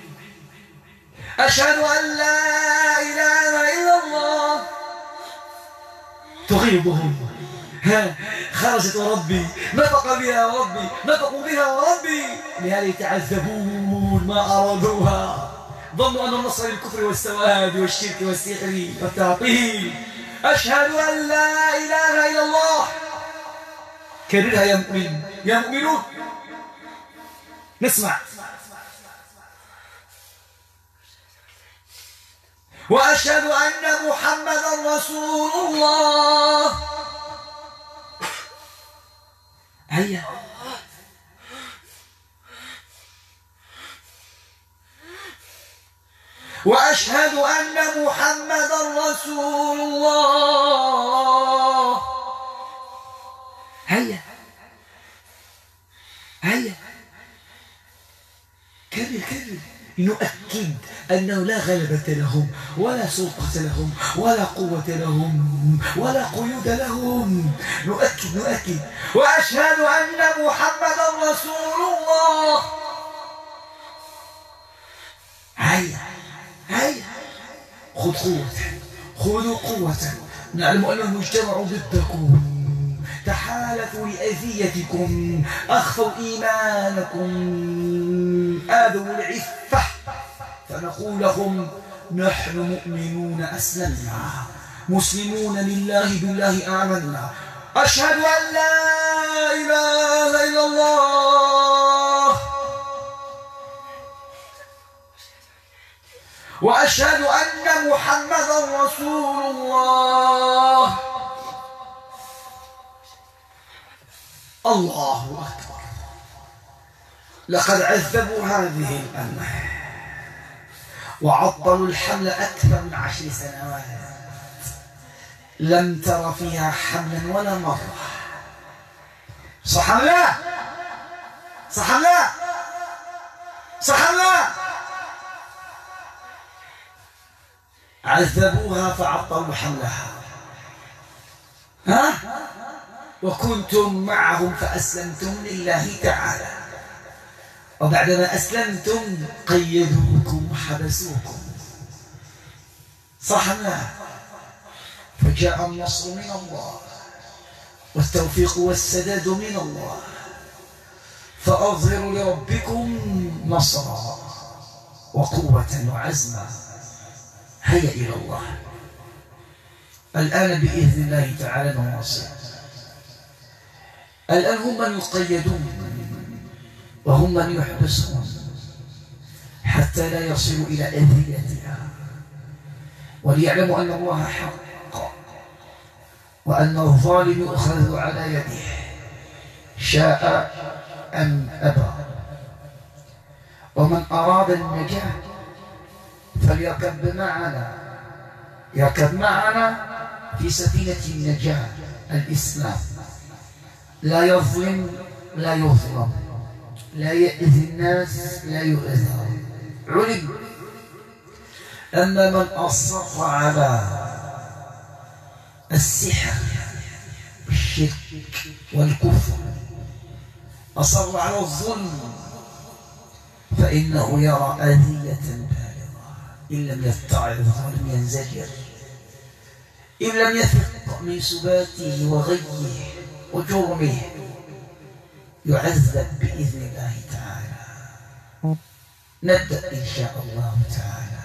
أشهد أن لا إله إلا الله. تغيظهم، ها خرجت وربي، نطق بها وربي، نطقوا بها وربي، لهذا يتعذبون ما أرادوها. ظنوا أن النصر للكفر والسواد والشرك والسحر والتعطيل. أشهد أن لا إله إلا الله. كررها يا مؤمن، يا مؤمنون نسمع. وأشهد أن محمدا رسول الله. هيا وأشهد أن محمدا رسول الله. هيا هيا كرر كرر، نؤكد أنه لا غلبة لهم ولا سلطة لهم ولا قوة لهم ولا قيود لهم. نؤكد نؤكد وأشهد أن محمدا رسول الله. هيا هيا خذ قوة، خذوا قوة. نعلم أنهم اجتمعوا ضدكم، تحالفوا لأذيتكم، أخفوا إيمانكم، آذوا العفة، فنقول لهم نحن مؤمنون أسلمنا، مسلمون لله بالله آمنا. أشهد أن لا إله إلا الله. وأشهد أن محمدا رسول الله. الله أكبر. لقد عذبوا هذه الأمة وعطلوا الحمل أكثر من عشر سنوات، لم تر فيها حملا ولا مرة. صح لا؟ صح لا؟ صح لا؟ عذبوها فعطلوا حملها، ها؟ وكنتم معهم فأسلمتم لله تعالى، وبعدما أسلمتم قيدوكم وحبسوكم. صح لا؟ فجاء النصر من الله والتوفيق والسداد من الله، فأظهروا لربكم نصرا وقوة وعزما. هيا إلى الله. الآن بإذن الله تعالى نواصل. الآن هم من يقيدون وهم من يحبسون حتى لا يصلوا إلى أذيتها، وليعلموا أن الله حق وأن الظالم يؤخذ على يده شاء أم أبى. ومن أراد النجاة فليركب معنا، يركب معنا في سفينة النجاة الإسلام. لا يظلم لا يظلم، لا يأذي الناس لا يؤذى. علم. أما من أصر على السحر والشرك والكفر، أصر على الظلم، فإنه يرى آذية بالغة إن لم يتعظ ولم ينزجر، إن لم يثق من سباته وغيه وجرمه، يعذب بإذن الله تعالى. نبدأ إن شاء الله تعالى.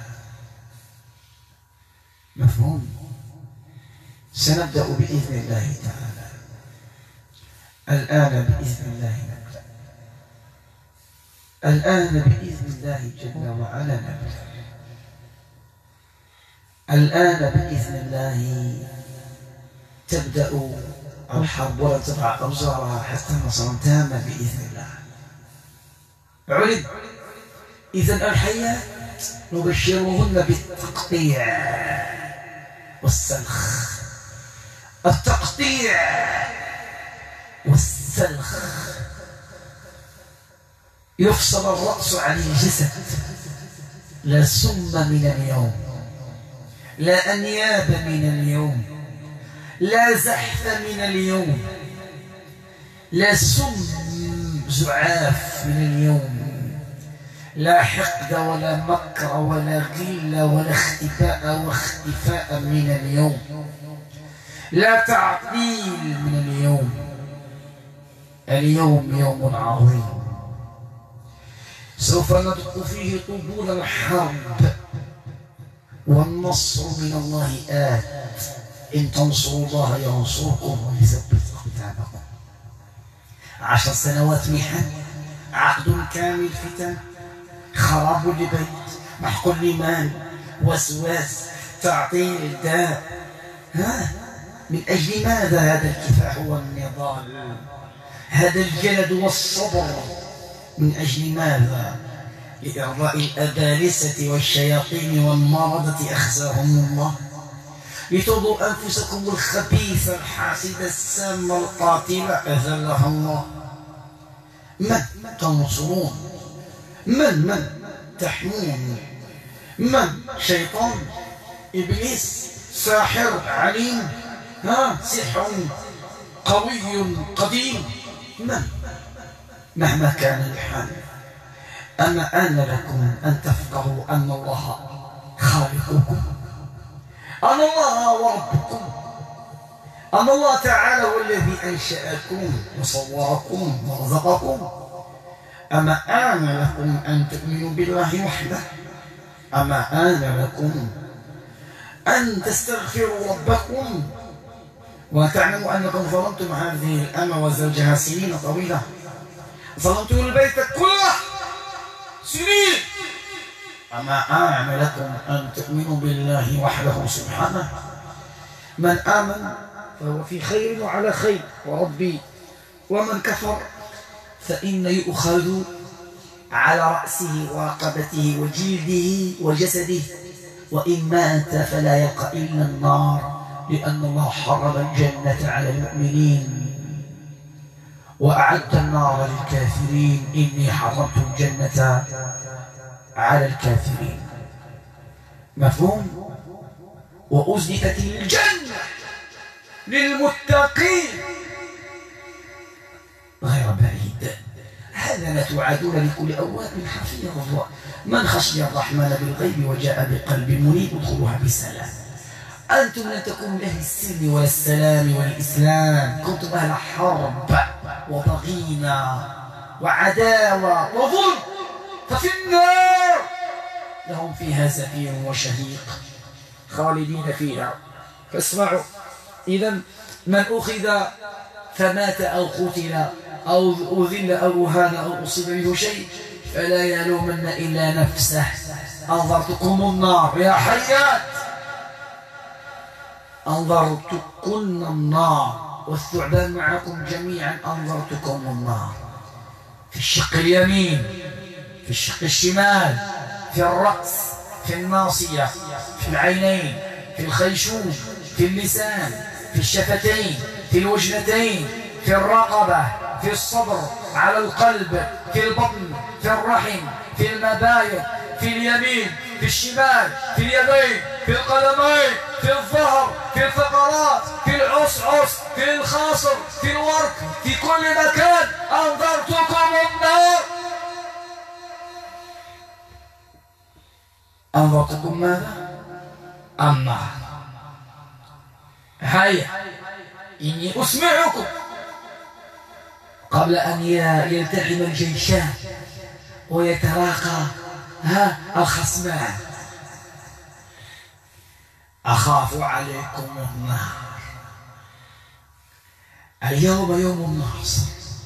مفهوم؟ سنبدأ بإذن الله تعالى. الآن بإذن الله نبدأ. الآن بإذن الله جل وعلا نبدأ. الآن بإذن الله تبدأ الحرب ولا تضع أوزارها حتى نصرا تاما بإذن الله. علم. إذن الحياة نبشرهن بالتقطيع والسلخ. التقطيع والسلخ. يفصل الرأس عن الجسد. لا سم من اليوم، لا أنياب من اليوم، لا زحف من اليوم، لا سم زعاف من اليوم، لا حقد ولا مكر ولا غل ولا اختفاء واختفاء من اليوم، لا تعطيل من اليوم. اليوم يوم عظيم سوف ندق فيه طبول الحرب، والنصر من الله آت. إن تنصروا الله ينصركم ويثبت أقدامكم. عشر سنوات محن، عقد كامل فتن، خراب لبيت، محق لمال، وسواس، تعطيل داء. ها؟ من أجل ماذا هذا الكفاح والنضال؟ هذا الجلد والصبر من أجل ماذا؟ لإرضاء الأبالسة والشياطين والمرضة أخزاهم الله، لترضوا أنفسكم الخبيثة الحاسدة السامة القاتلة أذلها الله. من تنصرون؟ من من تحمون؟ من؟ شيطان؟ إبليس؟ ساحر عليم؟ ها؟ سحر قوي قديم؟ من؟ مهما كان الحال. أما آن لكم أن تفقهوا أن الله خالقكم، أن الله هو ربكم، أن الله تعالى هو الذي أنشأكم وصوركم ورزقكم. أما آن لكم أن تؤمنوا بالله وحده، أما آن لكم أن تستغفروا ربكم وتعلموا أنكم ظلمتم هذه الأمة وزوجها سنين طويلة، ظلمتم البيت كله سنين، أما آمن لكم أن تؤمنوا بالله وحده سبحانه. من آمن فهو في خير وعلى خير وربي، ومن كفر فإن يؤخذ على رأسه ورقبته وجلده وجسده، وإن مات فلا يلقى إلا النار، لأن الله حرم الجنة على المؤمنين وأعد النار للكافرين. إني حرمت الجنة على الكافرين. مفهوم؟ وأزلفت الجنة للمتقين غير بعيد. هذا لا توعدون لكل أواب حفيظ. من خشي الرحمن بالغيب وجاء بقلب منيب ادخلوها بسلام. أنتم لن تكونوا أهل السلم ولا السلام والإسلام، كنتم أهل حرب وضغينة وعداوة وظلم، ففي النار لهم فيها زفير وشهيق خالدين فيها. فاسمعوا، إذا من أخذ فمات أو قتل أو أذل أو أهان أو أصيب منه شيء فلا يلومن إلا نفسه. أنظرتكم النار يا حيات، أنظرتكن النار، والثعبان معكم جميعا. أنظرتكم النار في الشق اليمين، في الشق الشمال، في الرأس، في الناصية، في العينين، في الخيشوم، في اللسان، في الشفتين، في الوجنتين، في الرقبة، في الصدر، على القلب، في البطن، في الرحم، في المبايض، في اليمين، في الشمال، في اليدين، في القدمين، في الظهر، في الفقرات، في العصعص، في الخاصر، في الورك، في كل مكان. أنظرتكم النار. أنظرتكم ماذا؟ النار. هيا إني أسمعكم قبل أن يلتحم الجيشان ويتراقى ها الخصمان. أخاف عليكم النار. اليوم يوم النصر.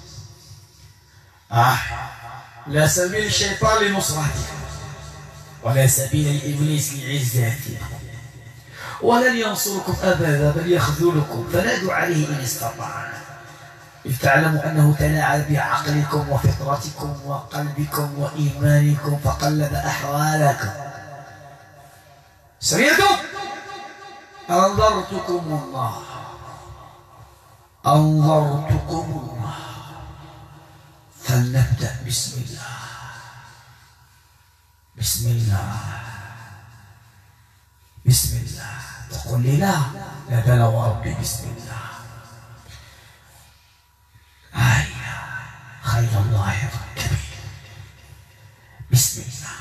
آه لا سبيل الشيطان لنصرته، ولا سبيل لإبليس لعزته، ولن ينصركم أبدا بل يخذلكم. فنادوا عليه إن استطعنا، إذ تعلموا أنه تلاعب بعقلكم وفطرتكم وقلبكم وإيمانكم فقلب أحوالكم. سمعتم؟ أنظرتكم الله، أنظرتكم الله. فلنبدأ بسم الله. بسم الله، بسم الله. تقول لي لا لا بلا وربي بسم الله. هيا خير الله كبير. بسم الله،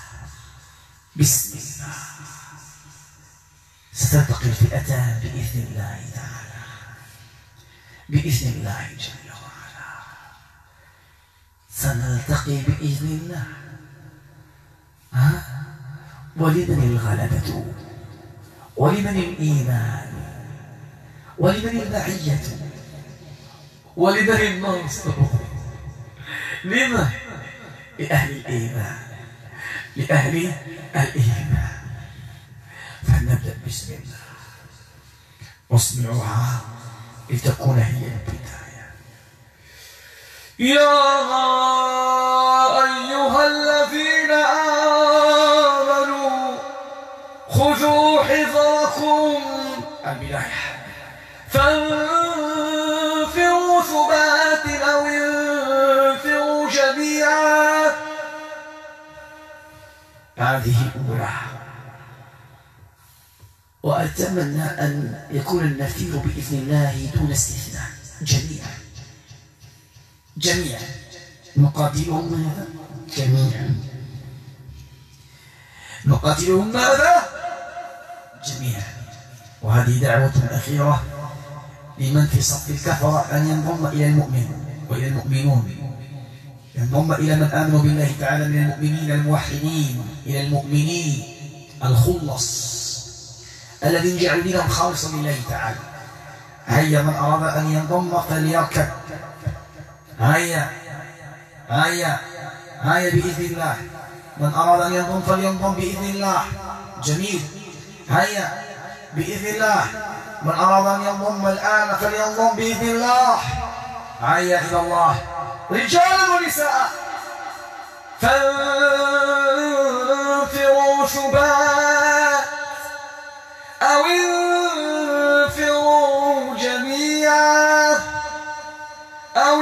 بسم الله. ستلتقي الفئتان بإذن الله تعالى، بإذن الله جل وعلا. سنلتقي بإذن الله. ها؟ ولمن الغلبة؟ ولمن الإيمان؟ ولمن المعية؟ ولمن النصر؟ لمن؟ لأهل الإيمان، لأهل الإيمان. فلنبدأ بسم الله. واصنعوها لتكون هي البداية. يا أيها الذين آمنوا خذوا حذركم. البداية. فانفروا ثبات أو انفروا جميعا. هذه أولى. وأتمنى أن يكون النفير بإذن الله دون استثناء، جميعا جميعا. نقاتلهم ماذا؟ جميعا. نقاتلهم ماذا؟ جميعا. وهذه دعوة أخيرة لمن في صف الكفرة أن ينضم إلى المؤمن وإلى المؤمنون، ينضم إلى من آمنوا بالله تعالى من المؤمنين الموحدين، إلى المؤمنين الخلص الذين جعلوا دينهم خالصا لله تعالى. هيا من أراد أن ينضم فليركب. هيا هيا هيا بإذن الله. من أراد أن ينضم فلينضم بإذن الله. جميل. هيا بإذن الله. من أراد أن ينضم الآن فلينضم بإذن الله. هيا إلى الله رجالا ونساء. فانفروا ثبات أو انفروا جميعا أو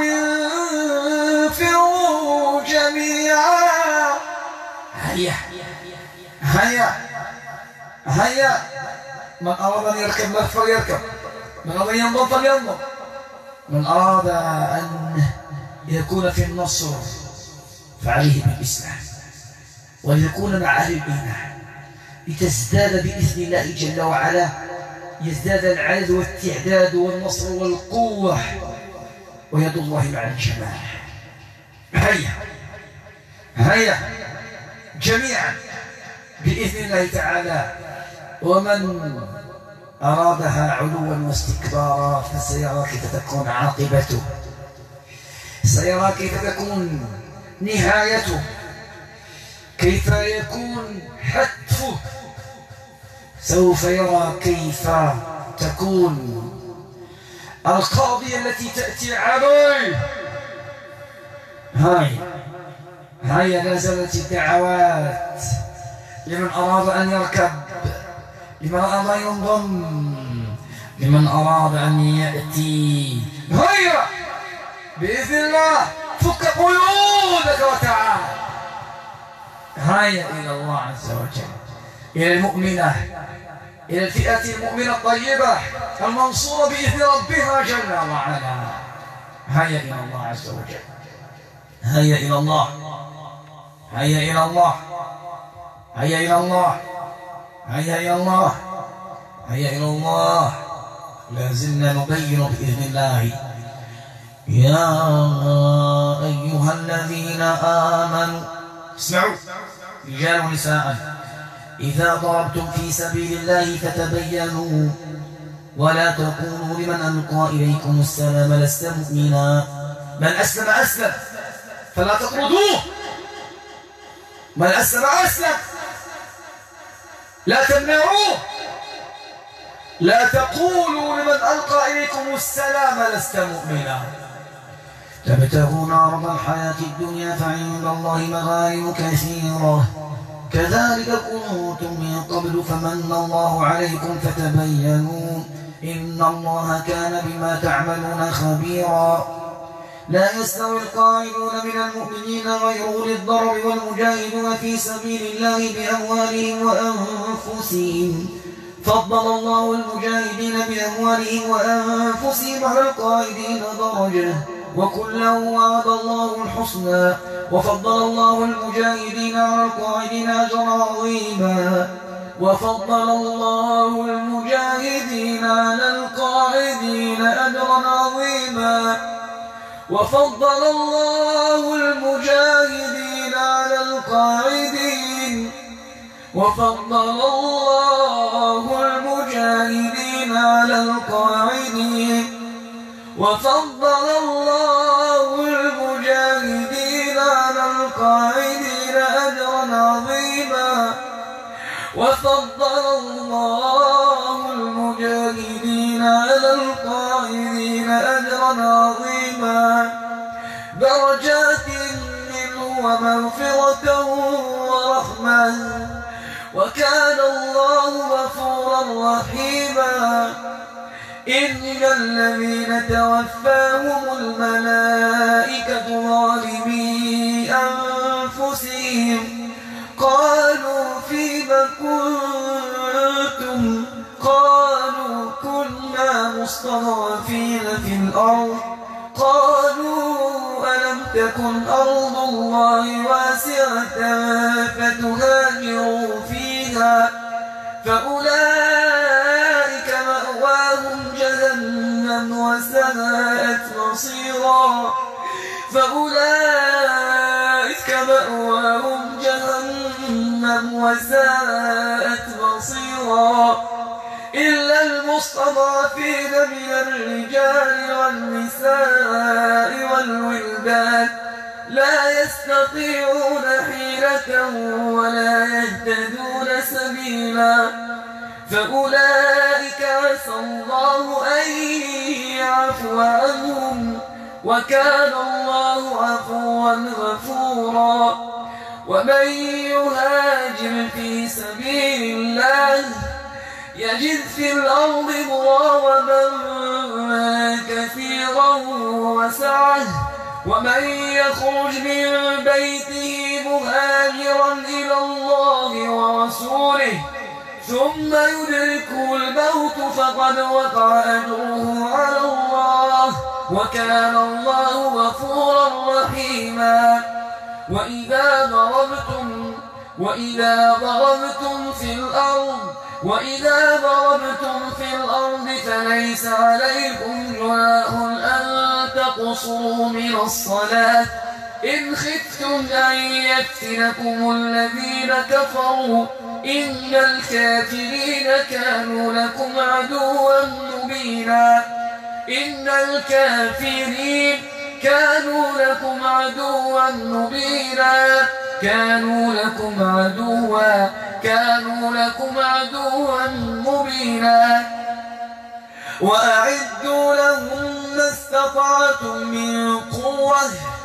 انفروا جميعا. هيا هيا هيا. من أراد أن يركب لف فليركب، من أراد أن ينضم فلينضم، من أراد أن يكون في النصر فعليه بالإسلام وليكون مع أهل الإيمان لتزداد بإذن الله جل وعلا، يزداد العدد والتعداد والنصر والقوة ويد الله مع الجماعة. هيا هيا جميعا بإذن الله تعالى. ومن أرادها علوا واستكبارا فسيرى كيف تكون عاقبته، سيرى كيف تكون نهايته، كيف يكون حتفه، سوف يرى كيف تكون القاضية التي تأتي عليه. هاي هاي نزلت الدعوات لمن أراد أن يركب، لمن أراد أن ينضم، لمن أراد أن يأتي. هيا بإذن الله فك قيودك وتعال. هيا إلى الله عز وجل، إلى المؤمنة، إلى الفئة المؤمنة الطيبة المنصورة بإذن ربها جل وعلا. هيا إلى الله عز وجل، هيا إلى الله، هيا إلى الله، هيا إلى الله، هيا إلى الله، هيا إلى الله. لازلنا نبين بإذن الله. يا أيها الذين آمنوا اسمعوا رجال ونساء، إذا ضربتم في سبيل الله فتبينوا ولا تقولوا لمن ألقى إليكم السلام لست مؤمنا. من أسلم أسلم فلا تطردوه، من أسلم أسلم لا تمنعوه. لا تقولوا لمن ألقى إليكم السلام لست مؤمنا. تبتغون عرض الحياة الدنيا فعند الله مغانم كثيرة كذلك كنتم من قبل فمن الله عليكم فتبينوا إن الله كان بما تعملون خبيرا. لا يستوي القاعدون من المؤمنين غير أولي الضرر والمجاهدون في سبيل الله بأموالهم وأنفسهم فضل الله المجاهدين بأموالهم وأنفسهم على القاعدين درجة وكلا وعد الله الحسنى وفضل الله المجاهدين على القاعدين أجرا عظيما وفضل الله المجاهدين على القاعدين أجرا عظيما وفضل الله المجاهدين على القاعدين وفضل الله المجاهدين على القاعدين وفضل الله المجاهدين على القاعدين أجرا عظيما وفضل الله المجاهدين على القاعدين أجرا عظيما درجات منه ومغفرة ورحمة وكان الله غفورا رحيما. إن الذين توفاهم الملائكة ظالمي أنفسهم قالوا فيم كنتم قالوا كنا مستضعفين في الأرض قالوا ألم تكن أرض الله واسعة فتهاجروا فيها فأولئك مأواهم جهنم وساءت مصيرا فأولئك مأواهم جهنم وساءت مصيرا إلا المستضعفين من الرجال والنساء والولدان لا يستطيعون حيلة ولا يهتدون سبيلا فأولئك عسى الله أن يعفو عنهم وكان الله عفوا غفورا ومن يهاجر في سبيل الله يجد في الأرض مراغما كثيرا وسعة ومن يخرج من بيته مهاجرا إلى الله ورسوله ثم يدركه الموت فقد وقع أجره على الله وكان الله غفورا رحيما وإذا ضربتم وإذا ضربتم في الأرض وإذا ضربتم في الأرض فليس عليكم جناح أن تقصروا من الصلاة إن خفتم أن يفتنكم الذين كفروا إن الكافرين كانوا لكم عدوا مبينا إن الكافرين كانوا لكم عدوا مبينا كانوا لكم عدوا كانوا لكم عدوا مبينا وأعدوا لهم ما استطعتم من قوة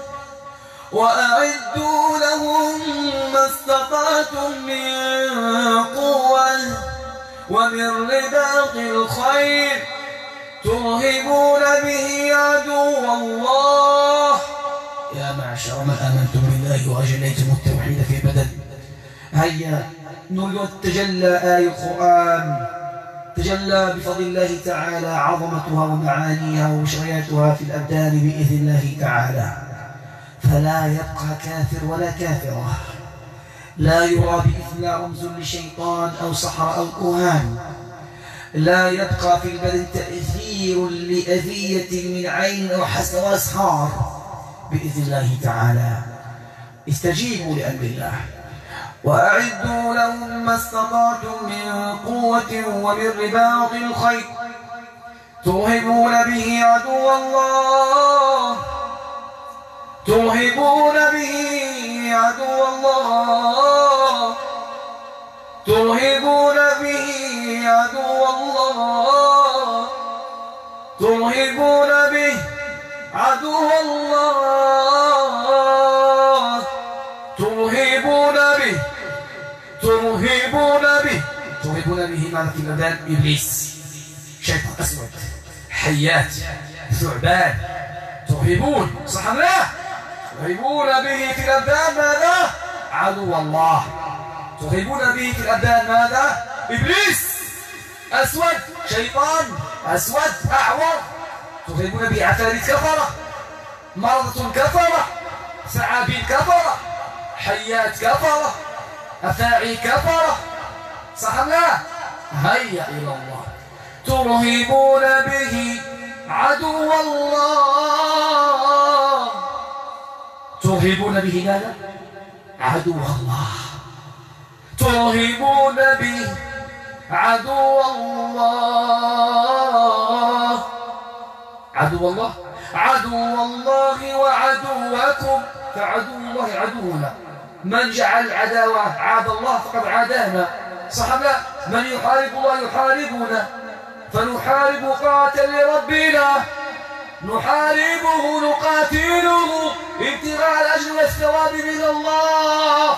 وأعدوا لهم ما استطعتم من قوة ومن رباط الخيل ترهبون به عدو الله يا معشر من آمنتم بالله وأجليتم التوحيد في بدن هيا نريد تجلى آي القرآن تجلى بفضل الله تعالى عظمتها ومعانيها ومشرياتها في الأبدان بإذن الله تعالى فلا يبقى كافر ولا كافرة لا يرى بإثم رمز لشيطان أو سحر أو كهان لا يبقى في البدن تأثير لأذية من عين أو حسد وأسحار بإذن الله تعالى استجيبوا لأمر الله وأعدوا لهم ما استطعتم من قوة ومن رباط الخيل ترهبون به عدو الله ترهبون به عدو الله ترهبون به عدو الله ترهبون به عدو الله ترهبون به ترهبون به ترهبون به معنى في الأبدان إبليس شيطان أسود حيات ثعبان ترهبون صح أم لا؟ ترهبون به في الأبدان ماذا؟ عدو الله ترهبون به في الأبدان ماذا؟ إبليس أسود شيطان أسود أعور ترهبون به عفاريت كفرة مرضة كفرة ثعابين كفرة حيات كفرة أفاعي كفرة صح أم لا؟ هيا إلى الله ترهبون به عدو الله ترهبون به ماذا؟ عدو الله ترهبون به عدو الله عدو الله عدو الله وعدوكم فعدو الله عدونا من جعل العداوة عاد الله فقد عادانا صح لا من يحارب الله يحاربنا فنحارب طاعة لربنا نحاربه نقاتله ابتغاء الأجر والثواب من الله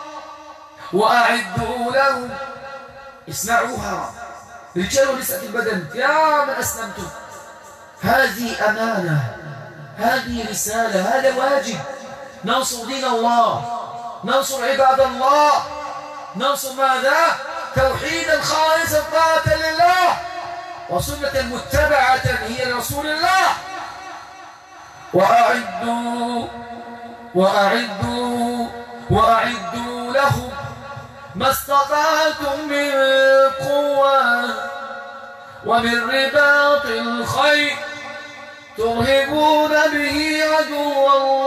وأعدوا لهم اسمعوها رجال ونساء البدن يا من أسلمتم هذه أمانة هذه رسالة هذا واجب ننصر دين الله ننصر عباد الله ننصر ماذا؟ توحيدا خالصا طاعة لله وسنة متبعة هي لرسول الله وأعدوا وأعدوا وأعدوا لهم ما استطعتم من قوة ومن رباط الخيل ترهبون به عدو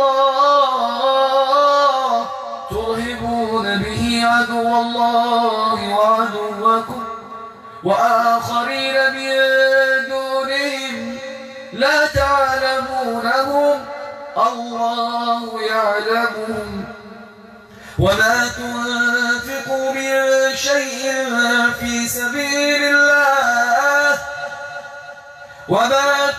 الله ترهبون به عدو الله وعدوكم وآخرين من دونهم لا تعلمونهم الله يعلمهم. وما تنفقوا من شيء في سبيل الله وما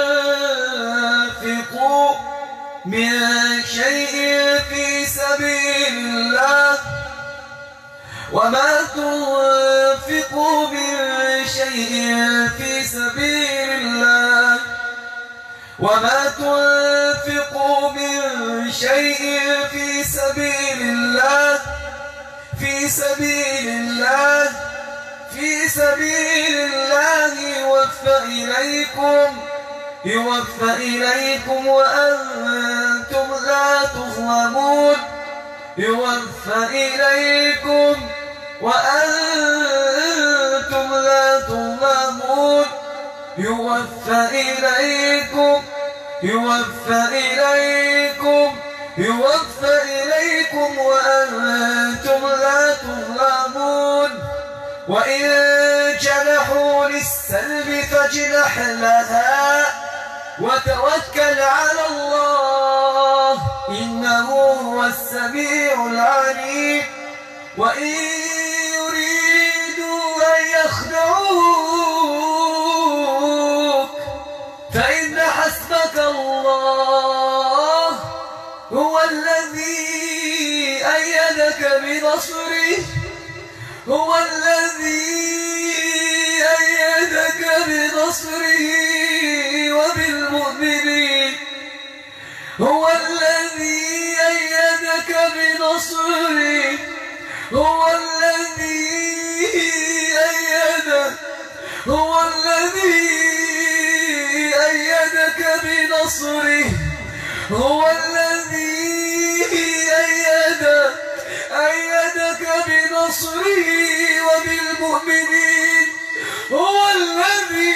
تنفقوا من شيء في سبيل الله وما تنفقوا من شيء في سبيل الله وما تنفقوا من شيء في سبيل الله في سبيل الله في سبيل الله يوفى إليكم يوفى إليكم وأنتم لا تظلمون يوفى إليكم وأنتم لا تظلمون يوفى إليكم يوفى إليكم يوفى إليكم وأنتم لا تظلمون. وإن جنحوا للسلم فاجنح لها وتوكل على الله إنه هو السميع العليم. وإن يريدوا أن يخدعوك فإن حسبك الله هو الذي أيدك بنصره هو الذي أيدك بنصره وبالمؤمنين هو الذي أيدك بنصره هو الذي أيدك هو الذي أيدك بنصره هو الذي أيدك أيدك بنصره وبالمؤمنين هو الذي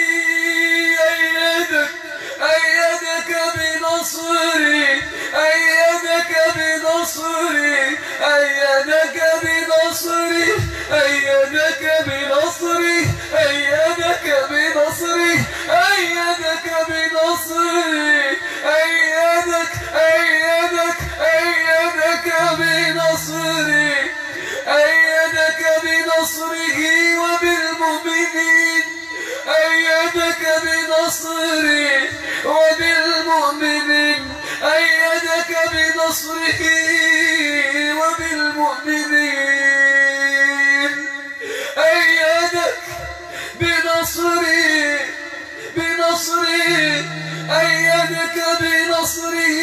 أيدك أيدك بنصره أيدك بنصره أيدك بنصره أيدك بنصره أيدك بنصره أيدك بنصره أيدك أيدك أيدك بنصره أيدك بنصره وبالمؤمنين أيدك بنصره وبالمؤمنين أيدك بنصره وبالمؤمنين أيدك بنصره بنصره أيدك بنصره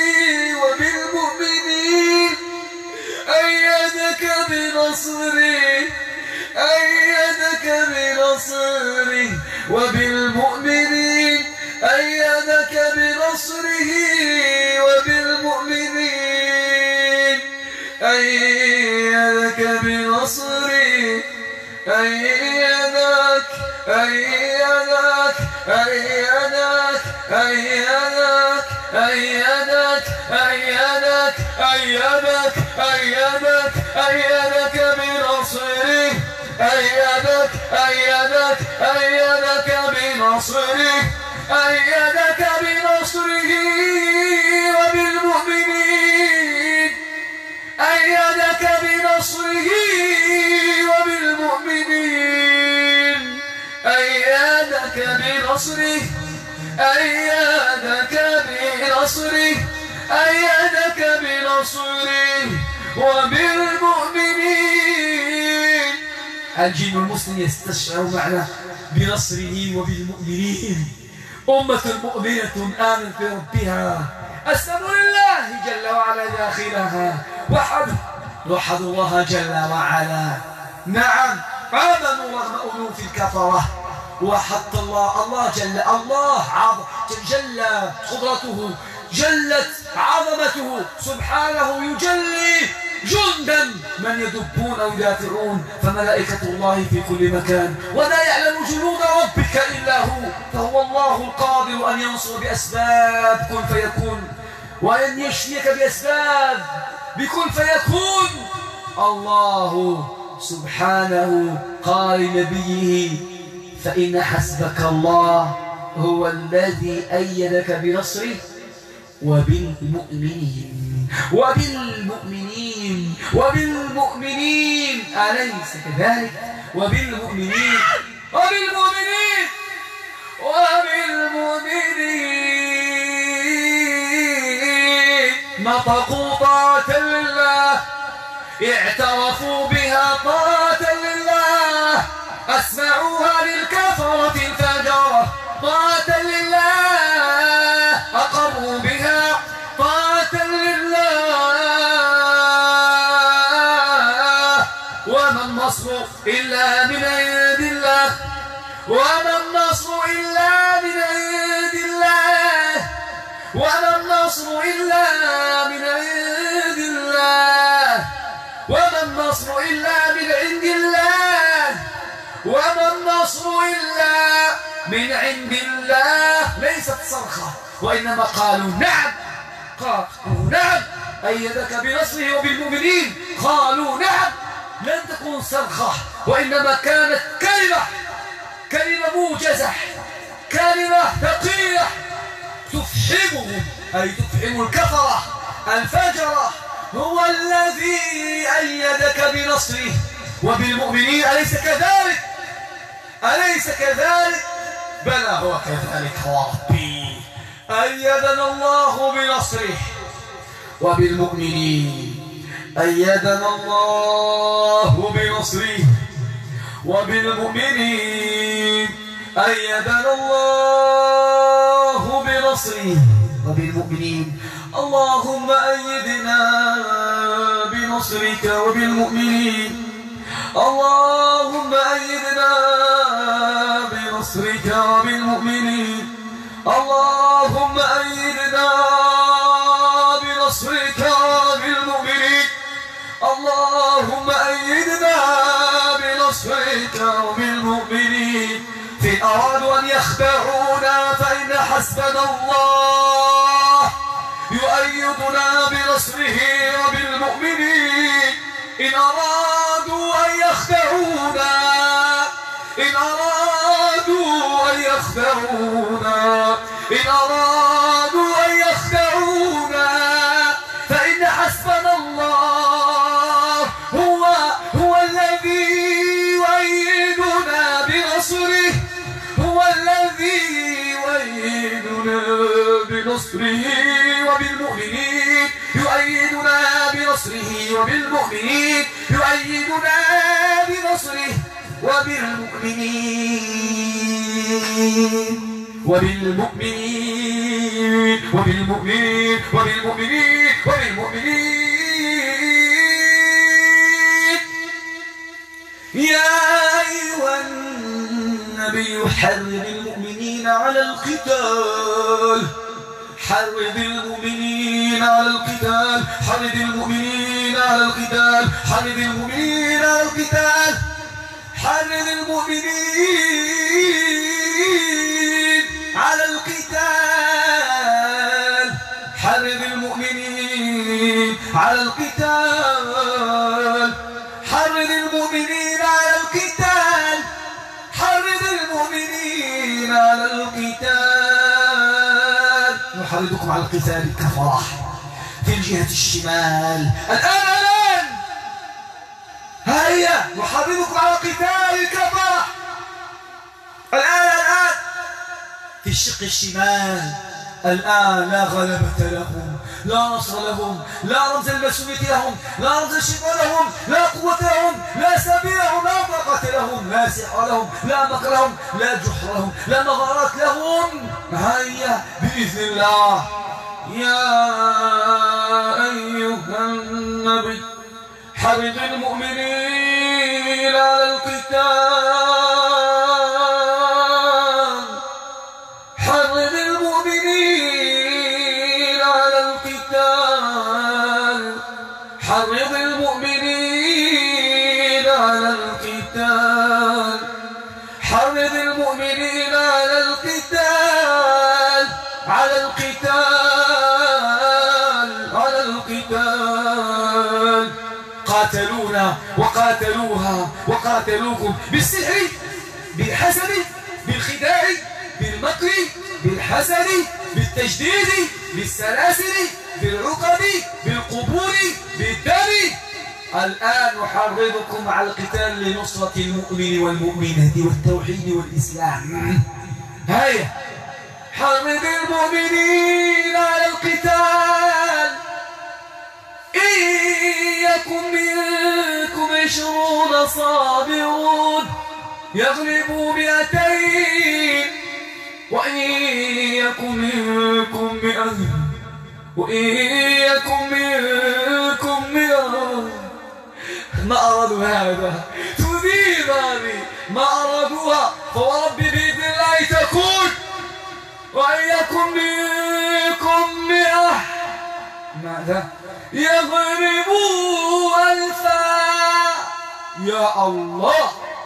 وبالمؤمنين أيدك بنصره أيدك بنصره وبالمؤمنين أيدك بنصره وبالمؤمنين أيدك بنصره أيدك أيدك أيدك أيدك أيدك أيدك أيدك أيدك أيدك بنصره أيدك أيدك أيدك بنصره أيدك بنصره وبالمؤمنين أيدك بنصره وبالمؤمنين أيدك بنصره أيدك بنصره أيدك بنصره وبالمؤمنين. الجن المسلم يستشعر معنى بنصره وبالمؤمنين. أمة مؤمنة آمن في ربها أسلموا لله جل وعلا داخلها وحدوا وحدوا الله جل وعلا. نعم آمنوا رغم أنوف الكفرة وحتى الله الله جل الله عظم جل قدرته جلت عظمته سبحانه يجلي جندا من يدبون أو يدافعون فملائكة الله في كل مكان ولا يعلم جنود ربك إلا هو فهو الله القادر أن ينصر بأسباب كن فيكون وأن يشفيك بأسباب بكن فيكون. الله سبحانه قال لنبيه فإن حسبك الله هو الذي أيدك بنصره وبالمؤمنين وبالمؤمنين وبالمؤمنين أليس كذلك؟ وبالمؤمنين وبالمؤمنين وبالمؤمنين نطقوا طاعة لله، اعترفوا بها طاعة لله، أسمعوها للكفرة الفجرة طاعة لله، أقروا بها طاعة لله. وما النصر إلا من عند الله، وما النصر إلا من عند الله، وما النصر إلا من عند الله، وما النصر إلا من عند الله، وما النصر إلا من عند الله. ليست صرخة، وإنما قالوا نعم، قالوا نعم أيدك بنصره وبالمؤمنين، قالوا نعم. لم تكن صرخة، وإنما كانت كلمة، كلمة موجزة، كلمة ثقيلة تفحمهم، أي تفحم الكفرة الفجرة. هو الذي أيدك بنصره وبالمؤمنين، أليس كذلك؟ أليس كذلك؟ بلى هو كذلك ربي. أيدنا الله بنصره وبالمؤمنين، أيدنا الله بنصره وبالمؤمنين، أيدنا الله بنصره وبالمؤمنين. اللهم أيدنا بنصرك وبالمؤمنين، اللهم أيدنا بنصرك وبالمؤمنين، اللهم أيدنا بنصرك وبالمؤمنين، اللهم أيدنا بنصرك وبالمؤمنين. فإن أرادوا أن يخدعونا فإن حسبنا الله يؤيدنا بنصره وبالمؤمنين. إن أرادوا أن يخدعونا، إن أرادوا أن يخدعونا، إن أرادوا أن يخدعونا فإن حسبنا الله هو هو الذي يؤيدنا بنصره، هو الذي يؤيدنا بنصره وبالمؤمنين، يؤيدنا بنصره وبالمؤمنين، يؤيدنا بنصره وبالمؤمنين، وبالمؤمنين، وبالمؤمنين، وبالمؤمنين، وبالمؤمنين. يا أيها النبي حرض المؤمنين على القتال، حرض المؤمنين على القتال، حرض المؤمنين على القتال، حرض المؤمنين على القتال، حرض المؤمنين على القتال، حرض المؤمنين على القتال، حرض المؤمنين على القتال، حرض المؤمنين على القتال. نحرضكم على القتال كفرة في الجهة الشمال. الآن الآن هيا نحرضكم على قتال الكفرة الآن الآن في الشق الشمال. الآن لا غلبة لهم، لا نصر لهم، لا رمز المسؤولية لهم، لا رمز الشفاء لهم، لا قوة لهم، لا سبيل لهم، لا طاقة لهم، لا سحر لهم، لا مكر لهم، لا جحر لهم، لا مغارات لهم. هيا بإذن الله. يا أيها النبي حرض المؤمنين على القتال، حرض المؤمنين على القتال، حرض المؤمنين على القتال، حرض المؤمنين على القتال، على القتال، على القتال. قاتلونا وقاتلوها وقاتلوكم بالسحر، بالحسد، بالخداع، بالمكر، بالحسد بالتجديد بالسلاسل بالعقد بالقبور بالدم. الآن نحرضكم على القتال لنصرة المؤمن والمؤمنة والتوحيد والإسلام. هيا حرض المؤمنين على القتال. إن يكن منكم عشرون صابرون يغلبوا مئتين وإن يكن منكم مئة وإن يكن منكم مئة. ما أرادوا هذا تذيب هذه ما أرادوها، فوربي بإذن الله تكون. وإن يكن منكم مئة ماذا يغلبوا ألفا. يا الله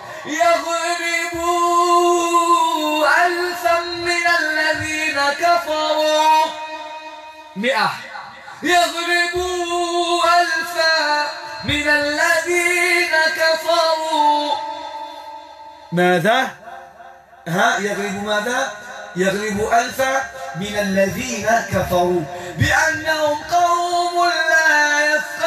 يغلبوا ألفا من الذين كفروا. مئة يغلبوا ألفا من الذين كفروا. ماذا؟ ها يغلب ماذا؟ يغلب ألفا من الذين كفروا بأنهم قوم لا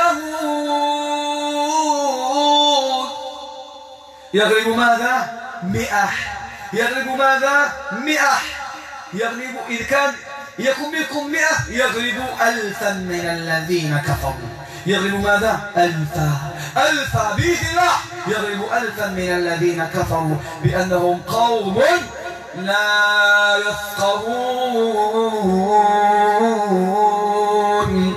يفقهون. يغلب ماذا؟ مئة. يغلب ماذا؟ مئة. يغلب إذ كان يكن منكم مئة يغلب ألفا من الذين كفروا. يغلب ماذا؟ ألفا. ألفا بإذن الله يغلب ألفا من الذين كفروا بأنهم قوم لا يفقهون.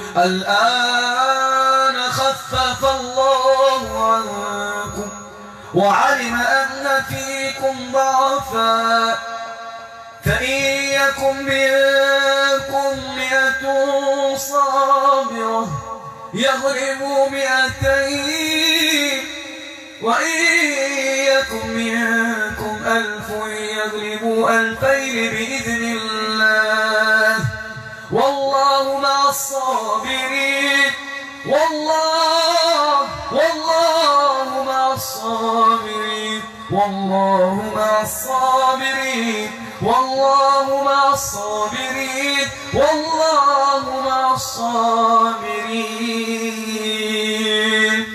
الآن خفف الله عنكم وعلم أن فيكم ضعفا فإن يكن منكم مئة صابرة يغلبوا مئتين وإن يكن منكم ألف يغلبوا ألفين بإذن الله والله مع الصابرين. والله والله مع الصابرين. والله مع الصابرين. والله مع الصابرين. والله مع الصابرين.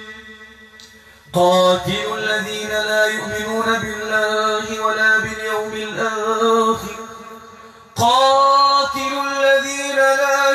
قاتلوا الذين لا يؤمنون بالله ولا باليوم الآخر. قاتلوا الذين لا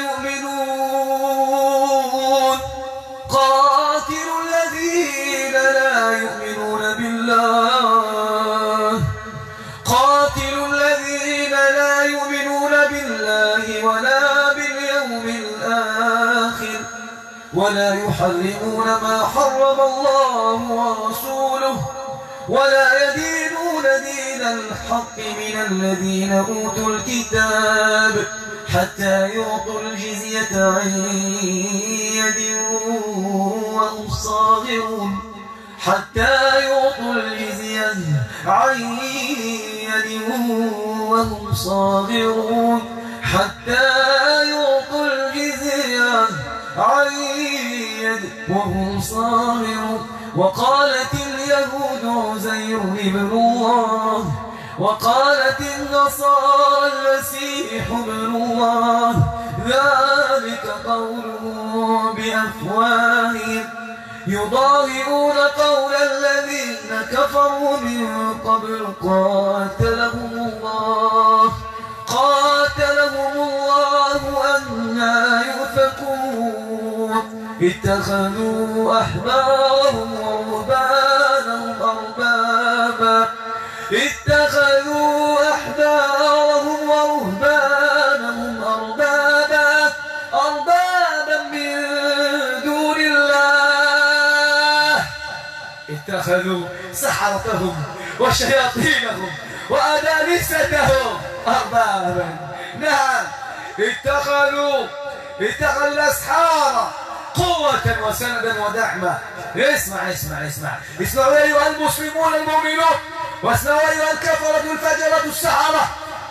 يؤمنون. قاتلوا الذين لا يؤمنون بالله. قاتلوا الذين لا يؤمنون بالله ولا باليوم الآخر ولا يحرمون ما حرم الله ورسوله ولا يدينون دين الحق من الذين أوتوا الكتاب حتى يعطوا الجزية عن يد وهم صاغرون. حتى يعطوا الجزية عن يد وهم صاغرون. حتى يعطوا الجزية عن يد وهم صاغرون. وقالت اليهود عزير ابن الله وقالت النصارى المسيح ابن الله ذلك قولهم بأفواههم يضاهئون قول الذين كفروا من قبل قاتلهم الله قاتلهم الله أنى يؤفكون. اتخذوا أحبارهم ورهبانهم أربابا اتخذوا أحبارهم ورهبانهم أربابا أربابا من دون الله. اتخذوا سحرتهم وشياطينهم وأدانستهم أربابا. نعم اتخذوا اتخذوا الأسحار قوة وسندا ودعما. اسمع اسمع اسمع اسمعوا أيها المسلمون المؤمنون واسمعوا أيها الكفرة الفجرة السحرة.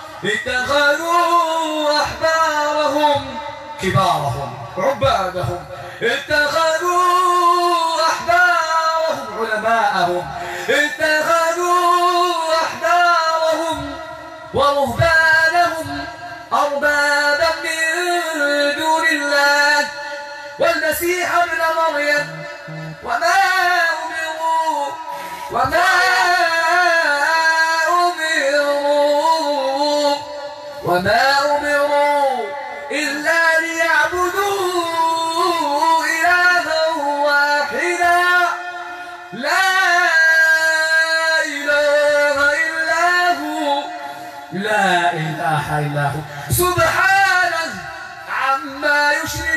اتخذوا أحبارهم كبارهم عبادهم اتخذوا أحبارهم علماءهم اتخذوا أحبارهم ورهبانهم المسيح ابن مريم وما أمروا وما أمروا وما أمروا إلا ليعبدوا إلها واحدا لا إله إلا هو لا إله إلا هو سبحانه عما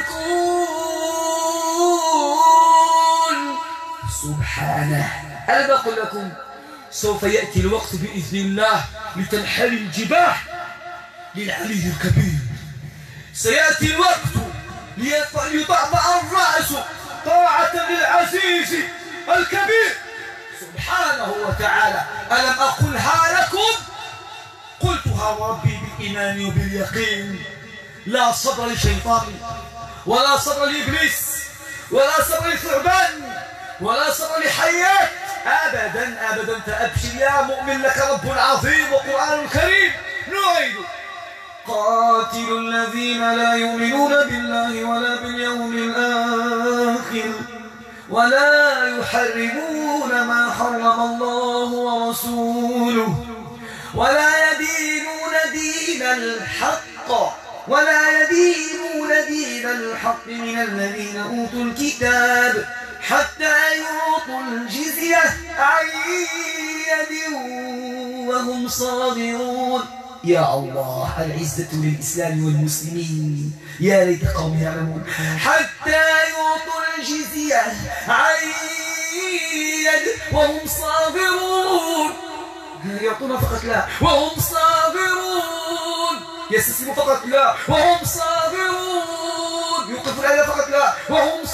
يشركون سبحانه. أنا بقول لكم سوف يأتي الوقت بإذن الله لتنحل الجباه للعلي الكبير. سيأتي الوقت ليطأطأ الرأس طاعة للعزيز الكبير سبحانه وتعالى. ألم أقلها لكم؟ قلتها وربي بالإيمان وباليقين. لا صبر لشيطان ولا صبر لإبليس ولا صبر لثعبان ولا صبر لحيات أبدا أبدا. فأبشر يا مؤمن لك رب عظيم وقرآن كريم. نعيد قاتلوا الذين لا يؤمنون بالله ولا باليوم الآخر ولا يحرمون ما حرم الله ورسوله ولا يدينون دين الحق ولا يدينون دين الحق من الذين أوتوا الكتاب حتى يعطوا الجزية عن يد وهم صاغرون. يا الله العزة للإسلام والمسلمين. يا ليت قوم يعلمون. حتى يعطوا الجزية عن يد وهم صاغرون. يعطون فقط لا وهم صاغرون. يستسلموا فقط لا وهم صاغرون. يوقفوا العيلة فقط لا وهم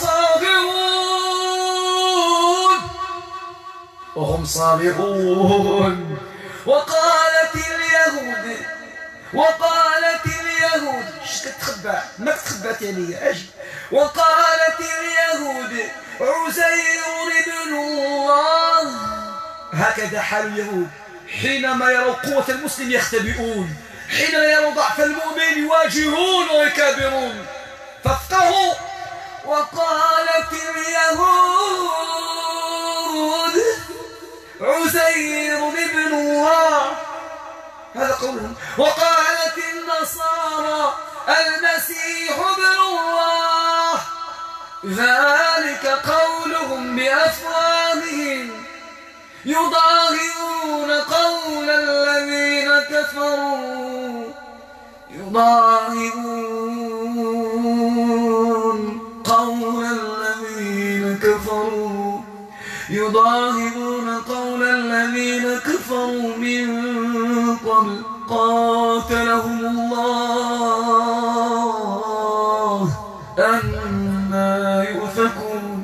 صاغرون وهم صاغرون. وقالت اليهود وقالت اليهود اش كتخبى ما كتخبات عليا اجي. وقالت اليهود عزير ابن الله. هكذا حال اليهود حينما يروا قوة المسلم يختبئون، حينما يروا ضعف المؤمن يواجهون ويكابرون. فافقهوا. وقالت اليهود عزير ابن الله. هذا قولهم. وقالت النصارى المسيح ابن الله. ذلك قولهم بأفواههم يضاهئون قول الذين كفروا يضاهئون قول الذين كفروا يضاهئون قول الذين كفروا من قبل قاتلهم الله أنى يؤفكون.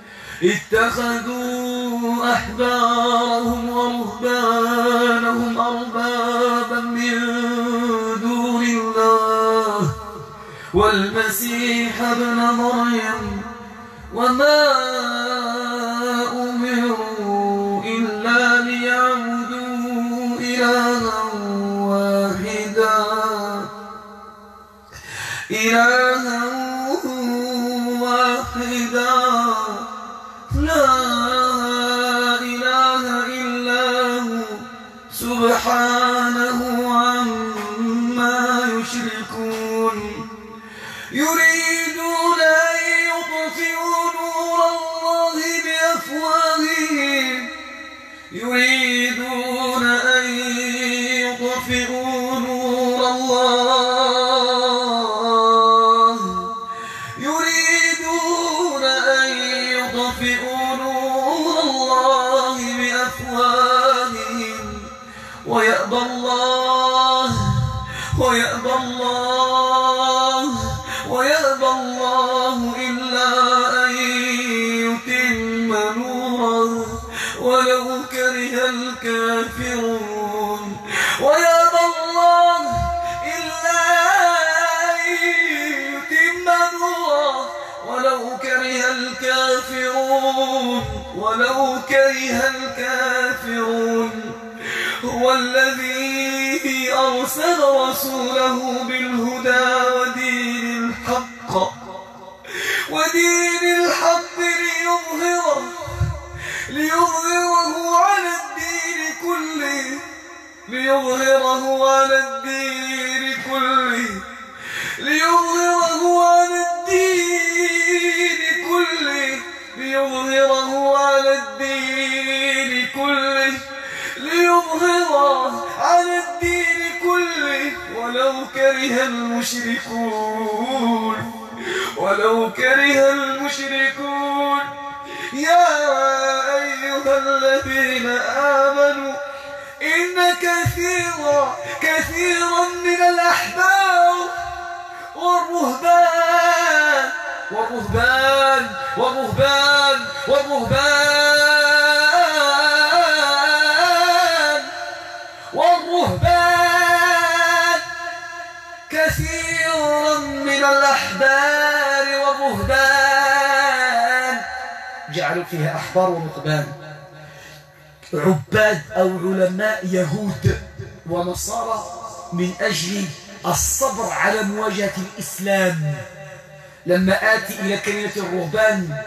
اتخذوا أحبارهم ورهبانهم أربابا من دون الله والمسيح ابن مريم وما أمروا إلا ليعبدوا إلها واحدا إلها واحدا لا إله إلا هو سبحانه عما يشركون. يريدون أن يطفئوا نور الله بأفواههم يريدون أن يطفئوا نور الله يريدون أن يطفئوا نور الله بأفواههم ويأبى الله ويأبى الله ويأبى الله إلا أن يتم نوره ولو كره الكافرون. ويأبى الله إلا أن يتم نوره ولو كره الكافرون ولو كره الكافرون. هو الذي أرسل رسوله بالهدى ودين الحق ودين ليظهره على الدين كله ليظهره على الدين كله ليظهره على الدين كله ليظهره على الدين كله ولو كره المشركون ولو كره المشركون. يا أيها الذين آمنوا إن كثيرا كثيرا من الأحبار والرهبان والرهبان والرهبان والرهبان والرهبان كثيرا من الأحبار والرهبان جعلوا فيها أحبار ورهبان عباد أو علماء يهود ونصارى من أجل الصبر على مواجهة الإسلام. لما آتي إلى كلمة الرهبان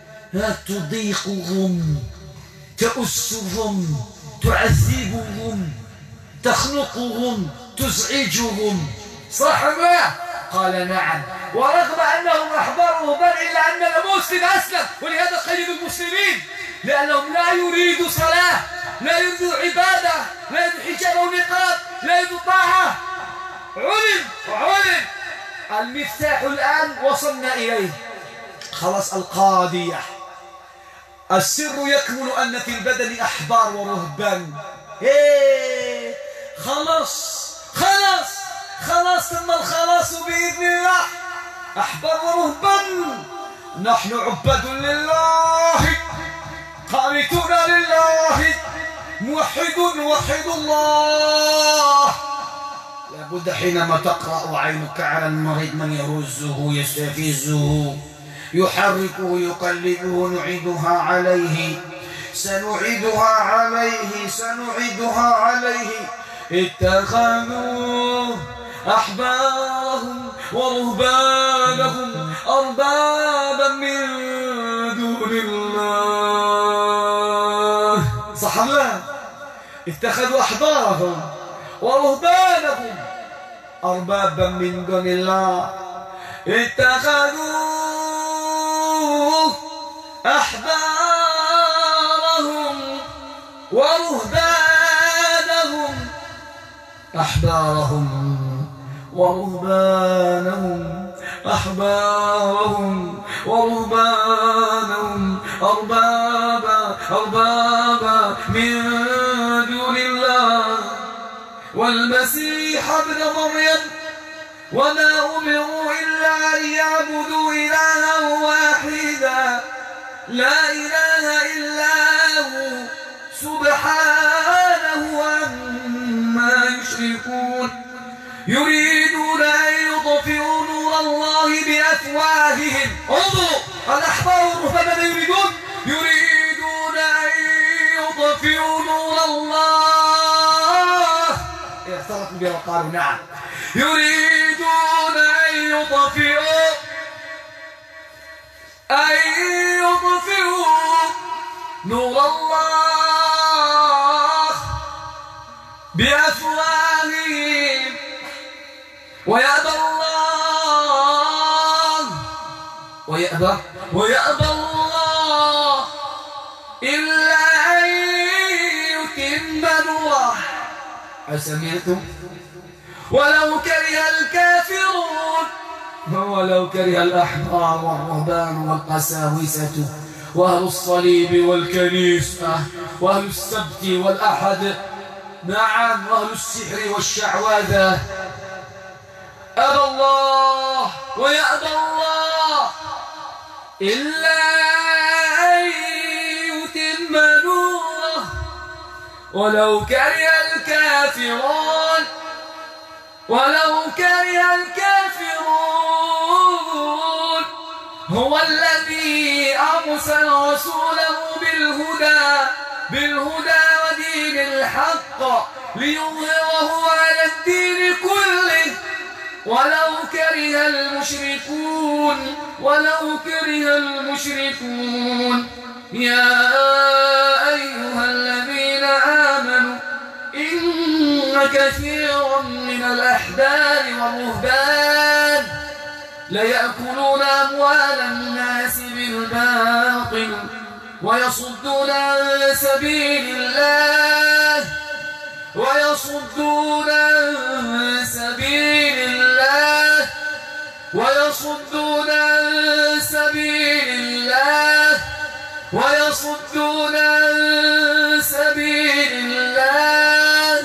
تضيقهم تؤسهم تعذبهم تخنقهم تزعجهم. صح ما؟ قال نعم. ورغم أنهم أحبار رهبان إلا أن المسلم أسلم، ولهذا قيد المسلمين لأنهم لا يريدوا صلاة، لا يريدوا عبادة، لا يريدوا حجاب ونقاب، لا يريدوا طاعة. علم علم المفتاح الآن وصلنا إليه. خلاص القاضية السر يكمن أن في البدن أحبار ورهبان. إيه خلاص خلاص خلاص تم الخلاص بإذن الله. أحبار ورهبان نحن عباد لله قانتون لله موحدون وحد الله. لابد حينما تقرأ عينك على المريض من يهزه يستفزه يحركه يقلبه نعيدها عليه سنعيدها عليه سنعيدها عليه. اتخذوا أحبارهم ورهبانهم أربابا من دون الله. صح الله؟ اتخذوا أحبارهم ورهبانهم أربابا من دون الله. اتخذوا أحبارهم ورهبانهم أحبارهم ورهبانهم أحبارهم ورهبانهم أربابا أربابا من دون الله والمسيح ابن مريم وما أمروا إلا أن يعبدوا إلها واحدا لا إله إلا هو سبحانه عما يشركون. يريدون أن يطفئوا نور الله بأفواههم. انظروا الأحبار والرهبان يريدون يريدون أن يطفئوا نور الله. اعترفوا بها وقالوا نعم. يريدون أن يطفئوا أن يطفئوا نور الله بأفواههم ويأبى الله ويأبى ويأبى الله إلا أن يتم نوره. أسمعتم؟ ولو كره الكافرون ولو كره الأحبار والرهبان والقساوسة وأهل الصليب والكنيسة وأهل السبت والأحد. نعم وأهل السحر والشعوذة. أبى الله ويأبى الله إلا أن يتم نوره ولو كره الكافرون ولو كره الكافرون. هو الذي أرسل رسوله بالهدى بالهدى ودين الحق ليظهره على الدين كله ولو كره المشركون ولو كره المشركون. يا أيها الذين آمنوا إن كثيرا من الأحبار والرهبان ليأكلون أموال الناس بالباطل ويصدون عن سبيل الله ويصدون عن سبيل الله ويصدون عن سبيل الله ويصدون عن سبيل الله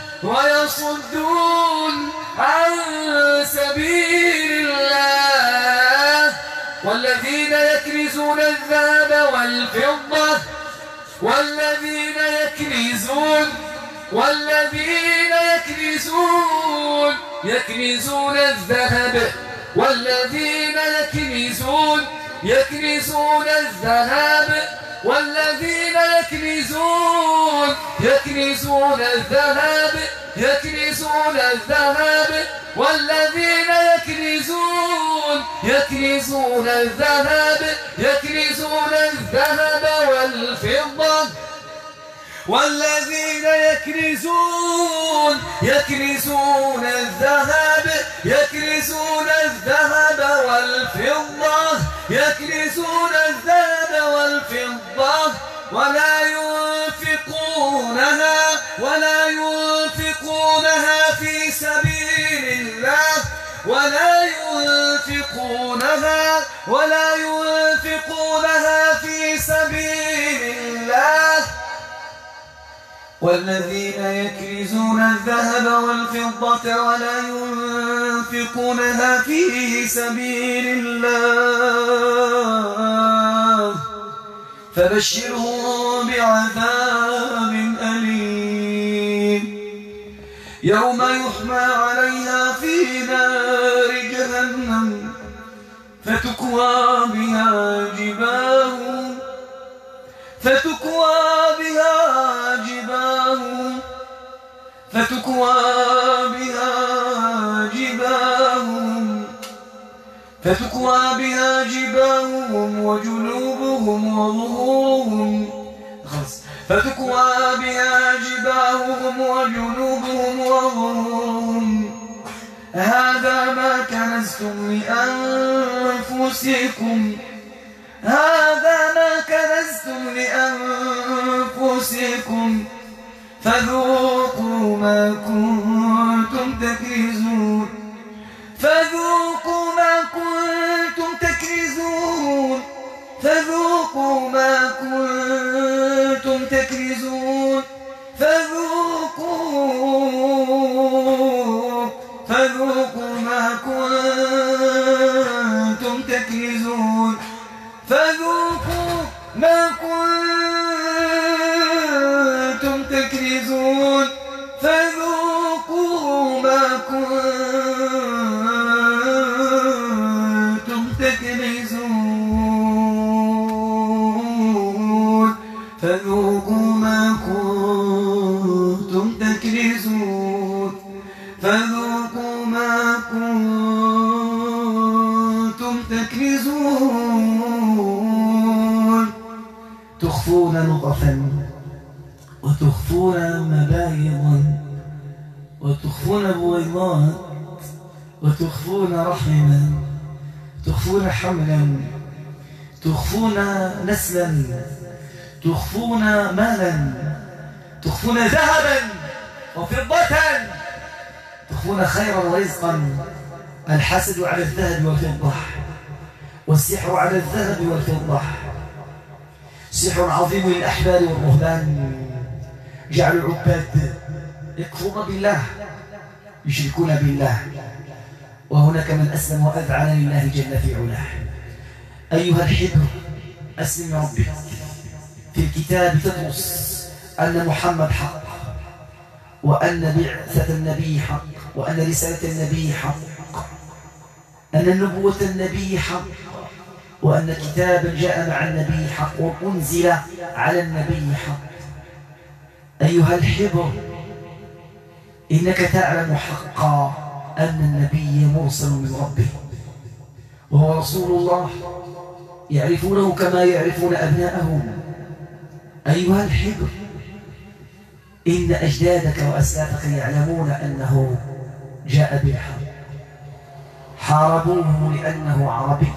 ويصدون عن سبيل الله والذين يكنزون الذهب والفضة والذين يكنزون والذين يكنزون يكنزون الذهب والذين يكنزون يكنزون الذهب والذين يكنزون يكنزون الذهب يكنزون الذهب والذين يكنزون يكنزون الذهب يكنزون الذهب والفضة والذين يكنزون يكنزون الذهب يكنزون الذهب والفضة يكنزون الذهب والفضة ولا ينفقونها ولا ينفقونها في سبيل الله ولا ينفقونها ولا ينفقونها في سبيل الله والذين يكنزون الذهب والفضة ولا ينفقونها في سبيل الله فبشرهم بعذاب أليم يوم يحمى عليها في نار جهنم فتكوى بها جباههم فتكوى بها جباههم فتكوى بها جباههم فتكوى بها جباههم وجنوبهم وظهورهم فتكوى بها جباههم وجنوبهم وظهورهم هذا ما كنزتم لأنفسكم هذا ما كنزتم لأنفسكم فذوقوا ما كنتم تكنزون فذوقوا ما كنتم تكنزون فذوقوا ما كنتم تكنزون فذوقوا فذوقوا ما كنتم تكنزون فذوقوا ما كنتم تكنزون فذوقوا ما كنتم تكنزون فذوقوا ما كنتم تكنزون فذوقوا ما كنتم تكنزون تخفون لطفا وتخفون مبايضا وتخفون بويضات وتخفون رحما تخفون حملا تخفون نسلا تخفون مالا تخفون ذهبا وفضة تخفون خيرا ورزقا الحسد على الذهب والفضة والسحر على الذهب والفضة سحر عظيم للأحبار والرهبان جعلوا العباد يكفرون بالله يشركون بالله وهناك من أسلم وأذعن لله جل في علاه أيها الحبر أسلم ربك في الكتاب تدرس أن محمد حق وأن بعثة النبي حق وأن رسالة النبي حق أن النبوة النبي حق وأن كتابا جاء مع النبي حق وأنزل على النبي حق أيها الحبر إنك تعلم حقا أن النبي مرسل من ربه وهو رسول الله يعرفونه كما يعرفون أبناءهم أيها الحبر إن أجدادك وأسلافك يعلمون أنه جاء بالحق، حاربوه لأنه عربي،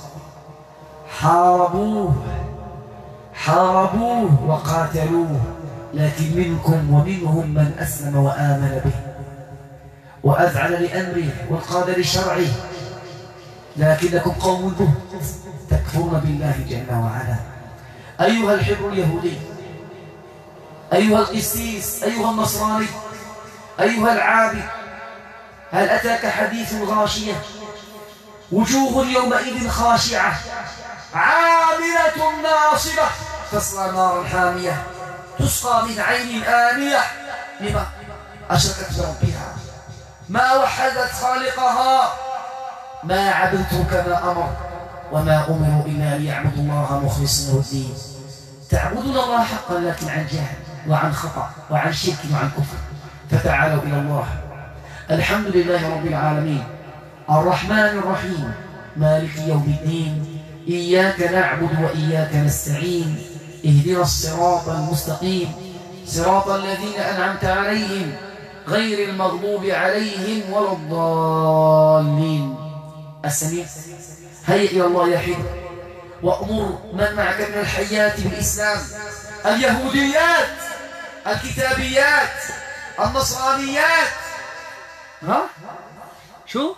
حاربوه حاربوه وقاتلوه، لكن منكم ومنهم من أسلم وآمن به وأذعن لأمره وانقاد لشرعه، لكنكم قوم بهت تكفرون بالله جل وعلا. أيها الحبر اليهودي، أيها القسيس، أيها النصراني، أيها العابد، هل أتاك حديث الغاشية؟ وجوه يومئذ خاشعة عاملة ناصبة تصلى نارا حامية تسقى من عين آنية. لما؟ أشركت بربها، ما وحدت خالقها، ما عبدته كما أمر، وما أمروا إلا ليعبدوا الله مخلصين له الدين. تعبدون الله حقا لكن عن جهل وعن خطأ وعن شرك وعن كفر. فتعالوا إلى الله. الحمد لله رب العالمين الرحمن الرحيم مالك يوم الدين، إياك نعبد وإياك نستعين، اهدنا الصراط المستقيم صراط الذين أنعمت عليهم غير المغضوب عليهم ولا الضالين. السميع، هيا إلى الله يا حبيب، وأمر من معك من الحيات بالإسلام، اليهوديات، الكتابيات، النصرانيات. ها؟ شو؟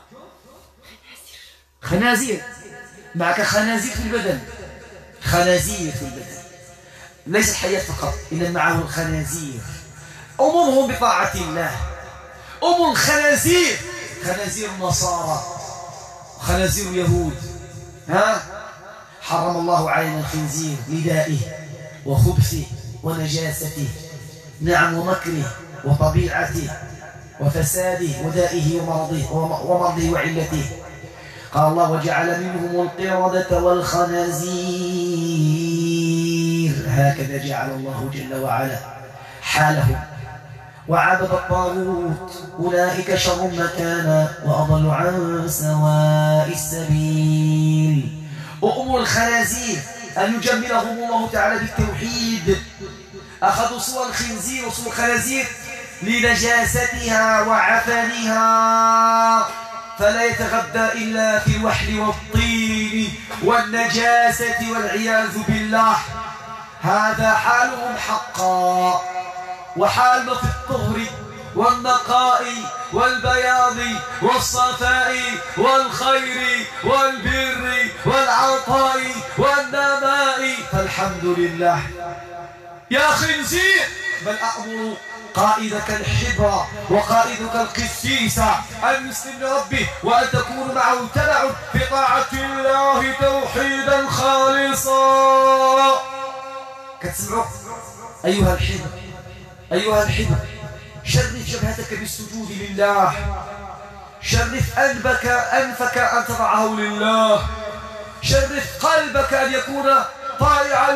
خنازير. معك خنازير في البدن، خنازير في البدن، ليس الحياة فقط، إنما معه الخنازير. أمرهم بطاعة الله. أمر الخنازير، خنازير النصارى، خنازير اليهود. ها؟ حرم الله علينا الخنزير لدائه وخبثه ونجاسته، نعم، ومكره وطبيعته وفساده ودائه ومرضه ومرضه وعلته. قال الله: وجعل منهم القردة والخنازير. هكذا جعل الله جل وعلا حالهم. وعبد الطاغوت، أولئك شر مكانا وأضل عن سواء السبيل. أمر الخنازير أن يجملهم الله تعالى بالتوحيد. أخذوا صور الخنزير وصور الخنازير لنجاستها وعفنها، فلا يتغذى إلا في الوحل والطين والنجاسة والعياذ بالله. هذا حالهم حقا. وحالنا في الطهر والنقاء والبياض والصفاء والخير والبر والعطاء والنماء، فالحمد لله. يا خنزير، بل أأمر قائدك الحبر وقائدك القسيس أن يسلم لربه وأن تكون معه تبع في طاعة الله توحيدا خالصا. كتسمعوا أيها الحبر، أيها الحبر، شرف جبهتك بالسجود لله، شرف أنفك أنفك أن تضعه لله، شرف قلبك أن يكون طائعا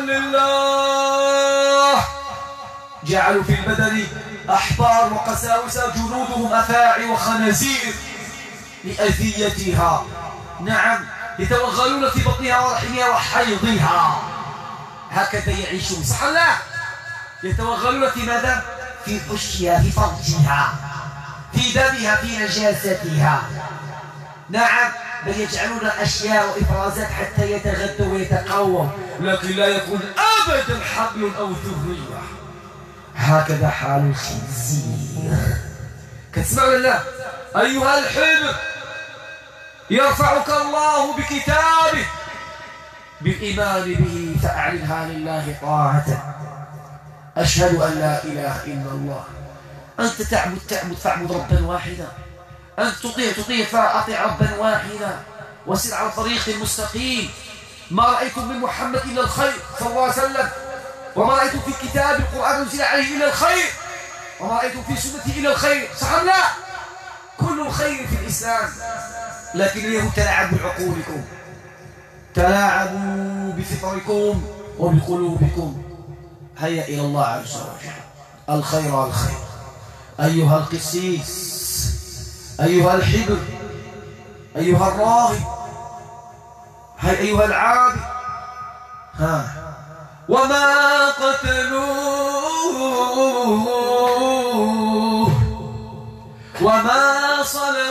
لله. جعلوا في البدن أحبار وقساوسة جنودهم أفاعي وخنازير لأذيتها، نعم، يتوغلون في بطنها ورحمها وحيضها. هكذا يعيشون، صح لا؟ يتوغلون في ماذا؟ في حشها، في فرجها، في دمها، في نجاستها. نعم، بل يجعلون أشياء وإفرازات حتى يتغذوا ويتقووا، لكن لا يكون أبدا حبل أو ذرية. هكذا حال الخنزير. كتسمعوا لله؟ أيها الحبر، يرفعك الله بكتابه بالإيمان به، فأعلنها لله طاعة. أشهد أن لا إله إلا الله. أنت تعبد تعبد فاعبد ربا واحدا، أنت تطيع تطيع فأطيع ربا واحدا، وسر على الطريق المستقيم. ما رأيتم من محمد إلا الخير صلى الله عليه وسلم، وما رأيتم في الكتاب القرآن أنزل عليه إلا الخير، وما رأيتم في سنته إلا الخير، صح أم لا؟ كل الخير في الإسلام. لكن اليهود تلاعبوا بعقولكم، تلاعبوا بفطركم وبقلوبكم. هيا إلى الله عز وجل. الخير الخير. أيها القسيس، أيها الحبر، أيها الراهب، هيا أيها العابد. ها، وما قتلوه وما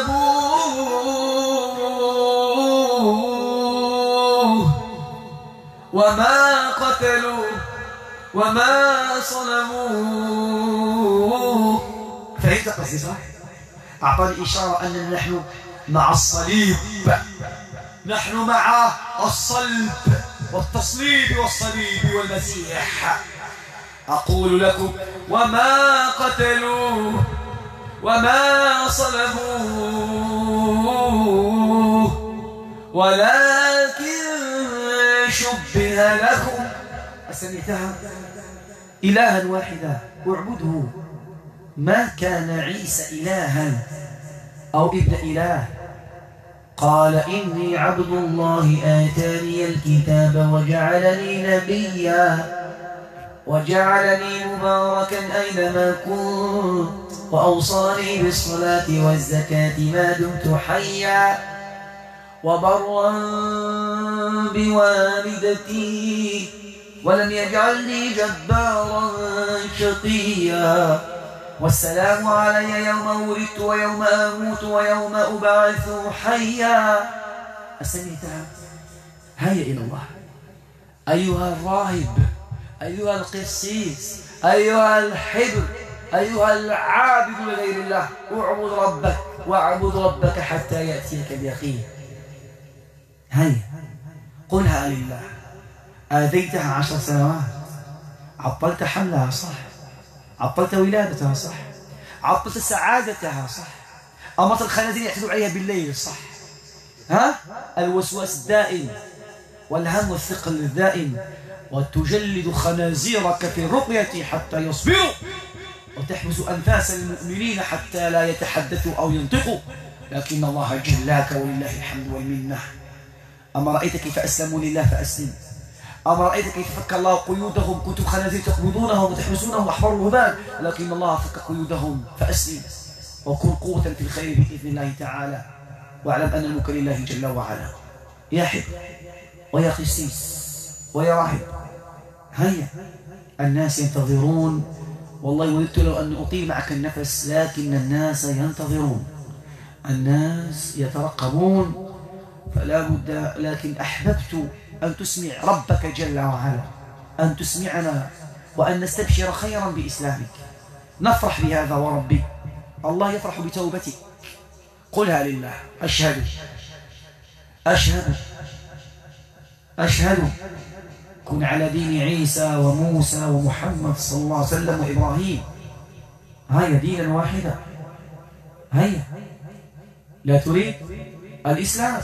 صلبوه وما قتلوه وما صلبوه. فهمت قصدي صح؟ أعطاني إشارة أننا نحن مع الصليب، نحن مع الصلب والتصليب والصليب والمسيح. أقول لكم وما قتلوه وما صلبوه ولكن شبه لهم. أسمعتها؟ إلها واحدا اعبده. ما كان عيسى إلها أو ابن إله. قال إني عبد الله آتاني الكتاب وجعلني نبيا وجعلني مباركا أينما كنت وأوصاني بالصلاة والزكاة ما دمت حيا وبرا بوالدتي ولم يجعلني جبارا شقيا والسلام علي يوم ولدت ويوم أموت ويوم أبعث حيا. أسمعتها؟ هيا إلى الله أيها الراهب، أيها القسيس، أيها الحبر، أيها العابد لغير الله، اعبد ربك واعبد ربك حتى يأتيك اليقين. هيا قلها لله. آذيتها عشر سنوات، عطلت حملها صح، عطلت ولادتها صح، عطلت سعادتها صح، أمرت الخنازير يعتدوا عليها بالليل صح، ها؟ الوسواس الدائم والهم والثقل الدائم، وتجلد خنازيرك في الرقية حتى يصبروا، وتحبس أنفاس المؤمنين حتى لا يتحدثوا أو ينطقوا، لكن الله جلاك ولله الحمد والمنة. أما رأيت كيف أسلموا لله فأسلم، أما رأيت كيف فك الله قيودهم، كنتم خنازير تقبضونهم وتحبسونهم أحبار الرهبان، لكن الله فك قيودهم فأسلم، وكن قوة في الخير بإذن الله تعالى، واعلم أن الملك لله جل وعلا. يا حب ويا قسيس ويا راهب، هيا الناس ينتظرون. والله وددت لو أن أطيل معك النفس، لكن الناس ينتظرون، الناس يترقبون، فلا بد. لكن أحببت أن تسمع ربك جل وعلا، أن تسمعنا وأن نستبشر خيرا بإسلامك، نفرح بهذا وربي. الله يفرح بتوبتك. قلها لله. أشهد أشهد أشهد كن على دين عيسى وموسى ومحمد صلى الله عليه وسلم وإبراهيم. هيا دينا واحدا، هيا. لا تريد الإسلام؟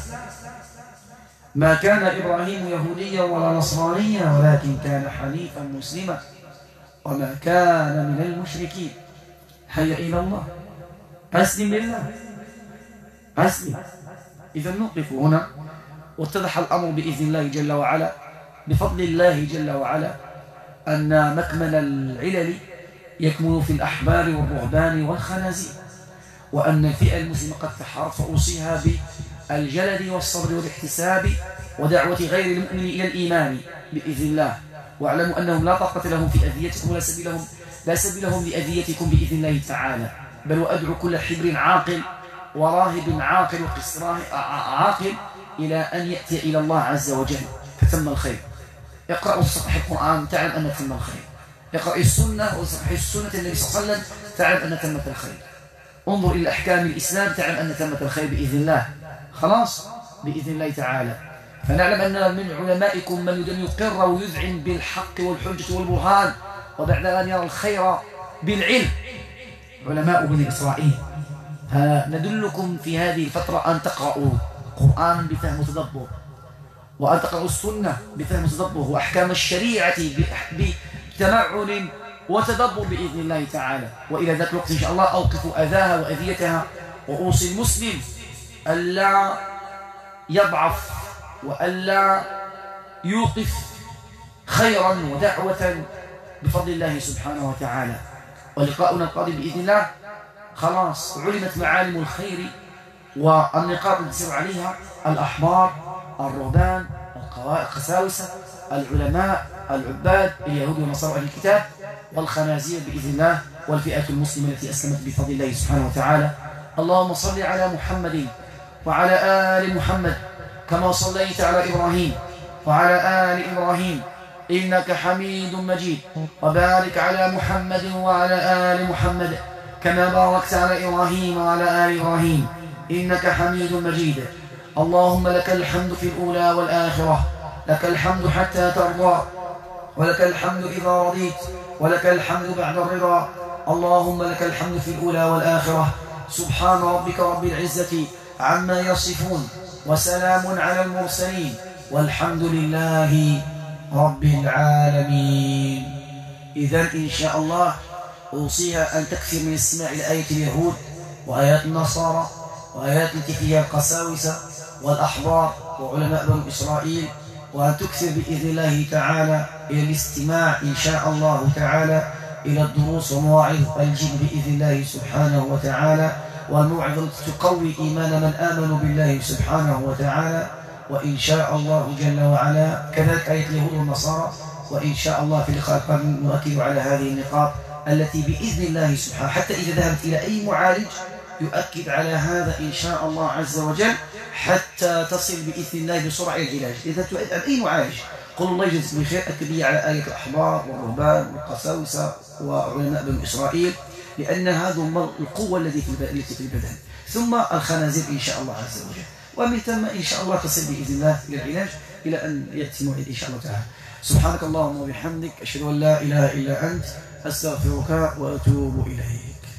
ما كان إبراهيم يهوديا ولا نصرانيا ولكن كان حنيفا مسلما وما كان من المشركين. هيا إلى الله، أسلم لله، أسلم. إذا نوقف هنا، واتضح الأمر بإذن الله جل وعلا، بفضل الله جل وعلا، أن مكمن العلل يكمن في الأحبار والرهبان والخنازير، وأن الفئة المسلمة قد تحارب، فأوصيها بالجلد والصبر والاحتساب ودعوة غير المؤمن إلى الإيمان بإذن الله، واعلموا أنهم لا طاقة لهم في أذيتكم ولا سبيل لهم لا سبيل لهم لأذيتكم بإذن الله تعالى، بل وأدعو كل حبر عاقل وراهب عاقل وقس عاقل إلى أن يأتي إلى الله عز وجل فتم الخير. اقرأوا صفحة القرآن تعلم أن تم الخير، اقرأ السنة وصفحة السنة النبي صلى الله عليه وسلم تعلم أن تمت الخير، انظر إلى أحكام الإسلام تعلم أن تمت الخير بإذن الله. خلاص بإذن الله تعالى. فنعلم أن من علمائكم من يقر ويذعن بالحق والحجة والبرهان وبعد أن يرى الخير بالعلم، علماء بني إسرائيل. فندلكم في هذه الفترة أن تقرأوا قرآن بفهم وتدبر، وأن تقرأوا السنة بفهم وتدبر، وأحكام الشريعة بتمعن وتدبر بإذن الله تعالى. وإلى ذاك الوقت إن شاء الله أوقف أذاها وأذيتها، وأوصي المسلم ألا يضعف وألا يوقف خيرا ودعوة بفضل الله سبحانه وتعالى. ولقاؤنا القادم بإذن الله خلاص علمت معالم الخير والنقاط التي تسير عليها الأحبار، الرهبان، القساوسة، العلماء، العباد اليهود والنصارى أهل الكتاب، والخنازير بإذن الله، والفئة المسلمة التي أسلمت بفضل الله سبحانه وتعالى. اللهم صل على محمد وعلى آل محمد كما صليت على إبراهيم وعلى آل إبراهيم إنك حميد مجيد، وبارك على محمد وعلى آل محمد كما باركت على إبراهيم وعلى آل إبراهيم إنك حميد مجيد. اللهم لك الحمد في الأولى والآخرة، لك الحمد حتى ترضى، ولك الحمد إذا رضيت، ولك الحمد بعد الرضا. اللهم لك الحمد في الأولى والآخرة. سبحان ربك رب العزة عما يصفون، وسلام على المرسلين، والحمد لله رب العالمين. إذن إن شاء الله أوصيها أن تكثر من استماع لآية اليهود وآيات النصارى وآيات التي فيها القساوسة والأحبار وعلماء بني إسرائيل، وأن تكثر بإذن الله تعالى إلى الاستماع إن شاء الله تعالى إلى الدروس ومواعظ الجن بإذن الله سبحانه وتعالى، والموعظة تقوي إيمان من آمنوا بالله سبحانه وتعالى. وإن شاء الله جل وعلا كذلك آية اليهود والنصارى. وإن شاء الله في اللقاء القادم نؤكد على هذه النقاط التي بإذن الله سبحانه حتى إذا ذهبت إلى أي معالج يؤكد على هذا إن شاء الله عز وجل حتى تصل بإذن الله بسرعة إلى العلاج. إذا تؤدي عن أي معالج قل الله يجزيك بخير، أكد لي على آية الأحبار والرهبان والقساوسة وعلماء بني إسرائيل، لأن هذا القوة التي في البدن، ثم الخنازير إن شاء الله عز وجل، ومن ثم إن شاء الله تصل بإذن الله إلى العلاج إلى أن يأتي موعد إن شاء الله تعالى. سبحانك اللهم وبحمدك، أشهد أن لا إله إلا أنت، أستغفرك وأتوب إليك.